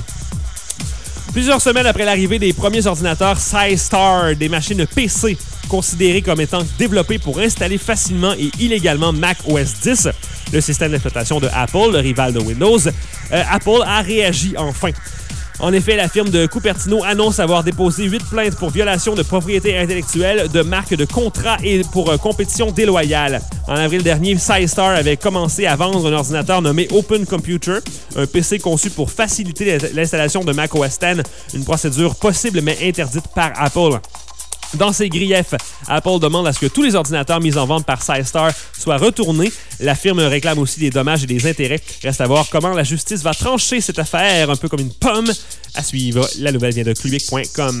Plusieurs semaines après l'arrivée des premiers ordinateurs SiStar, des machines P C considérées comme étant développées pour installer facilement et illégalement Mac O S dix, le système d'exploitation de Apple, le rival de Windows, euh, Apple a réagi enfin. En effet, la firme de Cupertino annonce avoir déposé huit plaintes pour violation de propriété intellectuelle, de marque de contrat et pour euh, compétition déloyale. En avril dernier, SiStar avait commencé à vendre un ordinateur nommé Open Computer, un P C conçu pour faciliter l'installation de Mac O S dix, une procédure possible mais interdite par Apple. Dans ses griefs, Apple demande à ce que tous les ordinateurs mis en vente par SiStar soient retournés. La firme réclame aussi des dommages et des intérêts. Reste à voir comment la justice va trancher cette affaire, un peu comme une pomme. À suivre, la nouvelle vient de Cluic point com.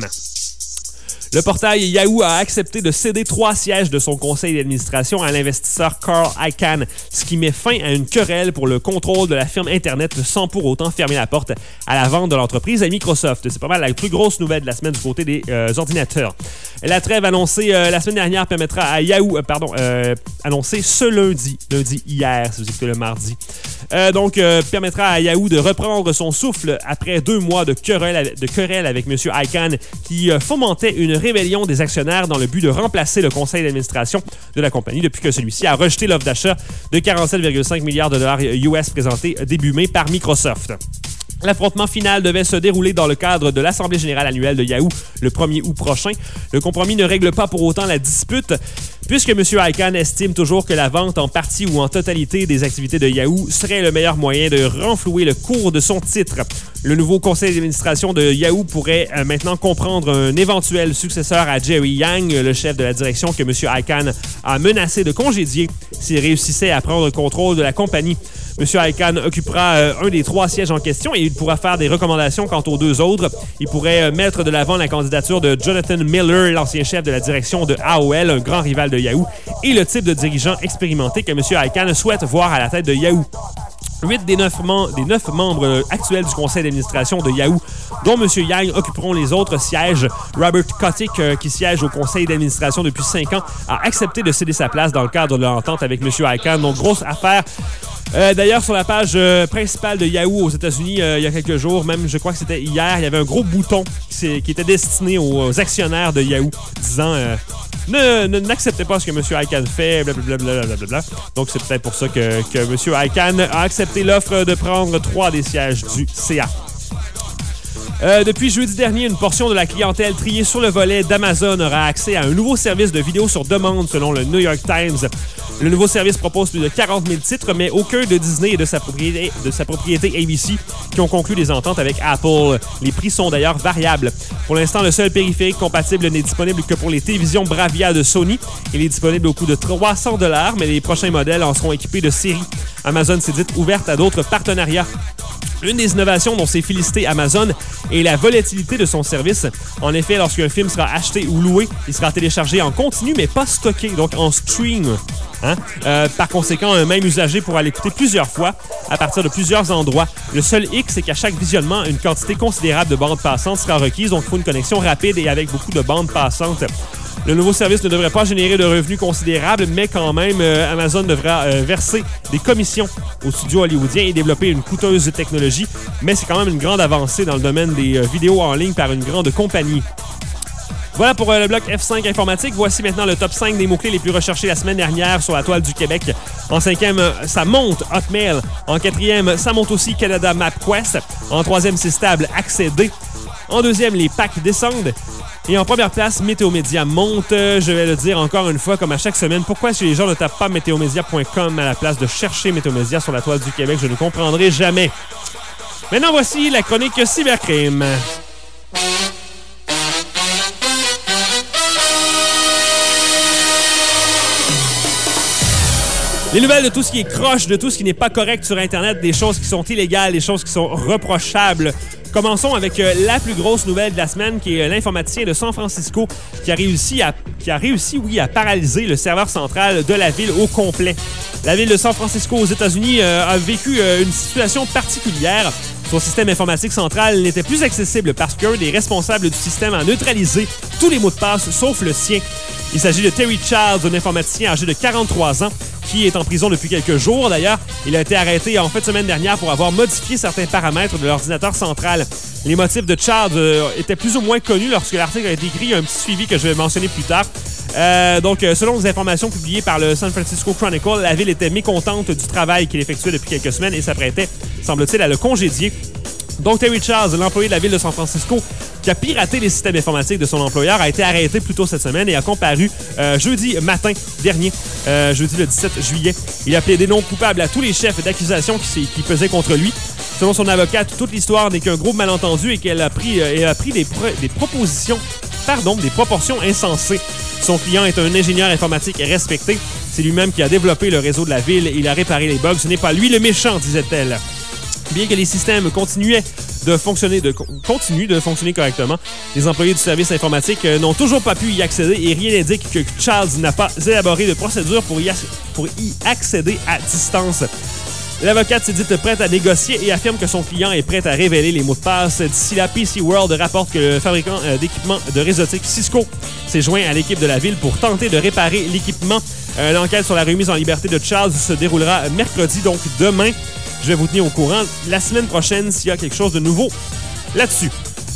Le portail Yahoo a accepté de céder trois sièges de son conseil d'administration à l'investisseur Carl Icahn, ce qui met fin à une querelle pour le contrôle de la firme Internet sans pour autant fermer la porte à la vente de l'entreprise à Microsoft. C'est pas mal la plus grosse nouvelle de la semaine du côté des euh, ordinateurs. La trêve annoncée euh, la semaine dernière permettra à Yahoo, euh, pardon, euh, annoncée ce lundi, lundi hier, si vous écoutez le mardi, euh, donc euh, permettra à Yahoo de reprendre son souffle après deux mois de querelle, de querelle avec M. Icahn qui euh, fomentait une rébellion des actionnaires dans le but de remplacer le conseil d'administration de la compagnie depuis que celui-ci a rejeté l'offre d'achat de quarante-sept virgule cinq milliards de dollars U S présentée début mai par Microsoft. L'affrontement final devait se dérouler dans le cadre de l'Assemblée générale annuelle de Yahoo le premier août prochain. Le compromis ne règle pas pour autant la dispute, puisque M. Icahn estime toujours que la vente en partie ou en totalité des activités de Yahoo serait le meilleur moyen de renflouer le cours de son titre. Le nouveau conseil d'administration de Yahoo pourrait euh, maintenant comprendre un éventuel successeur à Jerry Yang, le chef de la direction que M. Icahn a menacé de congédier s'il réussissait à prendre le contrôle de la compagnie. M. Icahn occupera euh, un des trois sièges en question et il pourra faire des recommandations quant aux deux autres. Il pourrait euh, mettre de l'avant la candidature de Jonathan Miller, l'ancien chef de la direction de A O L, un grand rival de Yahoo, et le type de dirigeant expérimenté que M. Icahn souhaite voir à la tête de Yahoo. Huit des neuf, mem- des neuf membres actuels du conseil d'administration de Yahoo, dont M. Yang, occuperont les autres sièges. Robert Kotick, euh, qui siège au conseil d'administration depuis cinq ans, a accepté de céder sa place dans le cadre de l'entente avec M. Icahn. Donc, grosse affaire. Euh, d'ailleurs, sur la page euh, principale de Yahoo aux États-Unis, euh, il y a quelques jours, même je crois que c'était hier, il y avait un gros bouton qui, qui était destiné aux, aux actionnaires de Yahoo, disant euh, ne, ne, n'acceptez pas ce que M. Icahn fait, blablabla. Bla. Donc, c'est peut-être pour ça que, que M. Icahn a accepté l'offre de prendre trois des sièges du C A. Euh, depuis jeudi dernier, une portion de la clientèle triée sur le volet d'Amazon aura accès à un nouveau service de vidéo sur demande selon le New York Times. Le nouveau service propose plus de quarante mille titres, mais aucun de Disney et de sa propriété, de sa propriété A B C qui ont conclu des ententes avec Apple. Les prix sont d'ailleurs variables. Pour l'instant, le seul périphérique compatible n'est disponible que pour les télévisions Bravia de Sony. Il est disponible au coût de trois cents dollars, mais les prochains modèles en seront équipés de séries. Amazon s'est dite ouverte à d'autres partenariats. Une des innovations dont s'est félicité Amazon est la volatilité de son service. En effet, lorsqu'un film sera acheté ou loué, il sera téléchargé en continu, mais pas stocké, donc en stream. Hein? Euh, par conséquent, un même usager pourra l'écouter plusieurs fois à partir de plusieurs endroits. Le seul hic, c'est qu'à chaque visionnement, une quantité considérable de bandes passantes sera requise, donc il faut une connexion rapide et avec beaucoup de bandes passantes. Le nouveau service ne devrait pas générer de revenus considérables, mais quand même, euh, Amazon devra euh, verser des commissions aux studios hollywoodiens et développer une coûteuse technologie. Mais c'est quand même une grande avancée dans le domaine des euh, vidéos en ligne par une grande compagnie. Voilà pour euh, le bloc F cinq informatique. Voici maintenant le top cinq des mots-clés les plus recherchés la semaine dernière sur la toile du Québec. En cinquième, euh, ça monte Hotmail. En quatrième, ça monte aussi Canada MapQuest. En troisième, c'est stable Accéder. En deuxième, les packs descendent. Et en première place, Météo Média monte. Je vais le dire encore une fois, comme à chaque semaine. Pourquoi est-ce que les gens ne tapent pas météo média point com à la place de chercher Météo Média sur la toile du Québec? Je ne comprendrai jamais. Maintenant, voici la chronique Cybercrime. Les nouvelles de tout ce qui est croche, de tout ce qui n'est pas correct sur Internet, des choses qui sont illégales, des choses qui sont reprochables. Commençons avec euh, la plus grosse nouvelle de la semaine, qui est l'informaticien de San Francisco qui a réussi, à, qui a réussi oui, à paralyser le serveur central de la ville au complet. La ville de San Francisco aux États-Unis euh, a vécu euh, une situation particulière. Son système informatique central n'était plus accessible parce qu'un des responsables du système a neutralisé tous les mots de passe sauf le sien. Il s'agit de Terry Childs, un informaticien âgé de quarante-trois ans, qui est en prison depuis quelques jours. D'ailleurs, il a été arrêté en fin de semaine dernière pour avoir modifié certains paramètres de l'ordinateur central. Les motifs de Childs euh, étaient plus ou moins connus lorsque l'article a été écrit. Il y a un petit suivi que je vais mentionner plus tard. Euh, donc, euh, selon les informations publiées par le San Francisco Chronicle, la ville était mécontente du travail qu'il effectuait depuis quelques semaines et s'apprêtait, semble-t-il, à le congédier. Donc, Terry Childs, l'employé de la ville de San Francisco, qui a piraté les systèmes informatiques de son employeur, a été arrêté plus tôt cette semaine et a comparu euh, jeudi matin dernier, euh, jeudi le dix-sept juillet. Il a plaidé non coupable à tous les chefs d'accusation qui, qui pesaient contre lui. Selon son avocate, toute l'histoire n'est qu'un gros malentendu et qu'elle a pris, euh, elle a pris des, pro des propositions, pardon, des proportions insensées. Son client est un ingénieur informatique respecté. C'est lui-même qui a développé le réseau de la ville et il a réparé les bugs. Ce n'est pas lui le méchant, disait-elle. Bien que les systèmes continuaient de fonctionner, de, continuent de fonctionner correctement, les employés du service informatique euh, n'ont toujours pas pu y accéder et rien n'indique que Childs n'a pas élaboré de procédure pour y, pour y accéder à distance. L'avocate s'est dite prête à négocier et affirme que son client est prêt à révéler les mots de passe. D'ici là, P C World rapporte que le fabricant euh, d'équipements de réseautique Cisco s'est joint à l'équipe de la ville pour tenter de réparer l'équipement. Euh, L'enquête sur la remise en liberté de Childs se déroulera mercredi, donc demain. Je vais vous tenir au courant la semaine prochaine s'il y a quelque chose de nouveau là-dessus.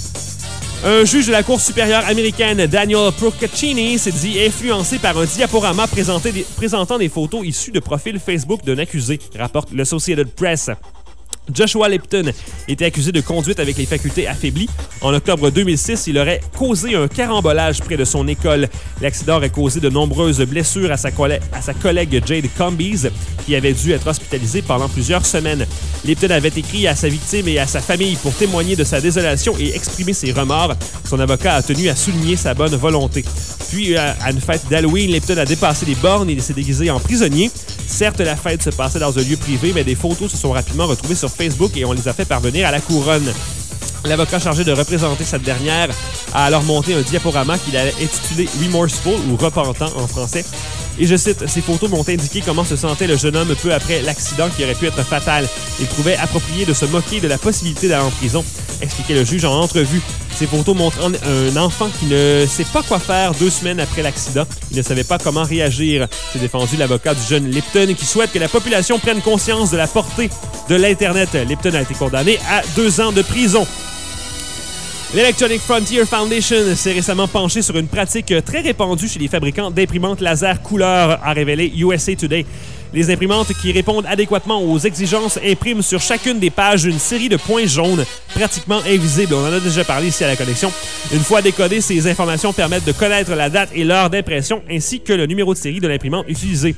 Un juge de la Cour supérieure américaine, Daniel Procaccini, s'est dit influencé par un diaporama des, présentant des photos issues de profils Facebook d'un accusé, rapporte l'Associated Press. Joshua Lipton était accusé de conduite avec les facultés affaiblies. En octobre deux mille six, il aurait causé un carambolage près de son école. L'accident aurait causé de nombreuses blessures à sa, à sa collègue Jade Combies, qui avait dû être hospitalisée pendant plusieurs semaines. Lipton avait écrit à sa victime et à sa famille pour témoigner de sa désolation et exprimer ses remords. Son avocat a tenu à souligner sa bonne volonté. Puis, à une fête d'Halloween, Lipton a dépassé les bornes et s'est déguisé en prisonnier. Certes, la fête se passait dans un lieu privé, mais des photos se sont rapidement retrouvées sur Facebook et on les a fait parvenir à la couronne. L'avocat chargé de représenter cette dernière a alors monté un diaporama qu'il a intitulé « Remorseful » ou « Repentant » en français. Et je cite, « Ces photos m'ont indiqué comment se sentait le jeune homme peu après l'accident qui aurait pu être fatal. Il trouvait approprié de se moquer de la possibilité d'aller en prison », expliquait le juge en entrevue. Ces photos montrent un enfant qui ne sait pas quoi faire deux semaines après l'accident. Il ne savait pas comment réagir. C'est défendu l'avocat du jeune Lipton qui souhaite que la population prenne conscience de la portée de l'Internet. Lipton a été condamné à deux ans de prison. L'Electronic Frontier Foundation s'est récemment penché sur une pratique très répandue chez les fabricants d'imprimantes laser couleur, a révélé U S A Today. Les imprimantes qui répondent adéquatement aux exigences impriment sur chacune des pages une série de points jaunes pratiquement invisibles. On en a déjà parlé ici à la connexion. Une fois décodées, ces informations permettent de connaître la date et l'heure d'impression ainsi que le numéro de série de l'imprimante utilisée.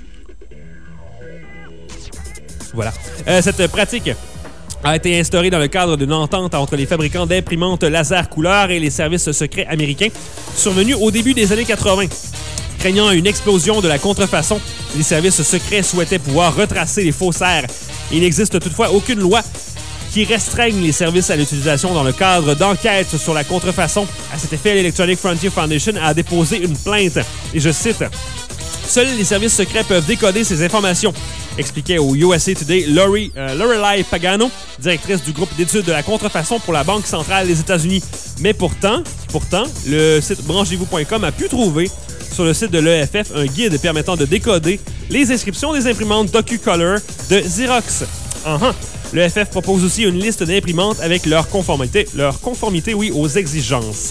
Voilà. Euh, cette pratique a été instaurée dans le cadre d'une entente entre les fabricants d'imprimantes laser couleur et les services secrets américains, survenue au début des années quatre-vingt. Craignant une explosion de la contrefaçon, les services secrets souhaitaient pouvoir retracer les faussaires. Il n'existe toutefois aucune loi qui restreigne les services à l'utilisation dans le cadre d'enquêtes sur la contrefaçon. À cet effet, l'Electronic Frontier Foundation a déposé une plainte. Et je cite, « Seuls les services secrets peuvent décoder ces informations », expliquait au U S A Today Lori, euh, Lorelei Pagano, directrice du groupe d'études de la contrefaçon pour la Banque centrale des États-Unis. Mais pourtant, pourtant, le site branchez vous point com a pu trouver sur le site de l'E F F un guide permettant de décoder les inscriptions des imprimantes DocuColor de Xerox. Uh-huh. L'E F F propose aussi une liste d'imprimantes avec leur conformité, leur conformité oui, aux exigences.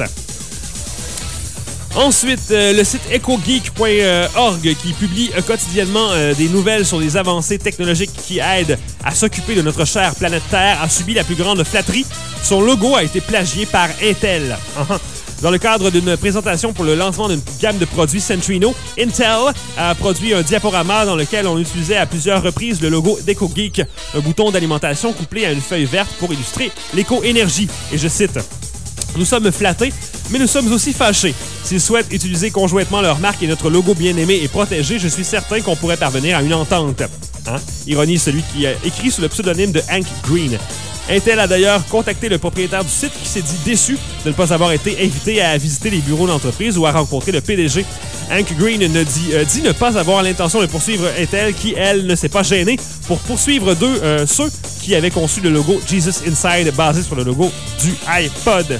Ensuite, euh, le site ecogeek point org qui publie euh, quotidiennement euh, des nouvelles sur les avancées technologiques qui aident à s'occuper de notre chère planète Terre a subi la plus grande flatterie. Son logo a été plagié par Intel. Uh-huh. Dans le cadre d'une présentation pour le lancement d'une gamme de produits Centrino, Intel a produit un diaporama dans lequel on utilisait à plusieurs reprises le logo d'EcoGeek, un bouton d'alimentation couplé à une feuille verte pour illustrer l'éco-énergie. Et je cite... Nous sommes flattés, mais nous sommes aussi fâchés. S'ils souhaitent utiliser conjointement leur marque et notre logo bien-aimé et protégé, je suis certain qu'on pourrait parvenir à une entente. Hein? Ironie celui qui a écrit sous le pseudonyme de Hank Green. Intel a d'ailleurs contacté le propriétaire du site qui s'est dit déçu de ne pas avoir été invité à visiter les bureaux d'entreprise ou à rencontrer le P D G. Hank Green ne dit, euh, dit ne pas avoir l'intention de poursuivre Intel qui, elle, ne s'est pas gênée pour poursuivre d'eux euh, ceux qui avaient conçu le logo Jesus Inside basé sur le logo du iPod.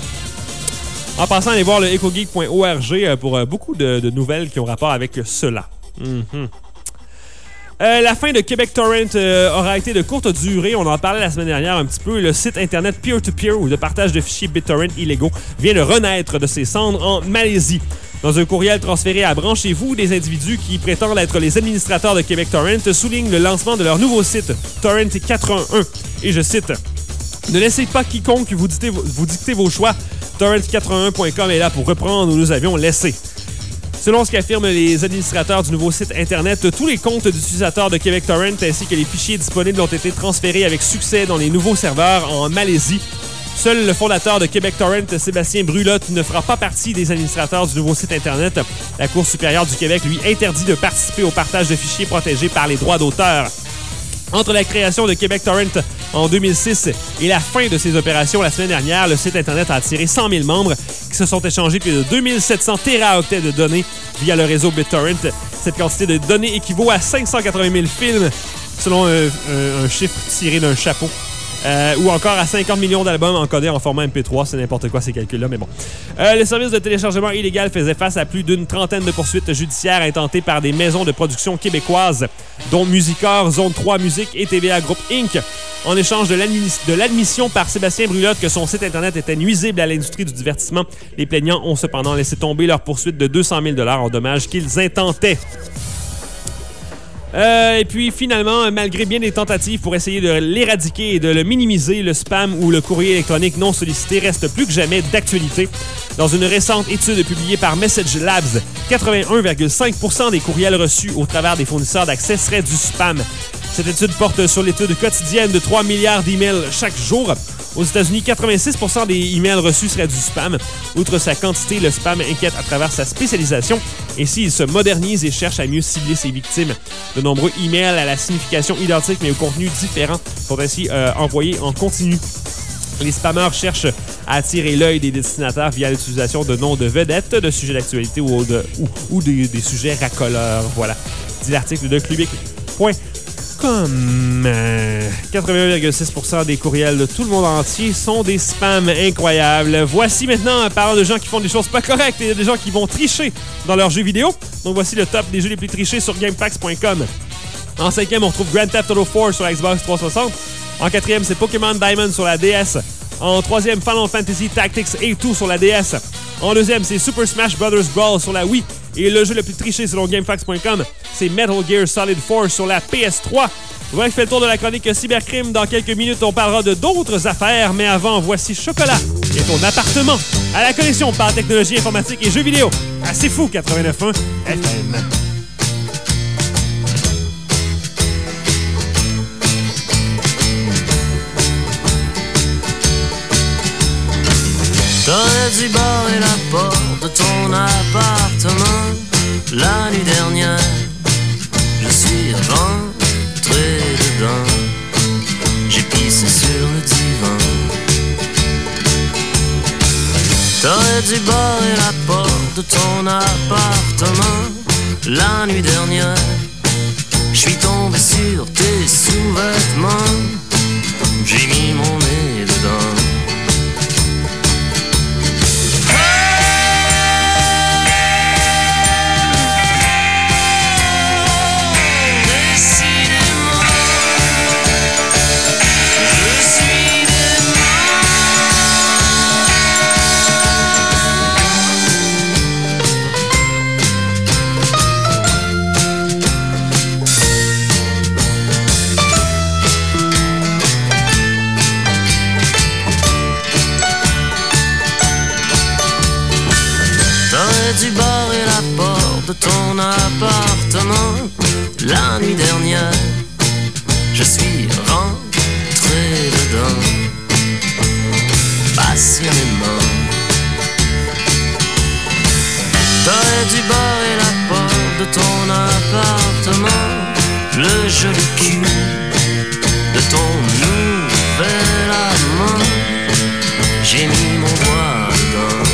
En passant, allez voir le ecogeek point org pour beaucoup de, de nouvelles qui ont rapport avec cela. Mm-hmm. Euh, la fin de Québec Torrent euh, aura été de courte durée. On en parlait la semaine dernière un petit peu. Le site internet peer-to-peer ou de partage de fichiers BitTorrent illégaux vient de renaître de ses cendres en Malaisie. Dans un courriel transféré à Branchez-vous, des individus qui prétendent être les administrateurs de Québec Torrent soulignent le lancement de leur nouveau site, Torrent quatre un un. Et je cite... Ne laissez pas quiconque vous dicter, vous dicter vos choix. torrent quatre un un point com est là pour reprendre où nous avions laissé. Selon ce qu'affirment les administrateurs du nouveau site Internet, tous les comptes d'utilisateurs de Québec Torrent ainsi que les fichiers disponibles ont été transférés avec succès dans les nouveaux serveurs en Malaisie. Seul le fondateur de Québec Torrent, Sébastien Brulotte, ne fera pas partie des administrateurs du nouveau site Internet. La Cour supérieure du Québec lui interdit de participer au partage de fichiers protégés par les droits d'auteur. Entre la création de Québec Torrent en deux mille six et la fin de ses opérations la semaine dernière, le site Internet a attiré cent mille membres qui se sont échangés plus de deux mille sept cents téraoctets de données via le réseau BitTorrent. Cette quantité de données équivaut à cinq cent quatre-vingt mille films, selon un, un, un chiffre tiré d'un chapeau. Euh, ou encore à cinquante millions d'albums encodés en format M P trois. C'est n'importe quoi ces calculs-là, mais bon. Euh, les services de téléchargement illégal faisaient face à plus d'une trentaine de poursuites judiciaires intentées par des maisons de production québécoises, dont Musicor, Zone trois Musique et T V A Group Incorporated. En échange de, l'admis- de l'admission par Sébastien Brulotte que son site Internet était nuisible à l'industrie du divertissement, les plaignants ont cependant laissé tomber leur poursuite de deux cent mille dollars en dommages qu'ils intentaient. Euh, et puis finalement, malgré bien des tentatives pour essayer de l'éradiquer et de le minimiser, le spam ou le courrier électronique non sollicité reste plus que jamais d'actualité. Dans une récente étude publiée par Message Labs, quatre-vingt-un virgule cinq pour cent des courriels reçus au travers des fournisseurs d'accès seraient du spam. Cette étude porte sur l'étude quotidienne de trois milliards d'emails chaque jour. Aux États-Unis, quatre-vingt-six pour cent des emails reçus seraient du spam. Outre sa quantité, le spam inquiète à travers sa spécialisation. Ainsi, il se modernise et cherche à mieux cibler ses victimes. De nombreux emails à la signification identique mais au contenu différent sont ainsi euh, envoyés en continu. Les spammers cherchent à attirer l'œil des destinataires via l'utilisation de noms de vedettes, de sujets d'actualité ou, de, ou, ou des, des sujets racoleurs. Voilà, dit l'article de Clubic point com. quatre-vingt-un virgule six pour cent des courriels de tout le monde entier sont des spams incroyables. Voici maintenant, parlant de gens qui font des choses pas correctes et des gens qui vont tricher dans leurs jeux vidéo. Donc voici le top des jeux les plus trichés sur GameFAQs point com. En cinquième, on retrouve Grand Theft Auto quatre sur Xbox trois cent soixante. En quatrième, c'est Pokémon Diamond sur la D S. En troisième, Final Fantasy Tactics A deux sur la D S. En deuxième, c'est Super Smash Bros. Brawl sur la Wii. Et le jeu le plus triché selon GameFAQs point com, c'est Metal Gear Solid quatre sur la P S trois. Voilà qui fait le tour de la chronique Cybercrime. Dans quelques minutes, on parlera de d'autres affaires. Mais avant, voici Chocolat et ton appartement. À la connexion par technologie informatique et jeux vidéo. À C'est Fou quatre-vingt-neuf point un F M. T'aurais dû barrer la porte de ton appartement la nuit dernière. Je suis rentré dedans, j'ai pissé sur le divan. T'aurais dû barrer la porte de ton appartement la nuit dernière. Je suis tombé sur tes sous-vêtements, j'ai mis mon nez dedans. de ton appartement. La nuit dernière, je suis rentré dedans passionnément. T'aurais dû barrer la porte de ton appartement. Le joli cul de ton nouvel amant, j'ai mis mon doigt dedans.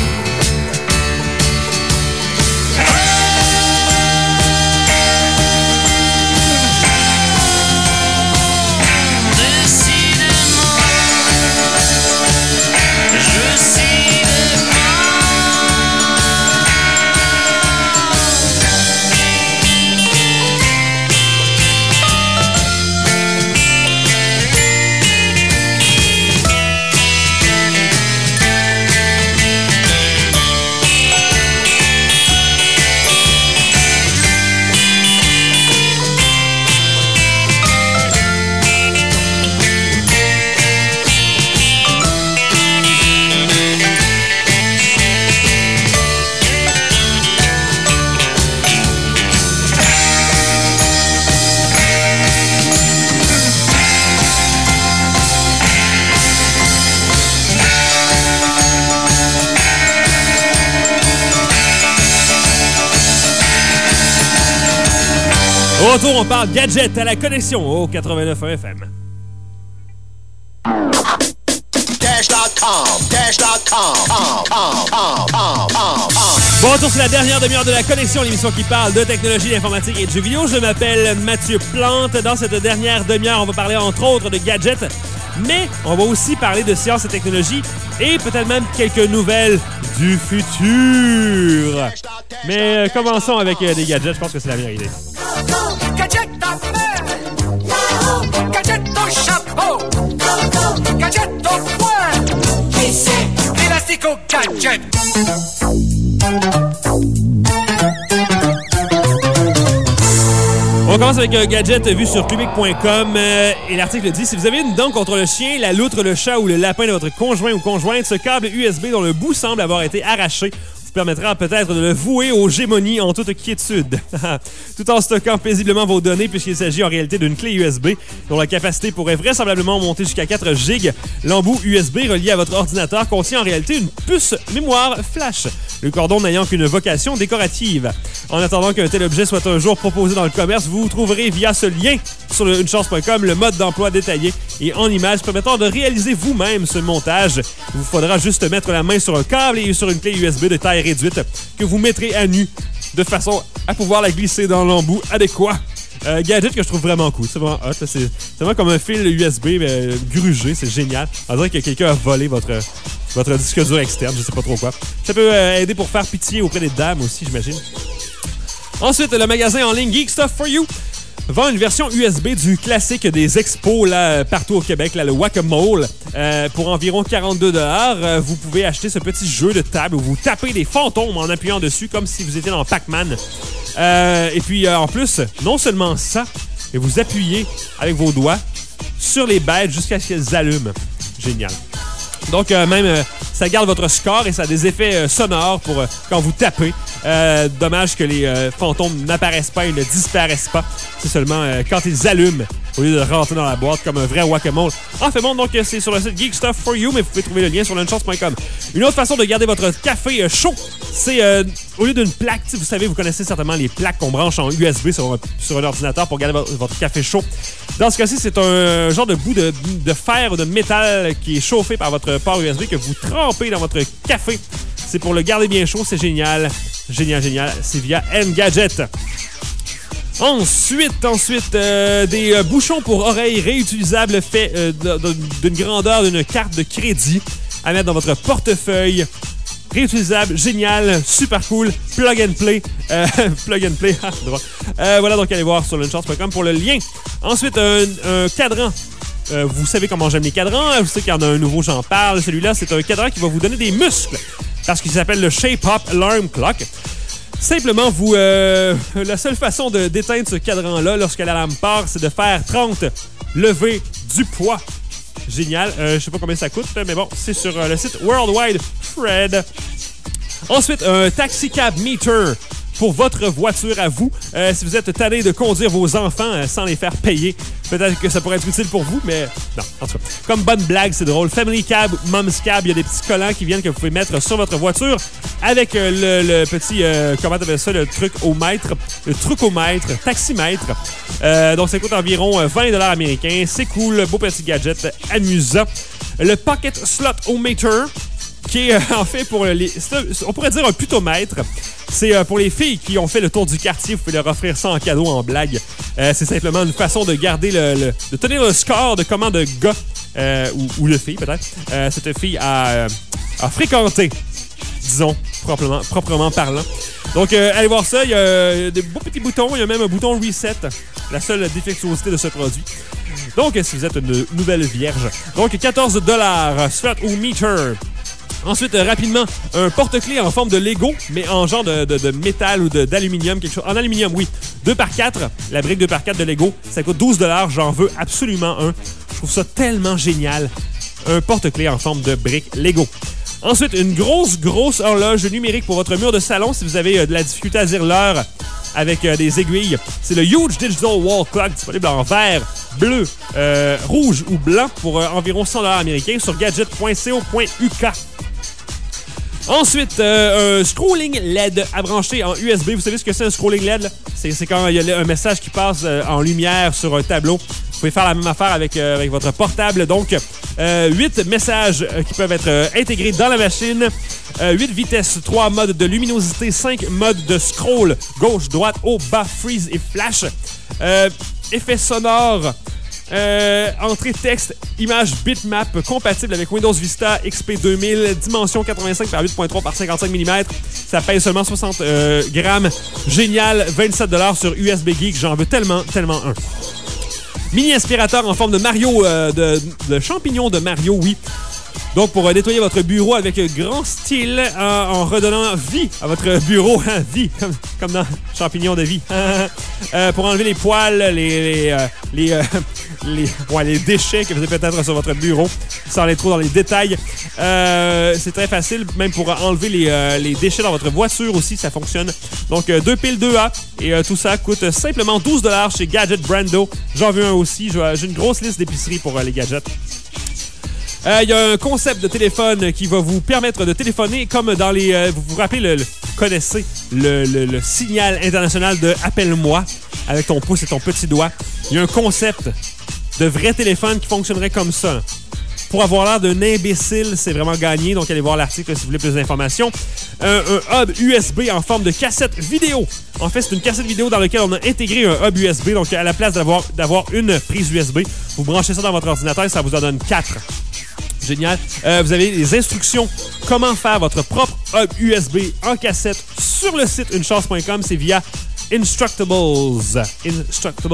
Au retour, on parle gadget à la connexion au quatre-vingt-neuf F M. Dash dot com, dash dot com, com, com, com, com, com. Bon retour, c'est la dernière demi-heure de la connexion, l'émission qui parle de technologie, d'informatique et de jeux vidéo. Je m'appelle Mathieu Plante. Dans cette dernière demi-heure, on va parler entre autres de gadgets, mais on va aussi parler de sciences et technologie et peut-être même quelques nouvelles du futur. Mais euh, commençons avec euh, des gadgets, je pense que c'est la meilleure idée. Gadget à main, gadget au chapeau, gadget au poing, qui c'est l'élastique au gadget. On commence avec un gadget vu sur public point com euh, et l'article dit « Si vous avez une dent contre le chien, la loutre, le chat ou le lapin de votre conjoint ou conjointe, ce câble U S B dont le bout semble avoir été arraché vous permettra peut-être de le vouer aux gémonies en toute quiétude. Tout en stockant paisiblement vos données puisqu'il s'agit en réalité d'une clé U S B dont la capacité pourrait vraisemblablement monter jusqu'à quatre gigs. L'embout U S B relié à votre ordinateur contient en réalité une puce mémoire flash, le cordon n'ayant qu'une vocation décorative. En attendant qu'un tel objet soit un jour proposé dans le commerce, vous trouverez via ce lien sur le une chance point com le mode d'emploi détaillé et en images permettant de réaliser vous-même ce montage. Il vous faudra juste mettre la main sur un câble et sur une clé U S B de taille réduite que vous mettrez à nu de façon à pouvoir la glisser dans l'embout adéquat. Euh, gadget que je trouve vraiment cool. C'est vraiment hot. C'est, c'est vraiment comme un fil U S B mais, grugé. C'est génial. On dirait que quelqu'un a volé votre, votre disque dur externe. Je sais pas trop quoi. Ça peut euh, aider pour faire pitié auprès des dames aussi, j'imagine. Ensuite, le magasin en ligne Geek Stuff for You vend une version U S B du classique des expos là, partout au Québec, là, le Whack-A-Mole. Euh, pour environ quarante-deux dollars, euh, vous pouvez acheter ce petit jeu de table où vous tapez des fantômes en appuyant dessus comme si vous étiez dans Pac-Man. Euh, et puis, euh, en plus, non seulement ça, mais vous appuyez avec vos doigts sur les bêtes jusqu'à ce qu'elles allument. Génial. Donc, euh, même, euh, ça garde votre score et ça a des effets euh, sonores pour euh, quand vous tapez. Euh, dommage que les euh, fantômes n'apparaissent pas et ne disparaissent pas. C'est seulement euh, quand ils allument au lieu de rentrer dans la boîte comme un vrai Whack-A-Mole. En fait, bon, donc c'est sur le site Geek Stuff for You, mais vous pouvez trouver le lien sur une chance point com. Une autre façon de garder votre café euh, chaud, c'est euh, au lieu d'une plaque, vous savez, vous connaissez certainement les plaques qu'on branche en U S B sur un, sur un ordinateur pour garder votre, votre café chaud. Dans ce cas-ci, c'est un genre de bout de, de fer ou de métal qui est chauffé par votre port U S B que vous trempez dans votre café. C'est pour le garder bien chaud, c'est génial. Génial, génial. C'est via Engadget. Ensuite, ensuite euh, des euh, bouchons pour oreilles réutilisables faits euh, d'une grandeur d'une carte de crédit à mettre dans votre portefeuille. Réutilisable, génial, super cool, plug and play. Euh, plug and play, ah, droit. Euh, voilà, donc allez voir sur une chance point com pour le lien. Ensuite, un, un cadran. Euh, vous savez comment j'aime les cadrans. Vous savez qu'il y en a un nouveau, j'en parle. Celui-là, c'est un cadran qui va vous donner des muscles parce qu'il s'appelle le Shape Up Alarm Clock. Simplement, vous, euh, la seule façon de d'éteindre ce cadran-là lorsque l'alarme part, c'est de faire trente levées du poids. Génial. Euh, je sais pas combien ça coûte, mais bon, c'est sur euh, le site Worldwide Fred. Ensuite, un taxi cab meter pour votre voiture à vous. Euh, si vous êtes tanné de conduire vos enfants euh, sans les faire payer, peut-être que ça pourrait être utile pour vous, mais non, en tout cas. Comme bonne blague, c'est drôle. Family Cab, Mom's Cab, il y a des petits collants qui viennent que vous pouvez mettre sur votre voiture avec euh, le, le petit, euh, comment t'appelles ça, le truc au mètre, le truc au mètre, taximètre. Euh, donc, ça coûte environ vingt dollars américains. C'est cool, beau petit gadget amusant. Le Pocket Slot-O-Meter, qui est euh, en fait pour les... On pourrait dire un putomètre. C'est euh, pour les filles qui ont fait le tour du quartier. Vous pouvez leur offrir ça en cadeau, en blague. Euh, c'est simplement une façon de garder le, le... de tenir le score de comment de gars, euh, ou, ou de filles peut-être, euh, cette fille a, euh, a fréquenté, disons, proprement, proprement parlant. Donc, euh, allez voir ça. Il y a des beaux petits boutons. Il y a même un bouton reset. La seule défectuosité de ce produit. Donc, si vous êtes une nouvelle vierge. Donc, quatorze dollars. Slot-O-Meter. Ensuite, euh, rapidement, un porte-clés en forme de Lego, mais en genre de, de, de métal ou de, d'aluminium, quelque chose. En aluminium, oui. deux par quatre, la brique deux par quatre de Lego, ça coûte douze dollars. J'en veux absolument un. Je trouve ça tellement génial. Un porte-clés en forme de brique Lego. Ensuite, une grosse, grosse horloge numérique pour votre mur de salon si vous avez euh, de la difficulté à dire l'heure avec euh, des aiguilles. C'est le Huge Digital Wall Clock, disponible en vert, bleu, euh, rouge ou blanc pour euh, environ cent dollars américains sur gadget point co point u k. Ensuite, euh, un scrolling L E D à brancher en U S B. Vous savez ce que c'est un scrolling L E D? C'est, c'est quand il y a un message qui passe euh, en lumière sur un tableau. Vous pouvez faire la même affaire avec, euh, avec votre portable. Donc, euh, huit messages euh, qui peuvent être euh, intégrés dans la machine. Euh, huit vitesses, trois modes de luminosité, cinq modes de scroll, gauche, droite, haut, bas, freeze et flash. Euh, effets sonores. Euh, entrée texte, image bitmap compatible avec Windows Vista X P deux mille, dimension quatre-vingt-cinq par huit virgule trois par cinquante-cinq millimètres. Ça pèse seulement soixante euh, grammes. Génial, vingt-sept dollars sur U S B Geek. J'en veux tellement, tellement un. Mini aspirateur en forme de Mario, euh, de, de champignon de Mario, oui. Donc, pour euh, nettoyer votre bureau avec euh, grand style, euh, en redonnant vie à votre bureau, hein, vie, comme, comme dans Champignon de vie. euh, pour enlever les poils, les les, euh, les, euh, les, ouais, les déchets que vous avez peut-être sur votre bureau, sans aller trop dans les détails. Euh, c'est très facile, même pour enlever les, euh, les déchets dans votre voiture aussi, ça fonctionne. Donc, euh, deux piles deux A, et euh, tout ça coûte simplement douze dollars chez Gadget Brando. J'en veux un aussi, j'ai une grosse liste d'épiceries pour euh, les gadgets. Il euh, y a un concept de téléphone qui va vous permettre de téléphoner comme dans les... Euh, vous vous rappelez, le, le, vous connaissez le, le, le signal international de « Appelle-moi » avec ton pouce et ton petit doigt. Il y a un concept de vrai téléphone qui fonctionnerait comme ça. Pour avoir l'air d'un imbécile, c'est vraiment gagné. Donc, allez voir l'article si vous voulez plus d'informations. Un, un hub U S B en forme de cassette vidéo. En fait, c'est une cassette vidéo dans laquelle on a intégré un hub U S B. Donc, à la place d'avoir, d'avoir une prise U S B, vous branchez ça dans votre ordinateur et ça vous en donne quatre. Génial. Euh, vous avez les instructions comment faire votre propre hub U S B en cassette sur le site une chance point com. C'est via Instructables. Instructables.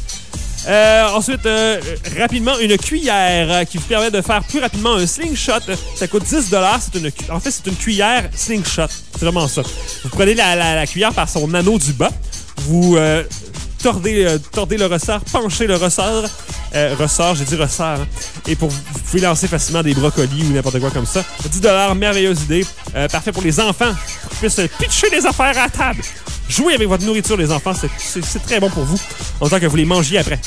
Euh, ensuite, euh, rapidement, une cuillère qui vous permet de faire plus rapidement un slingshot. Ça coûte dix dollars. C'est une, en fait, c'est une cuillère slingshot. C'est vraiment ça. Vous prenez la, la, la cuillère par son anneau du bas. Vous... Euh, Tordez, euh, tordez le ressort, penchez le ressort. Euh, ressort, j'ai dit ressort. Hein, et pour, vous pouvez lancer facilement des brocolis ou n'importe quoi comme ça. dix dollars, merveilleuse idée. Euh, parfait pour les enfants. Pour qu'ils puissent pitcher les affaires à la table. Jouez avec votre nourriture, les enfants. C'est, c'est, c'est très bon pour vous. En tant que vous les mangiez après.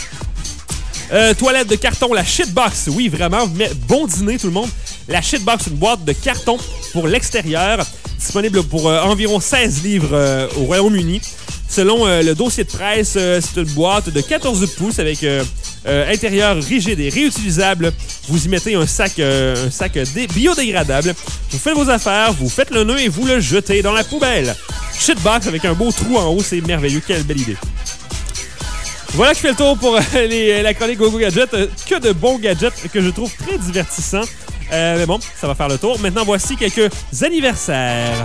Euh, toilette de carton, la shitbox. Oui, vraiment. Mais bon dîner, tout le monde. La shitbox, une boîte de carton pour l'extérieur. Disponible pour euh, environ seize livres euh, au Royaume-Uni. Selon euh, le dossier de presse, euh, c'est une boîte de quatorze pouces avec euh, euh, intérieur rigide et réutilisable. Vous y mettez un sac, euh, un sac dé- biodégradable. Vous faites vos affaires, vous faites le nœud et vous le jetez dans la poubelle. Shitbox avec un beau trou en haut, c'est merveilleux. Quelle belle idée. Voilà qui fait le tour pour euh, les, la chronique GoGo Gadget. Euh, que de bons gadgets que je trouve très divertissants. Euh, mais bon, ça va faire le tour. Maintenant, voici quelques anniversaires.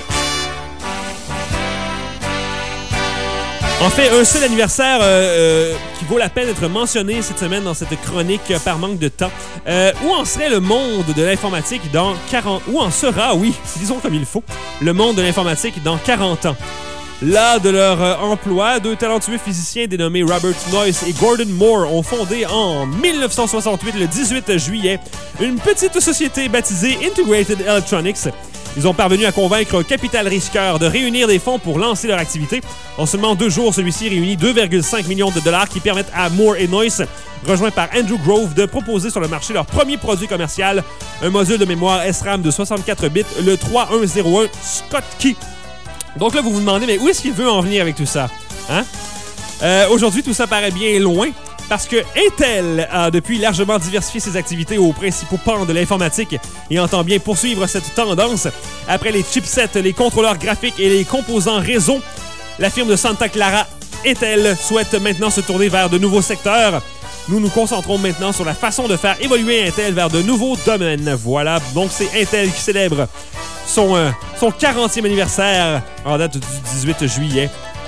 En fait, un seul anniversaire euh, euh, qui vaut la peine d'être mentionné cette semaine dans cette chronique euh, par manque de temps. Euh, où en serait le monde de l'informatique dans quarante... Où en sera, oui, disons comme il faut, le monde de l'informatique dans quarante ans. Là de leur euh, emploi, deux talentueux physiciens dénommés Robert Noyce et Gordon Moore ont fondé en dix-neuf cent soixante-huit, le dix-huit juillet, une petite société baptisée Integrated Electronics Ils ont parvenu à convaincre Capital Risqueur de réunir des fonds pour lancer leur activité. En seulement deux jours, celui-ci réunit deux virgule cinq millions de dollars qui permettent à Moore et Noyce, rejoints par Andrew Grove, de proposer sur le marché leur premier produit commercial, un module de mémoire S RAM de soixante-quatre bits, le trois un zéro un Schottky. Donc là, vous vous demandez, mais où est-ce qu'il veut en venir avec tout ça? Hein? Euh, aujourd'hui, tout ça paraît bien loin parce que Intel a depuis largement diversifié ses activités aux principaux pans de l'informatique et entend bien poursuivre cette tendance. Après les chipsets, les contrôleurs graphiques et les composants réseau, la firme de Santa Clara, Intel, souhaite maintenant se tourner vers de nouveaux secteurs. Nous nous concentrons maintenant sur la façon de faire évoluer Intel vers de nouveaux domaines. Voilà, donc c'est Intel qui célèbre son, euh, son quarantième anniversaire en date du dix-huit juillet.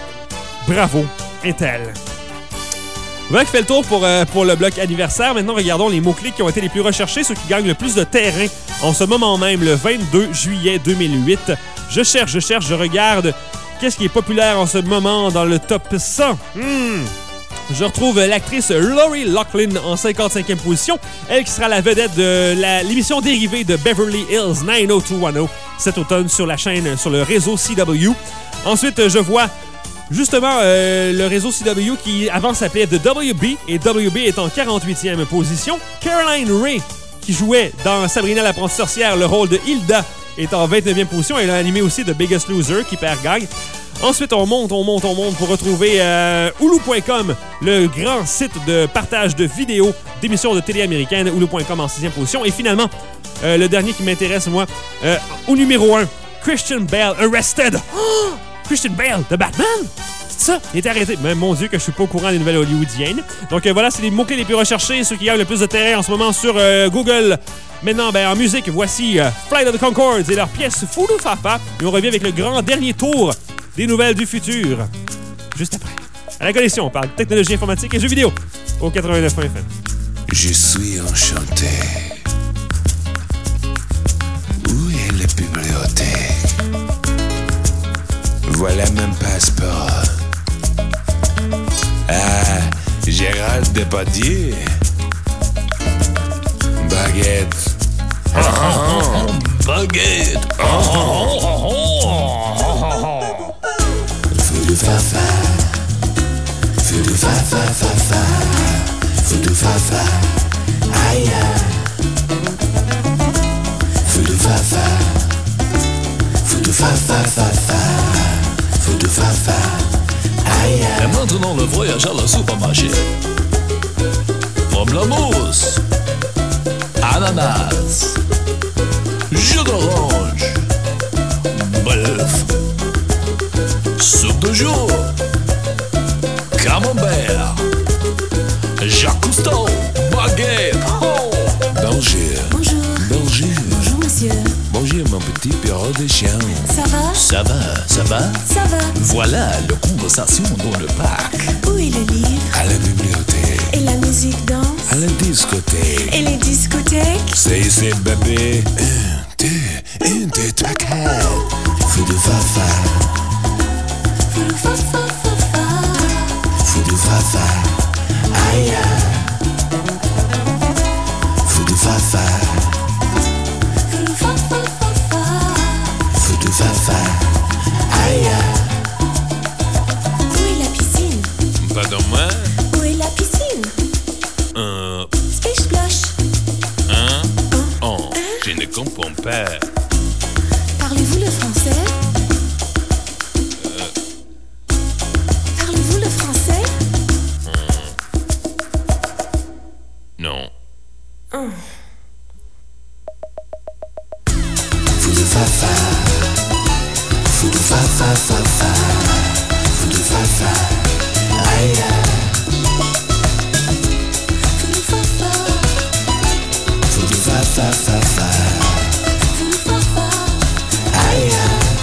Bravo, Intel. Voilà qui fait le tour pour, euh, pour le bloc anniversaire. Maintenant, regardons les mots-clés qui ont été les plus recherchés, ceux qui gagnent le plus de terrain en ce moment même, le vingt-deux juillet deux mille huit. Je cherche, je cherche, je regarde. Qu'est-ce qui est populaire en ce moment dans le top cent? Hmm. Je retrouve l'actrice Lori Loughlin en cinquante-cinquième position. Elle qui sera la vedette de la, l'émission dérivée de Beverly Hills neuf oh deux un oh cet automne sur la chaîne, sur le réseau C W. Ensuite, je vois justement euh, le réseau C W qui avant s'appelait The W B et W B est en quarante-huitième position. Caroline Ray qui jouait dans Sabrina l'apprentie sorcière le rôle de Hilda est en vingt-neuvième position. Elle a animé aussi The Biggest Loser qui perd gagne. Ensuite, on monte, on monte, on monte pour retrouver euh, Hulu point com, le grand site de partage de vidéos d'émissions de télé américaines, Hulu point com en sixième position. Et finalement, euh, le dernier qui m'intéresse, moi, euh, au numéro un, Christian Bale Arrested. Oh! Christian Bale de Batman? C'est ça? Il est arrêté. Mais mon Dieu, que je suis pas au courant des nouvelles hollywoodiennes. Donc euh, voilà, c'est les mots-clés les plus recherchés, ceux qui gagnent le plus de terrain en ce moment sur euh, Google. Maintenant, ben, en musique, voici euh, Flight of the Conchords et leur pièce Foudou Fafa. Et on revient avec le grand dernier tour des nouvelles du futur. Juste après. À la connexion, on parle de technologie informatique et jeux vidéo au quatre-vingt-neuf F M. Je suis enchanté. Où est la bibliothèque? Voilà mon passeport. Ah, Gérald Depardieu. Baguette. Oh, oh, oh, baguette. Oh, oh, oh, oh. Foudou Fafa. Foudou Fafa, Fafa. Foudou Fafa. Aïe. Foudou Fafa. Foudou Fafa, Fafa. Foudou Fafa. Aïe. Et maintenant le voyage à la supermarché. Pomme la mousse. Ananas. Jus d'orange. Bœuf. Soupe de jour. Camembert. Jacques Cousteau. Baguette. Oh. Bonjour. Bonjour. Bonjour. Bonjour, monsieur. Bonjour, mon petit perro de chien. Ça va? Ça va, ça va? Ça va. Voilà le conversation dans le parc. Où est le livre? À la bibliothèque. Et la musique danse? À la discothèque. Et les discothèques? C'est ici, bébé. Un, deux, un, deux, trois, quatre. Foudou Fafa. Foudou Fafa, Fafa. Foudou Fafa. Aïe. Foudou Fafa. Foudou Fafa, Fafa. Foudou Fafa. Aïe. Où est la piscine? Pardon, moi? Où est la piscine? Un, Splish Splash. un, oh, je ne comprends pas. Parlez-vous le français? Parlez-vous le français? Non. Oh. Foudou Fafa. Foudou Fafa, Fafa. Foudou Fafa. Aïe. Foudou Fafa. Foudou Fafa, Fafa. Foudou Fafa. Aïe.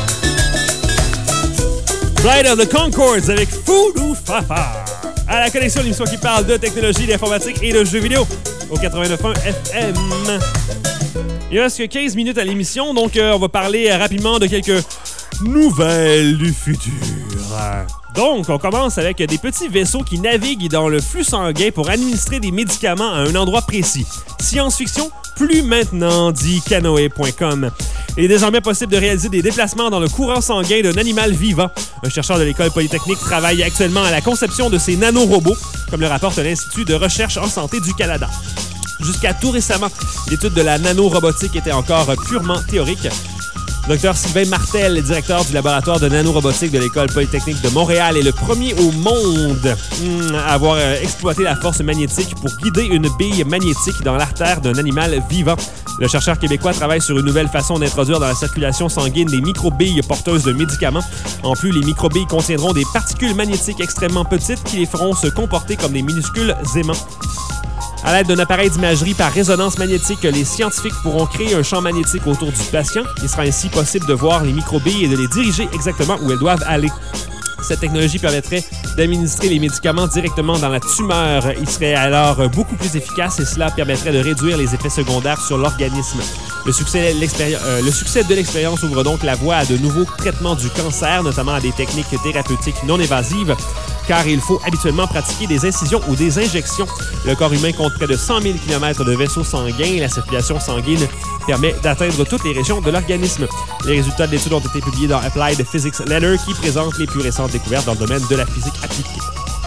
Flight of the Conchords avec Foudou Fafa. À la connexion, l'émission qui parle de technologie, d'informatique et de jeux vidéo au quatre-vingt-neuf point un F M. Il reste que quinze minutes à l'émission, donc euh, on va parler euh, rapidement de quelques nouvelles du futur. Donc, on commence avec des petits vaisseaux qui naviguent dans le flux sanguin pour administrer des médicaments à un endroit précis. Science-fiction, plus maintenant, dit canoë point com. Il est désormais possible de réaliser des déplacements dans le courant sanguin d'un animal vivant. Un chercheur de l'École polytechnique travaille actuellement à la conception de ces nanorobots, comme le rapporte l'Institut de recherche en santé du Canada. Jusqu'à tout récemment, l'étude de la nanorobotique était encore purement théorique. Docteur Sylvain Martel, directeur du laboratoire de nanorobotique de l'École polytechnique de Montréal, est le premier au monde hmm, à avoir euh, exploité la force magnétique pour guider une bille magnétique dans l'artère d'un animal vivant. Le chercheur québécois travaille sur une nouvelle façon d'introduire dans la circulation sanguine des microbilles porteuses de médicaments. En plus, les microbilles contiendront des particules magnétiques extrêmement petites qui les feront se comporter comme des minuscules aimants. À l'aide d'un appareil d'imagerie par résonance magnétique, les scientifiques pourront créer un champ magnétique autour du patient. Il sera ainsi possible de voir les microbilles et de les diriger exactement où elles doivent aller. Cette technologie permettrait d'administrer les médicaments directement dans la tumeur. Il serait alors beaucoup plus efficace et cela permettrait de réduire les effets secondaires sur l'organisme. Le succès, euh, le succès de l'expérience ouvre donc la voie à de nouveaux traitements du cancer, notamment à des techniques thérapeutiques non évasives, car il faut habituellement pratiquer des incisions ou des injections. Le corps humain compte près de cent mille kilomètres de vaisseaux sanguins. La circulation sanguine permet d'atteindre toutes les régions de l'organisme. Les résultats de l'étude ont été publiés dans Applied Physics Letter, qui présente les plus récentes découvertes dans le domaine de la physique appliquée.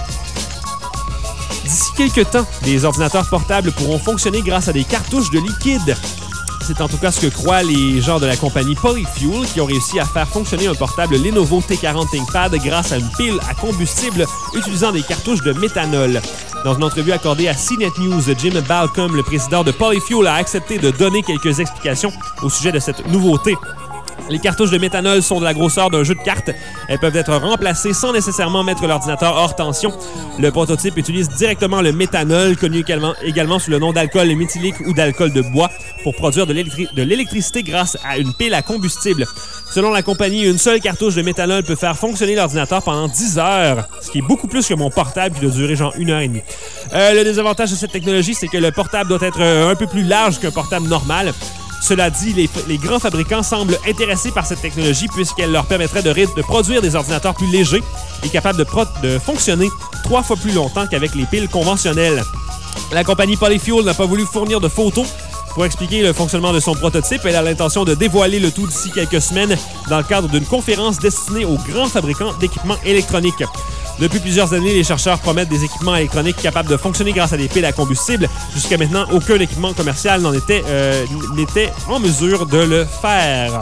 D'ici quelques temps, des ordinateurs portables pourront fonctionner grâce à des cartouches de liquide. C'est en tout cas ce que croient les gens de la compagnie Polyfuel qui ont réussi à faire fonctionner un portable Lenovo T quarante ThinkPad grâce à une pile à combustible utilisant des cartouches de méthanol. Dans une entrevue accordée à C Net News, Jim Balcom, le président de Polyfuel, a accepté de donner quelques explications au sujet de cette nouveauté. Les cartouches de méthanol sont de la grosseur d'un jeu de cartes. Elles peuvent être remplacées sans nécessairement mettre l'ordinateur hors tension. Le prototype utilise directement le méthanol, connu également, également sous le nom d'alcool méthylique ou d'alcool de bois, pour produire de l'électri- de l'électricité grâce à une pile à combustible. Selon la compagnie, une seule cartouche de méthanol peut faire fonctionner l'ordinateur pendant dix heures, ce qui est beaucoup plus que mon portable qui doit durer genre une heure et demie. Euh, le désavantage de cette technologie, c'est que le portable doit être euh, un peu plus large qu'un portable normal. Cela dit, les, les grands fabricants semblent intéressés par cette technologie puisqu'elle leur permettrait de, de produire des ordinateurs plus légers et capables de, pro- de fonctionner trois fois plus longtemps qu'avec les piles conventionnelles. La compagnie Polyfuel n'a pas voulu fournir de photos pour expliquer le fonctionnement de son prototype. Elle a l'intention de dévoiler le tout d'ici quelques semaines dans le cadre d'une conférence destinée aux grands fabricants d'équipements électroniques. Depuis plusieurs années, les chercheurs promettent des équipements électroniques capables de fonctionner grâce à des piles à combustible. Jusqu'à maintenant, aucun équipement commercial n'en était, euh, n'était en mesure de le faire.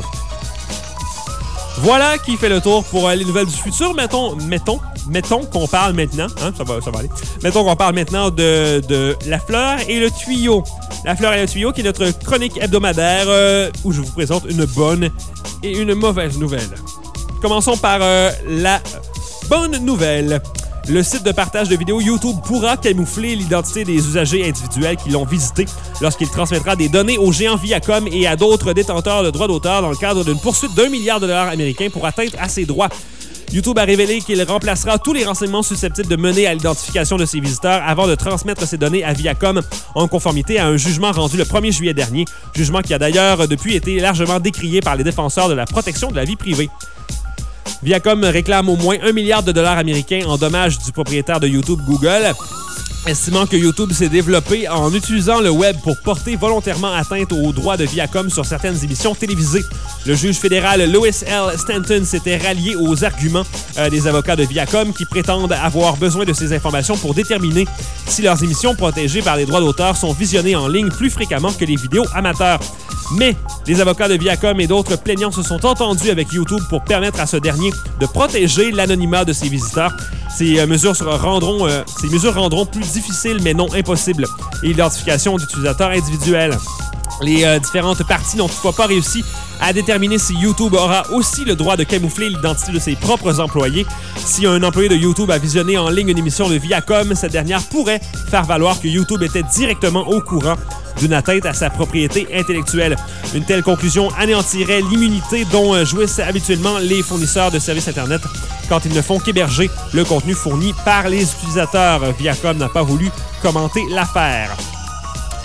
Voilà qui fait le tour pour euh, les nouvelles du futur. Mettons, mettons, mettons qu'on parle maintenant, hein, ça va, ça va aller. Mettons qu'on parle maintenant de, de la fleur et le tuyau. La fleur et le tuyau, qui est notre chronique hebdomadaire euh, où je vous présente une bonne et une mauvaise nouvelle. Commençons par euh, la bonne nouvelle. Le site de partage de vidéos YouTube pourra camoufler l'identité des usagers individuels qui l'ont visité lorsqu'il transmettra des données aux géants Viacom et à d'autres détenteurs de droits d'auteur dans le cadre d'une poursuite d'un milliard de dollars américains pour atteindre à ses droits. YouTube a révélé qu'il remplacera tous les renseignements susceptibles de mener à l'identification de ses visiteurs avant de transmettre ces données à Viacom en conformité à un jugement rendu le premier juillet dernier, jugement qui a d'ailleurs depuis été largement décrié par les défenseurs de la protection de la vie privée. Viacom réclame au moins un milliard de dollars américains en dommages du propriétaire de YouTube, Google, estimant que YouTube s'est développé en utilisant le web pour porter volontairement atteinte aux droits de Viacom sur certaines émissions télévisées. Le juge fédéral Louis L. Stanton s'était rallié aux arguments euh, des avocats de Viacom qui prétendent avoir besoin de ces informations pour déterminer si leurs émissions protégées par les droits d'auteur sont visionnées en ligne plus fréquemment que les vidéos amateurs. Mais les avocats de Viacom et d'autres plaignants se sont entendus avec YouTube pour permettre à ce dernier de protéger l'anonymat de ses visiteurs. Ces, euh, mesures, rendront, euh, ces mesures rendront plus difficile mais non impossible l'identification d'utilisateurs individuels. Les euh, différentes parties n'ont toutefois pas réussi à déterminer si YouTube aura aussi le droit de camoufler l'identité de ses propres employés. Si un employé de YouTube a visionné en ligne une émission de Viacom, cette dernière pourrait faire valoir que YouTube était directement au courant d'une atteinte à sa propriété intellectuelle. Une telle conclusion anéantirait l'immunité dont jouissent habituellement les fournisseurs de services Internet quand ils ne font qu'héberger le contenu fourni par les utilisateurs. Viacom n'a pas voulu commenter l'affaire.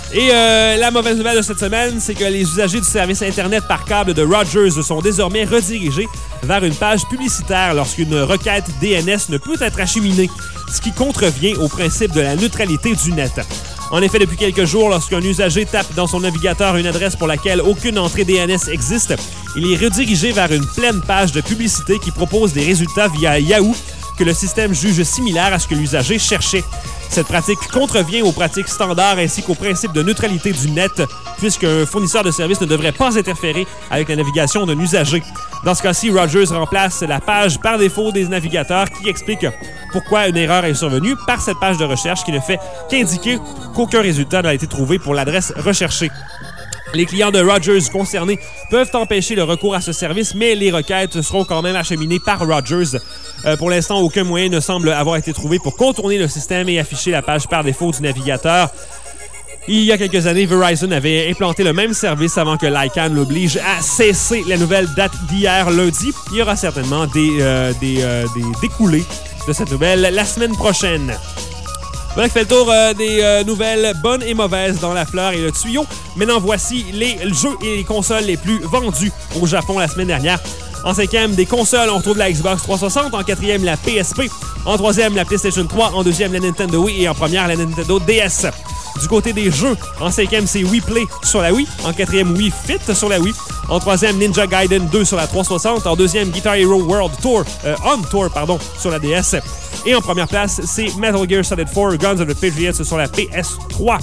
Et euh, la mauvaise nouvelle de cette semaine, c'est que les usagers du service Internet par câble de Rogers sont désormais redirigés vers une page publicitaire lorsqu'une requête D N S ne peut être acheminée, ce qui contrevient au principe de la neutralité du net. En effet, depuis quelques jours, lorsqu'un usager tape dans son navigateur une adresse pour laquelle aucune entrée D N S existe, il est redirigé vers une pleine page de publicité qui propose des résultats via Yahoo que le système juge similaire à ce que l'usager cherchait. Cette pratique contrevient aux pratiques standards ainsi qu'au principe de neutralité du net, puisqu'un fournisseur de services ne devrait pas interférer avec la navigation d'un usager. Dans ce cas-ci, Rogers remplace la page par défaut des navigateurs qui explique pourquoi une erreur est survenue par cette page de recherche qui ne fait qu'indiquer qu'aucun résultat n'a été trouvé pour l'adresse recherchée. Les clients de Rogers concernés peuvent empêcher le recours à ce service, mais les requêtes seront quand même acheminées par Rogers. Euh, pour l'instant, aucun moyen ne semble avoir été trouvé pour contourner le système et afficher la page par défaut du navigateur. Il y a quelques années, Verizon avait implanté le même service avant que l'ICANN l'oblige à cesser. La nouvelle date d'hier, lundi. Il y aura certainement des, euh, des, euh, des découlés de cette nouvelle la semaine prochaine. Voilà qui fait le tour euh, des euh, nouvelles bonnes et mauvaises dans la fleur et le tuyau. Maintenant, voici les jeux et les consoles les plus vendus au Japon la semaine dernière. En cinquième, des consoles, on retrouve la Xbox trois cent soixante. En quatrième, la P S P. En troisième, la PlayStation trois. En deuxième, la Nintendo Wii. Et en première, la Nintendo D S. Du côté des jeux, en cinquième, c'est Wii Play sur la Wii. En quatrième, Wii Fit sur la Wii. En troisième, Ninja Gaiden deux sur la trois cent soixante. En deuxième, Guitar Hero World Tour, euh, On Tour pardon, sur la D S. Et en première place, c'est Metal Gear Solid quatre Guns of the Patriots sur la P S trois.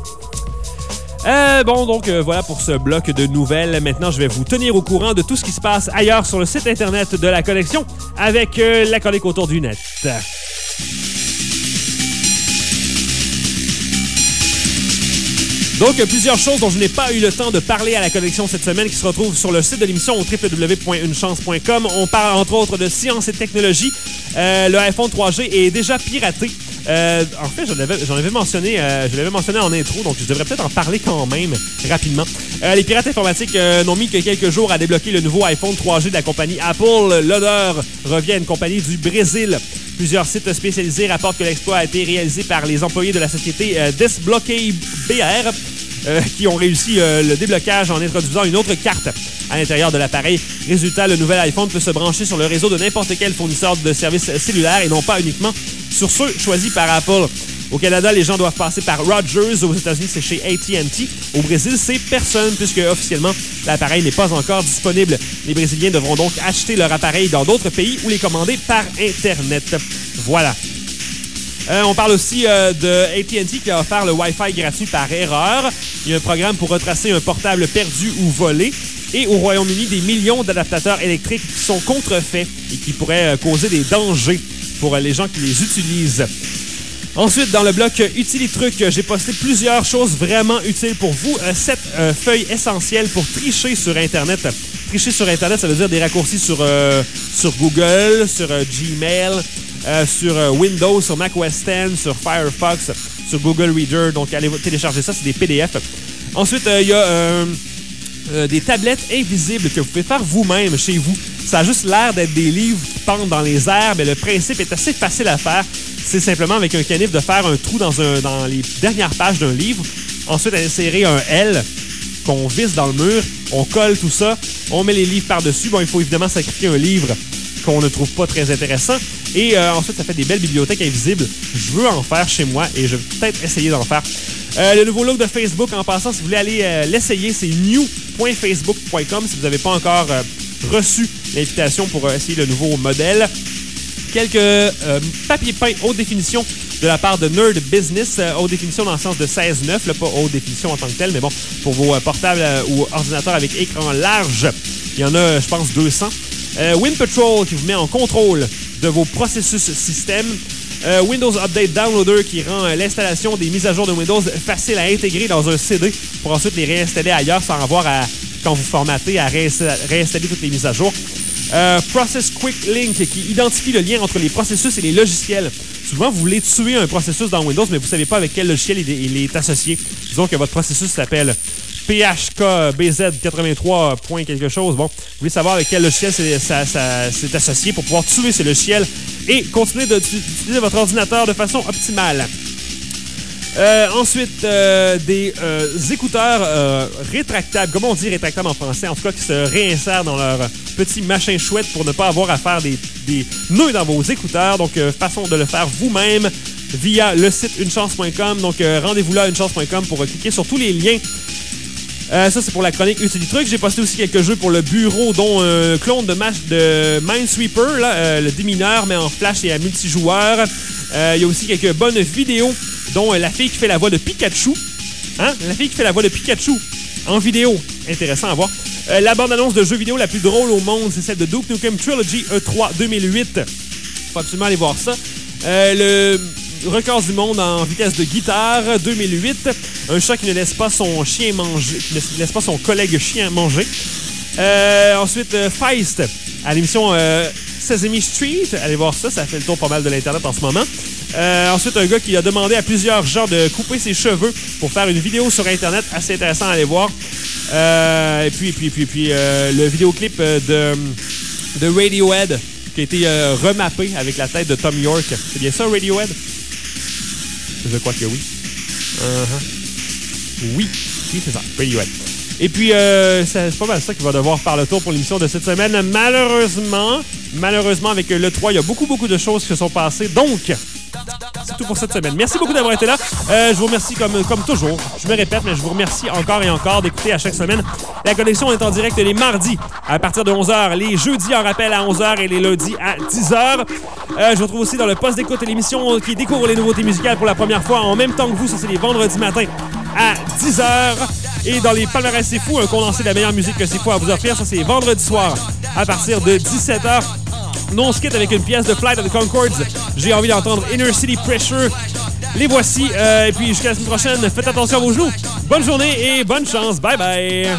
Euh, bon, donc euh, voilà pour ce bloc de nouvelles. Maintenant, je vais vous tenir au courant de tout ce qui se passe ailleurs sur le site Internet de la collection avec euh, la chronique autour du net. Donc, plusieurs choses dont je n'ai pas eu le temps de parler à la collection cette semaine qui se retrouvent sur le site de l'émission au w w w point une chance point com. On parle entre autres de science et technologie. Euh, le iPhone trois G est déjà piraté. Euh, en fait, j'en avais, j'en avais mentionné, euh, je l'avais mentionné en intro, donc je devrais peut-être en parler quand même rapidement. Euh, les pirates informatiques euh, n'ont mis que quelques jours à débloquer le nouveau iPhone trois G de la compagnie Apple. L'honneur revient à une compagnie du Brésil. Plusieurs sites spécialisés rapportent que l'exploit a été réalisé par les employés de la société euh, Desbloqué B R euh, qui ont réussi euh, le déblocage en introduisant une autre carte à l'intérieur de l'appareil. Résultat, le nouvel iPhone peut se brancher sur le réseau de n'importe quel fournisseur de services cellulaires et non pas uniquement sur ceux choisis par Apple. Au Canada, les gens doivent passer par Rogers. Aux États-Unis, c'est chez A T and T. Au Brésil, c'est personne, puisque officiellement, l'appareil n'est pas encore disponible. Les Brésiliens devront donc acheter leur appareil dans d'autres pays ou les commander par Internet. Voilà. Euh, on parle aussi euh, de A T and T qui a offert le Wi-Fi gratuit par erreur. Il y a un programme pour retracer un portable perdu ou volé. Et au Royaume-Uni, des millions d'adaptateurs électriques qui sont contrefaits et qui pourraient euh, causer des dangers pour euh, les gens qui les utilisent. Ensuite, dans le bloc Utili-Truc, j'ai posté plusieurs choses vraiment utiles pour vous. Euh, sept euh, feuilles essentielles pour tricher sur Internet. Tricher sur Internet, ça veut dire des raccourcis sur, euh, sur Google, sur euh, Gmail, euh, sur euh, Windows, sur Mac O S dix, sur Firefox, sur Google Reader. Donc, allez télécharger ça, c'est des P D F. Ensuite, il euh, y a euh, euh, des tablettes invisibles que vous pouvez faire vous-même chez vous. Ça a juste l'air d'être des livres qui pendent dans les airs, mais le principe est assez facile à faire. C'est simplement avec un canif de faire un trou dans, un, dans les dernières pages d'un livre. Ensuite, insérer un L qu'on visse dans le mur. On colle tout ça. On met les livres par-dessus. Bon, il faut évidemment sacrifier un livre qu'on ne trouve pas très intéressant. Et euh, ensuite, ça fait des belles bibliothèques invisibles. Je veux en faire chez moi et je vais peut-être essayer d'en faire. Euh, le nouveau look de Facebook, en passant, si vous voulez aller euh, l'essayer, c'est new point facebook point com si vous n'avez pas encore euh, reçu l'invitation pour euh, essayer le nouveau modèle. Quelques euh, papiers peints haute définition de la part de Nerd Business. Euh, haute définition dans le sens de seize neuf, là, pas haute définition en tant que tel, mais bon, pour vos euh, portables euh, ou ordinateurs avec écran large, il y en a, je pense, deux cents. Euh, Wind Patrol qui vous met en contrôle de vos processus système. Euh, Windows Update Downloader qui rend euh, l'installation des mises à jour de Windows facile à intégrer dans un C D pour ensuite les réinstaller ailleurs sans avoir à, quand vous formatez, à réinstaller, réinstaller toutes les mises à jour. Euh, Process Quick Link qui identifie le lien entre les processus et les logiciels. Souvent, vous voulez tuer un processus dans Windows, mais vous ne savez pas avec quel logiciel il est, il est associé. Disons que votre processus s'appelle P H K B Z quatre-vingt-trois. quelque chose. Bon, vous voulez savoir avec quel logiciel c'est, ça, ça, c'est associé pour pouvoir tuer ces logiciels et continuer d'utiliser votre ordinateur de façon optimale. Euh, ensuite, euh, des euh, écouteurs euh, rétractables. Comment on dit rétractables en français? En tout cas, qui se réinsèrent dans leur petit machin chouette pour ne pas avoir à faire des, des nœuds dans vos écouteurs. Donc, euh, façon de le faire vous-même via le site une chance point com. Donc, euh, rendez-vous là à une chance point com pour euh, cliquer sur tous les liens. Euh, ça, c'est pour la chronique Utilitruc. J'ai posté aussi quelques jeux pour le bureau, dont un euh, clone de match de Minesweeper, là, euh, le démineur, mais en flash et à multijoueur. Il euh, y a aussi quelques bonnes vidéos, dont euh, la fille qui fait la voix de Pikachu. Hein? La fille qui fait la voix de Pikachu en vidéo. Intéressant à voir. Euh, la bande-annonce de jeux vidéo la plus drôle au monde, c'est celle de Duke Nukem Trilogy E trois deux mille huit. Faut absolument aller voir ça. Euh, le record du monde en vitesse de guitare deux mille huit. Un chat qui ne laisse pas son chien manger, qui ne laisse pas son collègue chien manger. Euh, ensuite, euh, Feist à l'émission euh, Sesame Street. Allez voir ça, ça fait le tour pas mal de l'Internet en ce moment. Euh, ensuite, un gars qui a demandé à plusieurs gens de couper ses cheveux pour faire une vidéo sur Internet. Assez intéressant à aller voir. Euh, et puis, puis, puis, puis euh, le vidéoclip de, de Radiohead qui a été euh, remappé avec la tête de Tom York. C'est bien ça, Radiohead? Je crois que oui. Uh-huh. Oui, oui, c'est ça, Radiohead. Et puis, euh, c'est pas mal ça qui va devoir faire le tour pour l'émission de cette semaine. Malheureusement, malheureusement, avec l'E trois, il y a beaucoup, beaucoup de choses qui se sont passées. Donc, c'est tout pour cette semaine. Merci beaucoup d'avoir été là. Euh, je vous remercie comme, comme toujours. Je me répète, mais je vous remercie encore et encore d'écouter à chaque semaine. La connexion est en direct les mardis à partir de onze heures, les jeudis en rappel à onze heures et les lundis à dix heures. Euh, je vous retrouve aussi dans le poste d'écoute et l'émission qui découvre les nouveautés musicales pour la première fois en même temps que vous. Ça, c'est les vendredis matins à dix heures. Et dans les palmarès C'est Fou, un condensé de la meilleure musique que C'est Fou à vous offrir. Ça, c'est vendredi soir à partir de dix-sept heures. Nous, on se quitte avec une pièce de Flight of the Conchords. J'ai envie d'entendre Inner City Pressure. Les voici. Euh, et puis, jusqu'à la semaine prochaine, faites attention à vos genoux. Bonne journée et bonne chance. Bye bye.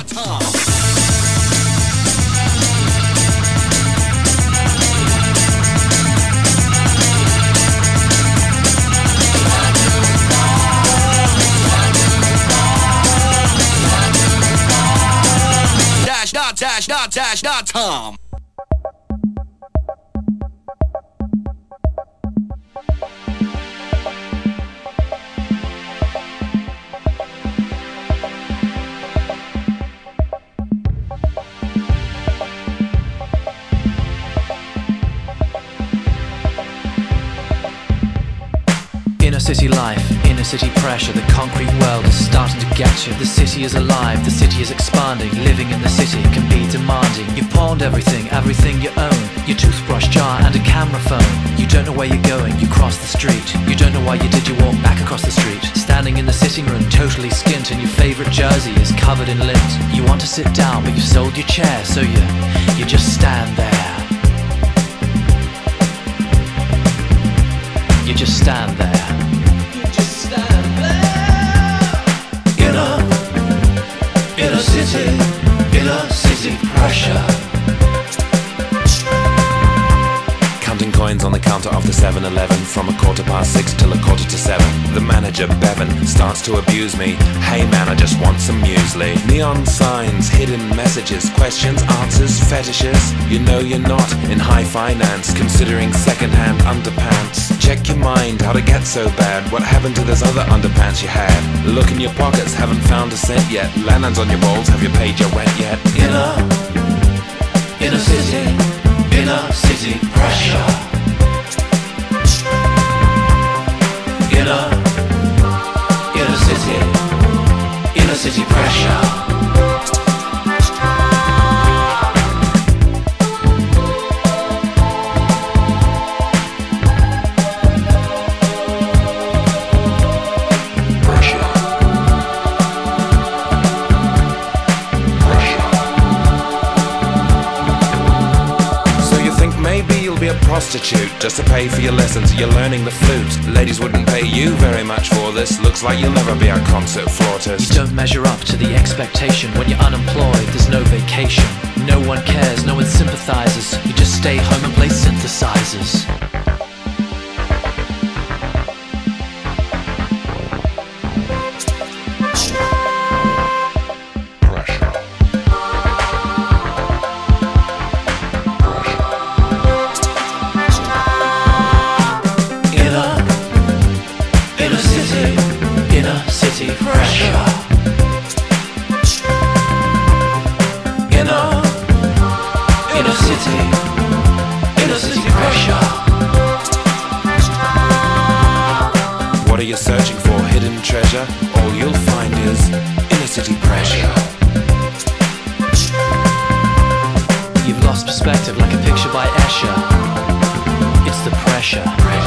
Dash dot dash dot dash dot com. Inner city life, inner city pressure. The concrete world is starting to get you. The city is alive, the city is expanding. Living in the city can be demanding. You've pawned everything, everything you own. Your toothbrush jar and a camera phone. You don't know where you're going, you cross the street. You don't know why you did, you walk back across the street. Standing in the sitting room, totally skint, and your favorite jersey is covered in lint. You want to sit down, but you've sold your chair, so you, you just stand there. You just stand there. You just stand there. Inner, inner city, inner city pressure. Counting coins on the counter of the seven eleven from a quarter past six till a quarter to seven. The manager, Bevan, starts to abuse me. Hey man, I just want some muesli. Neon signs, hidden messages, questions, answers, fetishes. You know you're not in high finance, considering second-hand underpants. Check your mind, how'd it get so bad? What happened to those other underpants you had? Look in your pockets, haven't found a cent yet. Landlines on your balls, have you paid your rent yet? Inner, inner city, inner city pressure. Inner, inner city, inner city pressure. Prostitute, just to pay for your lessons, you're learning the flute. Ladies wouldn't pay you very much for this. Looks like you'll never be a concert flautist. You don't measure up to the expectation. When you're unemployed, there's no vacation. No one cares, no one sympathizes. You just stay home and play synthesizers. What are you searching for? Hidden treasure? All you'll find is inner city pressure. You've lost perspective like a picture by Escher. It's the pressure.